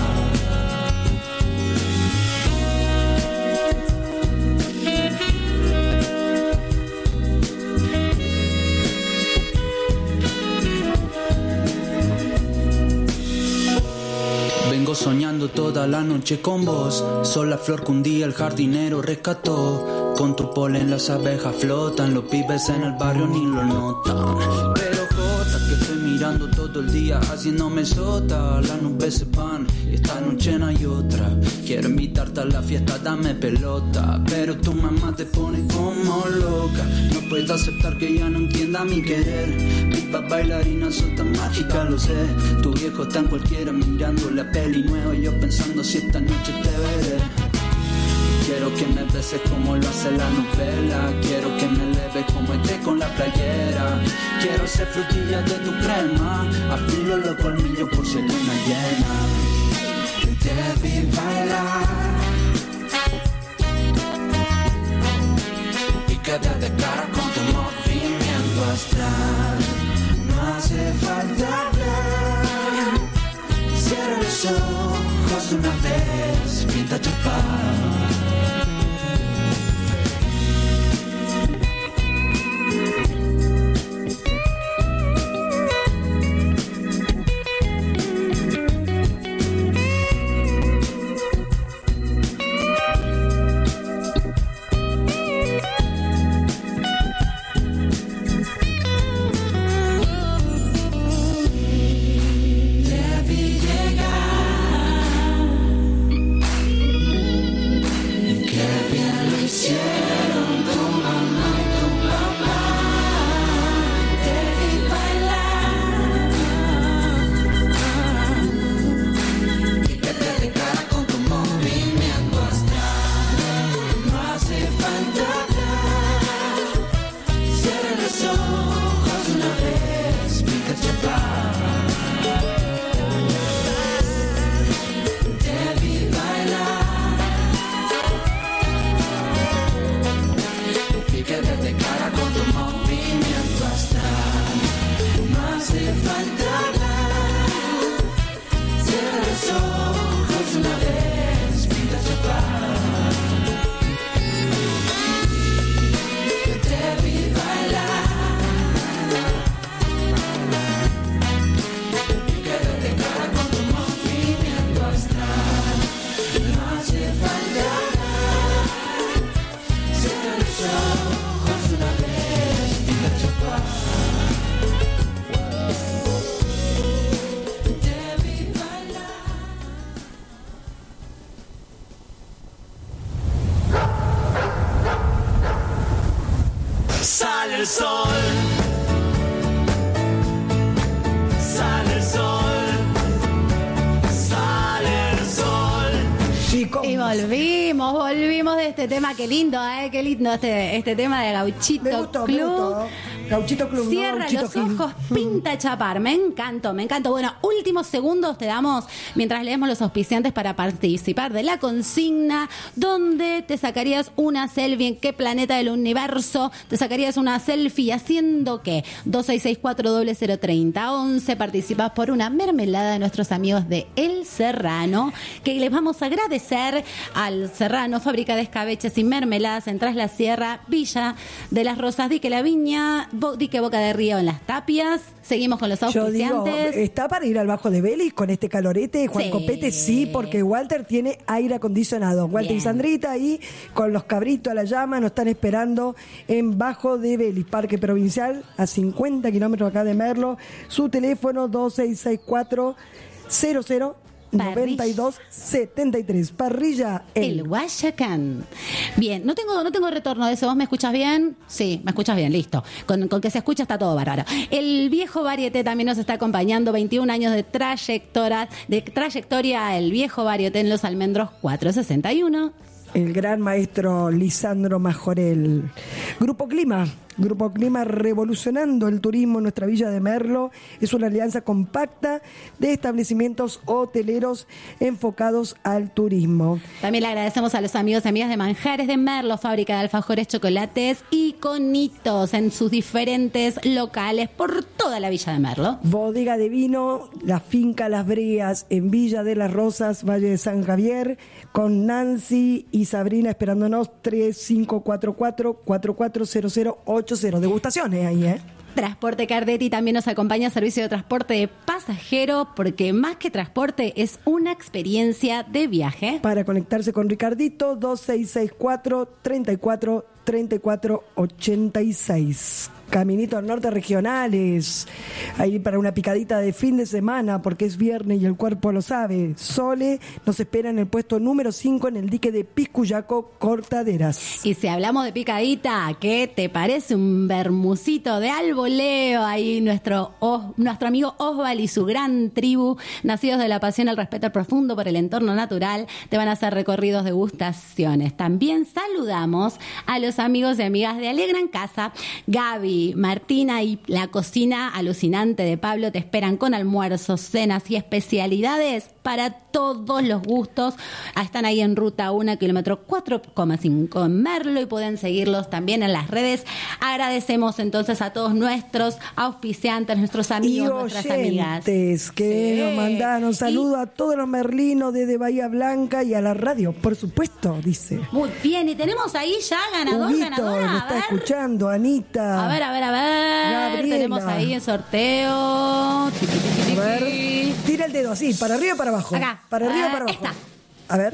Vengo soñando toda la noche con vos. Sos la flor que un día el jardinero rescató. Con tu polen las abejas flotan, los pibes en el barrio ni lo notan. Pero jota, que estoy mirando todo el día haciéndome sota. Las nubes se van y esta noche no hay otra. Quiero invitarte a la fiesta, dame pelota. Pero tu mamá te pone como loca. No puedo aceptar que ella no entienda mi querer. Viva bailarina, sos tan mágica, lo sé. Tu viejo está en cualquiera mirando la peli nueva. Yo pensando si esta noche te veré. Quiero que me beses como lo hace la novela. Quiero que me eleves como esté con la playera. Quiero ser frutilla de tu crema. Afilo los colmillos por ser luna llena. Te vi bailar y quedé de cara con tu movimiento astral. No hace falta hablar, cierra los ojos de una vez, pinta chapar. Sale el sol, sale el sol, sale el sol. Y volvimos de este tema, qué lindo este tema de Gauchito Club. Gauchito Club. Cierra no Gauchito los Club. ojos, pinta chapar. Me encantó. Bueno, últimos segundos te damos mientras leemos los auspiciantes para participar de la consigna. ¿Dónde te sacarías una selfie? ¿En qué planeta del universo te sacarías una selfie? ¿Haciendo qué? 2664-003011. Participas por una mermelada de nuestros amigos de El Serrano, que les vamos a agradecer al Serrano, fábrica de escabeches y mermeladas en Tras la Sierra, Villa de las Rosas, Dique La Viña, Dique Boca de Río en Las Tapias. Seguimos con los auspiciantes. Yo digo, está para ir al Bajo de Vélez con este calorete. Juan Copete sí, porque Walter tiene aire acondicionado. Walter y Sandrita ahí con los cabritos a la llama nos están esperando en Bajo de Vélez, Parque Provincial, a 50 kilómetros acá de Merlo. Su teléfono 2664 00 9273. Parrilla El Guayacán. Bien, no tengo retorno de eso. ¿Vos me escuchas bien? Sí, me escuchas bien, listo. Con que se escucha está todo bárbaro. El Viejo Varieté también nos está acompañando. 21 años de trayectoria. El Viejo Varieté en Los Almendros 461. El gran maestro Lisandro Majorel. Grupo Clima revolucionando el turismo en nuestra villa de Merlo. Es una alianza compacta de establecimientos hoteleros enfocados al turismo. También le agradecemos a los amigos y amigas de Manjares de Merlo, fábrica de alfajores, chocolates y conitos en sus diferentes locales por toda la villa de Merlo. Bodega de vino, la finca Las Breas en Villa de las Rosas, Valle de San Javier, con Nancy y Sabrina esperándonos. 3544-440080. Degustaciones ahí, Transporte Cardetti también nos acompaña, servicio de transporte de pasajero, porque más que transporte es una experiencia de viaje. Para conectarse con Ricardito, 2664-3486. Caminito al Norte Regionales, ahí para una picadita de fin de semana, porque es viernes y el cuerpo lo sabe. Sole nos espera en el puesto número 5 en el dique de Piscuyaco, Cortaderas. Y si hablamos de picadita, ¿qué te parece un bermucito de alboleo? Ahí nuestro amigo Osval y su gran tribu, nacidos de la pasión, el respeto profundo por el entorno natural, te van a hacer recorridos, degustaciones. También saludamos a los amigos y amigas de Alegran Casa. Gaby, Martina y la cocina alucinante de Pablo te esperan con almuerzos, cenas y especialidades para todos los gustos. Están ahí en Ruta 1, kilómetro 4,5 en Merlo, y pueden seguirlos también en las redes. Agradecemos entonces a todos nuestros auspiciantes, nuestros amigos, nuestras amigas. Que nos mandaron saludos a todos los merlinos desde Bahía Blanca y a la radio, por supuesto, dice. Muy bien, y tenemos ahí ya ganadora. Nos está escuchando, Anita. A ver. Gabriela. Tenemos ahí el sorteo. A ver, tira el dedo así, para arriba o para abajo. Acá. Para arriba o para abajo. Esta. A ver.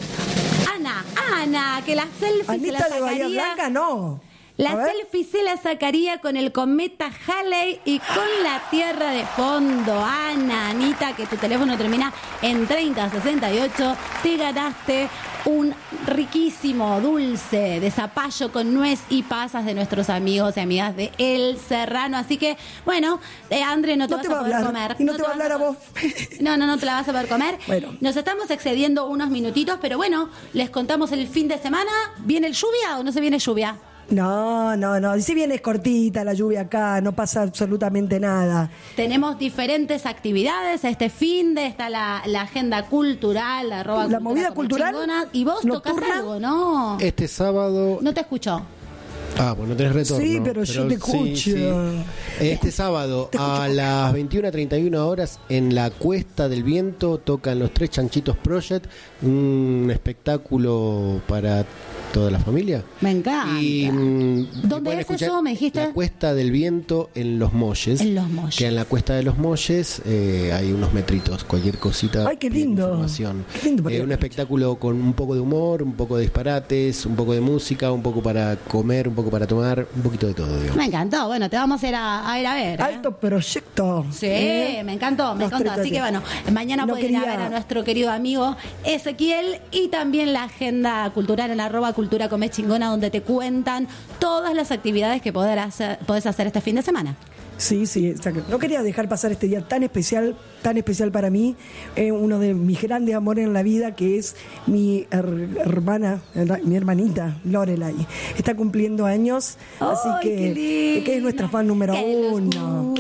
Ana, que la selfie Anita se la sacaría. de Bahía Blanca, no. La selfie se la sacaría con el cometa Halley y con la Tierra de fondo. Anita, que tu teléfono termina en 3068, te ganaste un riquísimo dulce de zapallo con nuez y pasas de nuestros amigos y amigas de El Serrano. Así que, bueno, André, no te vas a poder comer. Y no te va a hablar a vos. No te la vas a poder comer. Bueno. Nos estamos excediendo unos minutitos, pero bueno, les contamos el fin de semana. ¿Viene el lluvia o no se viene lluvia? No. Si bien es cortita la lluvia acá, no pasa absolutamente nada. Tenemos diferentes actividades. Este fin de está la agenda cultural, la movida cultural. Y vos tocás algo, ¿no? Este sábado. No te escucho. Pues no tenés retorno. Sí, pero yo te escucho. Sí. Este sábado a las 21:31 horas en la Cuesta del Viento tocan los Tres Chanchitos Project, un espectáculo para toda la familia. Me encanta. ¿Dónde es eso, me dijiste? La Cuesta del Viento en Los Molles. En Los Molles. Que en la Cuesta de Los Molles hay unos metritos, cualquier cosita. ¡Ay, qué lindo! Información. Qué lindo, un espectáculo con un poco de humor, un poco de disparates, un poco de música, un poco para comer, un poco para tomar, un poquito de todo, digamos. Me encantó. Bueno, te vamos a ir a ver. Alto proyecto. Sí, me encantó. Así que bueno, mañana pueden ir a ver a nuestro querido amigo Ezequiel, y también la agenda cultural en @Cultura Come Chingona, donde te cuentan todas las actividades que podés hacer este fin de semana. Sí, exacto. No quería dejar pasar este día tan especial para mí, uno de mis grandes amores en la vida, que es mi hermana, mi hermanita Lorelai. Está cumpliendo años, así que es nuestra fan número 1.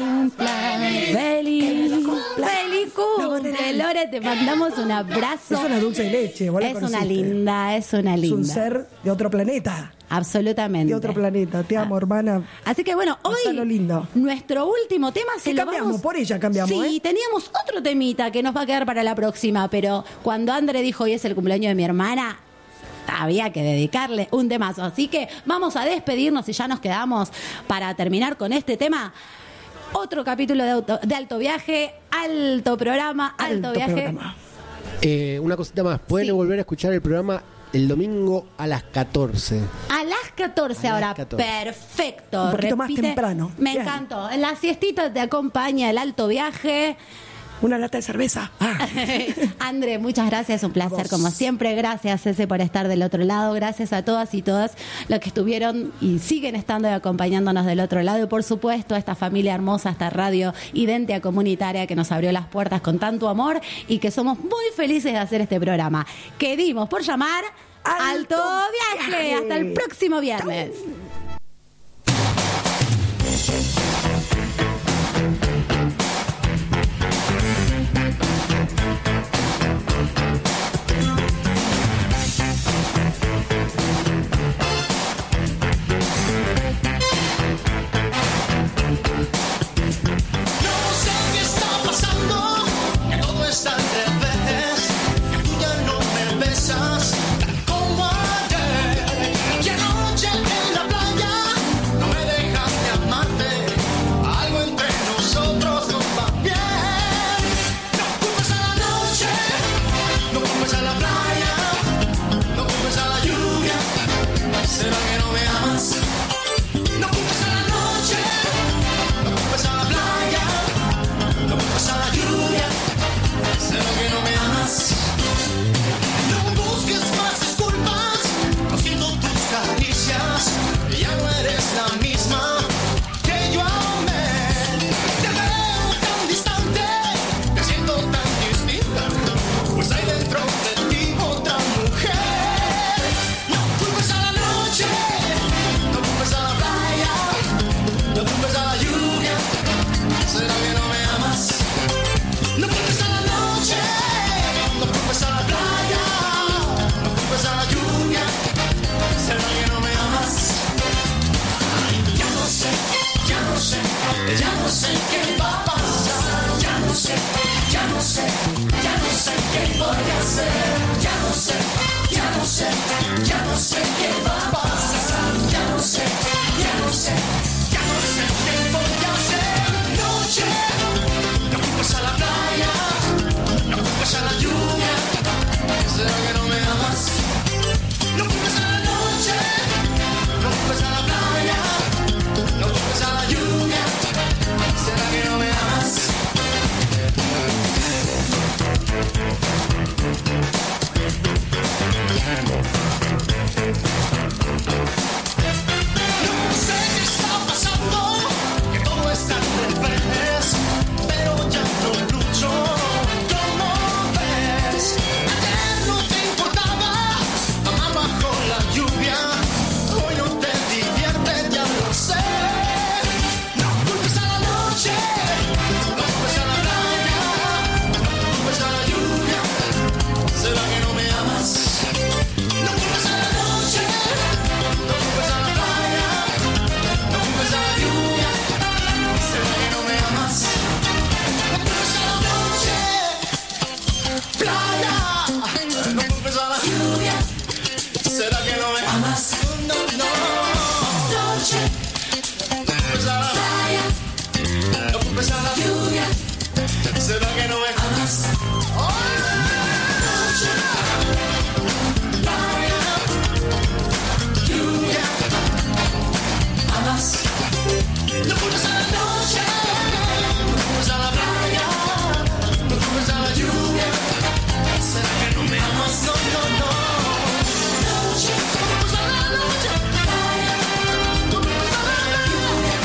¡Feliz cumple, Lore! Te mandamos un abrazo. Es una dulce de leche. Es una linda. Es un ser de otro planeta. Absolutamente. De otro planeta. Te amo, hermana. Así que bueno, hoy lindo. Nuestro último tema se lo cambiamos. Por ella cambiamos. Sí, teníamos otro temita que nos va a quedar para la próxima, pero cuando André dijo hoy es el cumpleaños de mi hermana, había que dedicarle un temazo. Así que vamos a despedirnos y ya nos quedamos para terminar con este tema. Otro capítulo de Alto Viaje, alto programa, alto viaje. Programa. Una cosita más, pueden volver a escuchar el programa el domingo a las 14. A las 14 ahora. 14. Perfecto. Un poquito más temprano. Me encantó. En la siestita te acompaña el Alto Viaje. Una lata de cerveza. André, muchas gracias, un placer como siempre. Gracias, Cece, por estar del otro lado. Gracias a todas y todas los que estuvieron y siguen estando y acompañándonos del otro lado. Y por supuesto, a esta familia hermosa, a esta radio Identia Comunitaria que nos abrió las puertas con tanto amor y que somos muy felices de hacer este programa. Que dimos por llamar Alto Viaje. Hasta el próximo viernes. Como ayer, que anoche en la playa no me dejaste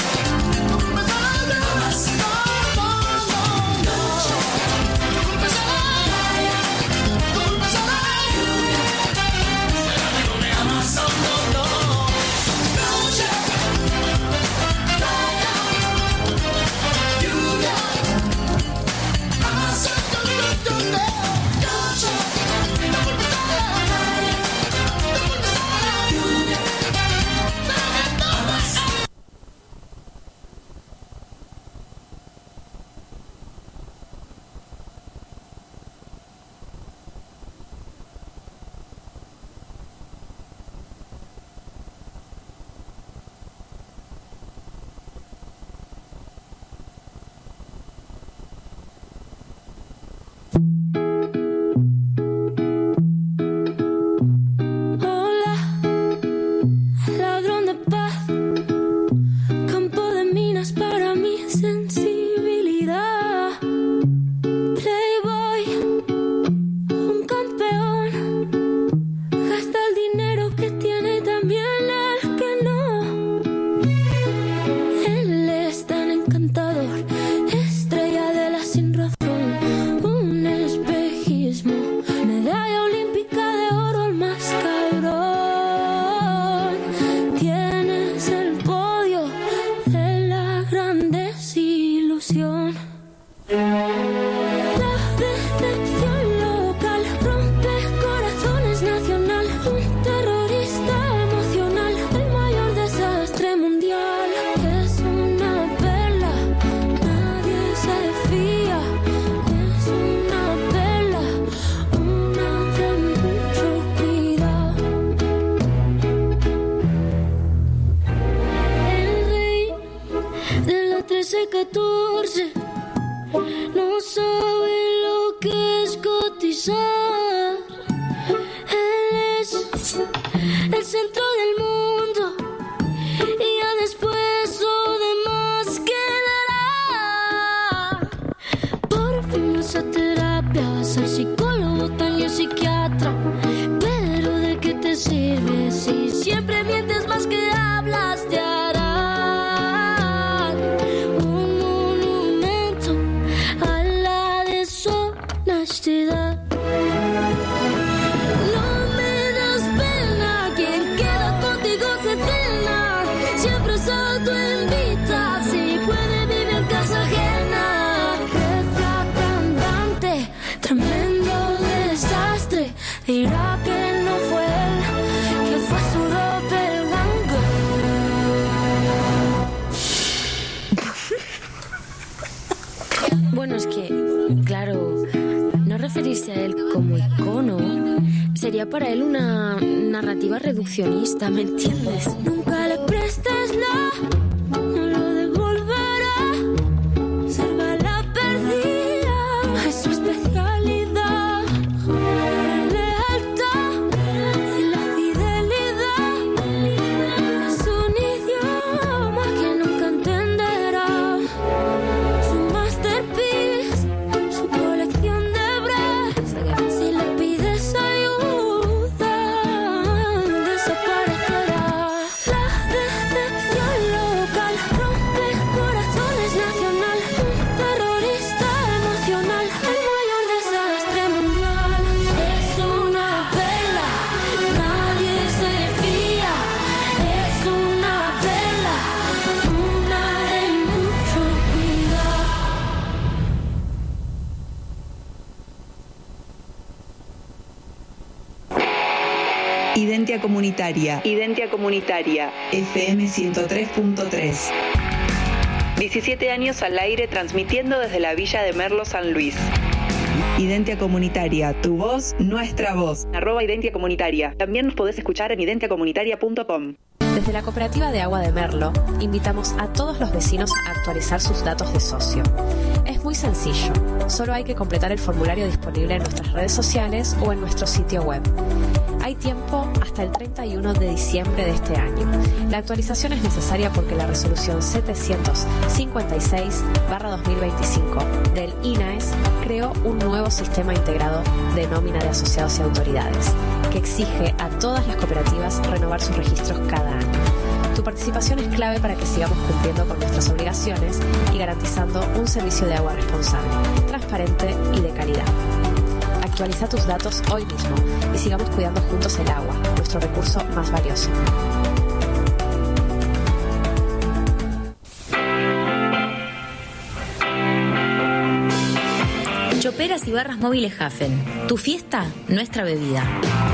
culpes a la vas a terapia, vas al psicólogo, también psiquiatra. Pero ¿de qué te sirve si siempre mientes más que hablas? Te harán un monumento a la deshonestidad. No me das pena, quien queda contigo se cena. Siempre se autoinvita, si puede vivir en casa ajena. Refractante, tremendo desastre. Dirá que no fue él, que fue su doppelganger. Bueno, es que, claro, no referirse a él como icono sería para él una narrativa reduccionista, ¿me entiendes? Nunca le prestes la, no lo devolverá. Salva la perdida, es su especialidad. La lealtad y la fidelidad es un idioma que nunca entenderá. Su masterpiece, su colección de bras. Si le pides ayuda, desaparecerá. La decepción local rompe corazones nacional. Un terrorista emocional, el mayor desastre mundial. Es una vela, nadie se fía. Es una vela, una de mucho cuidado. Identia Comunitaria. Identia Comunitaria. FM 103.3. 17 años al aire transmitiendo desde la Villa de Merlo, San Luis. Identia Comunitaria, tu voz, nuestra voz. @Identia Comunitaria. También nos podés escuchar en identiacomunitaria.com. Desde la Cooperativa de Agua de Merlo, invitamos a todos los vecinos a actualizar sus datos de socio. Es muy sencillo, solo hay que completar el formulario disponible en nuestras redes sociales o en nuestro sitio web. Hay tiempo hasta el 31 de diciembre de este año. La actualización es necesaria porque la resolución 756/2025 del INAES creó un nuevo sistema integrado de nómina de asociados y autoridades, que exige a todas las cooperativas renovar sus registros cada año. Tu participación es clave para que sigamos cumpliendo con nuestras obligaciones y garantizando un servicio de agua responsable, transparente y de calidad. Actualiza tus datos hoy mismo y sigamos cuidando juntos el agua, nuestro recurso más valioso. Choperas y barras móviles Hafen. Tu fiesta, nuestra bebida.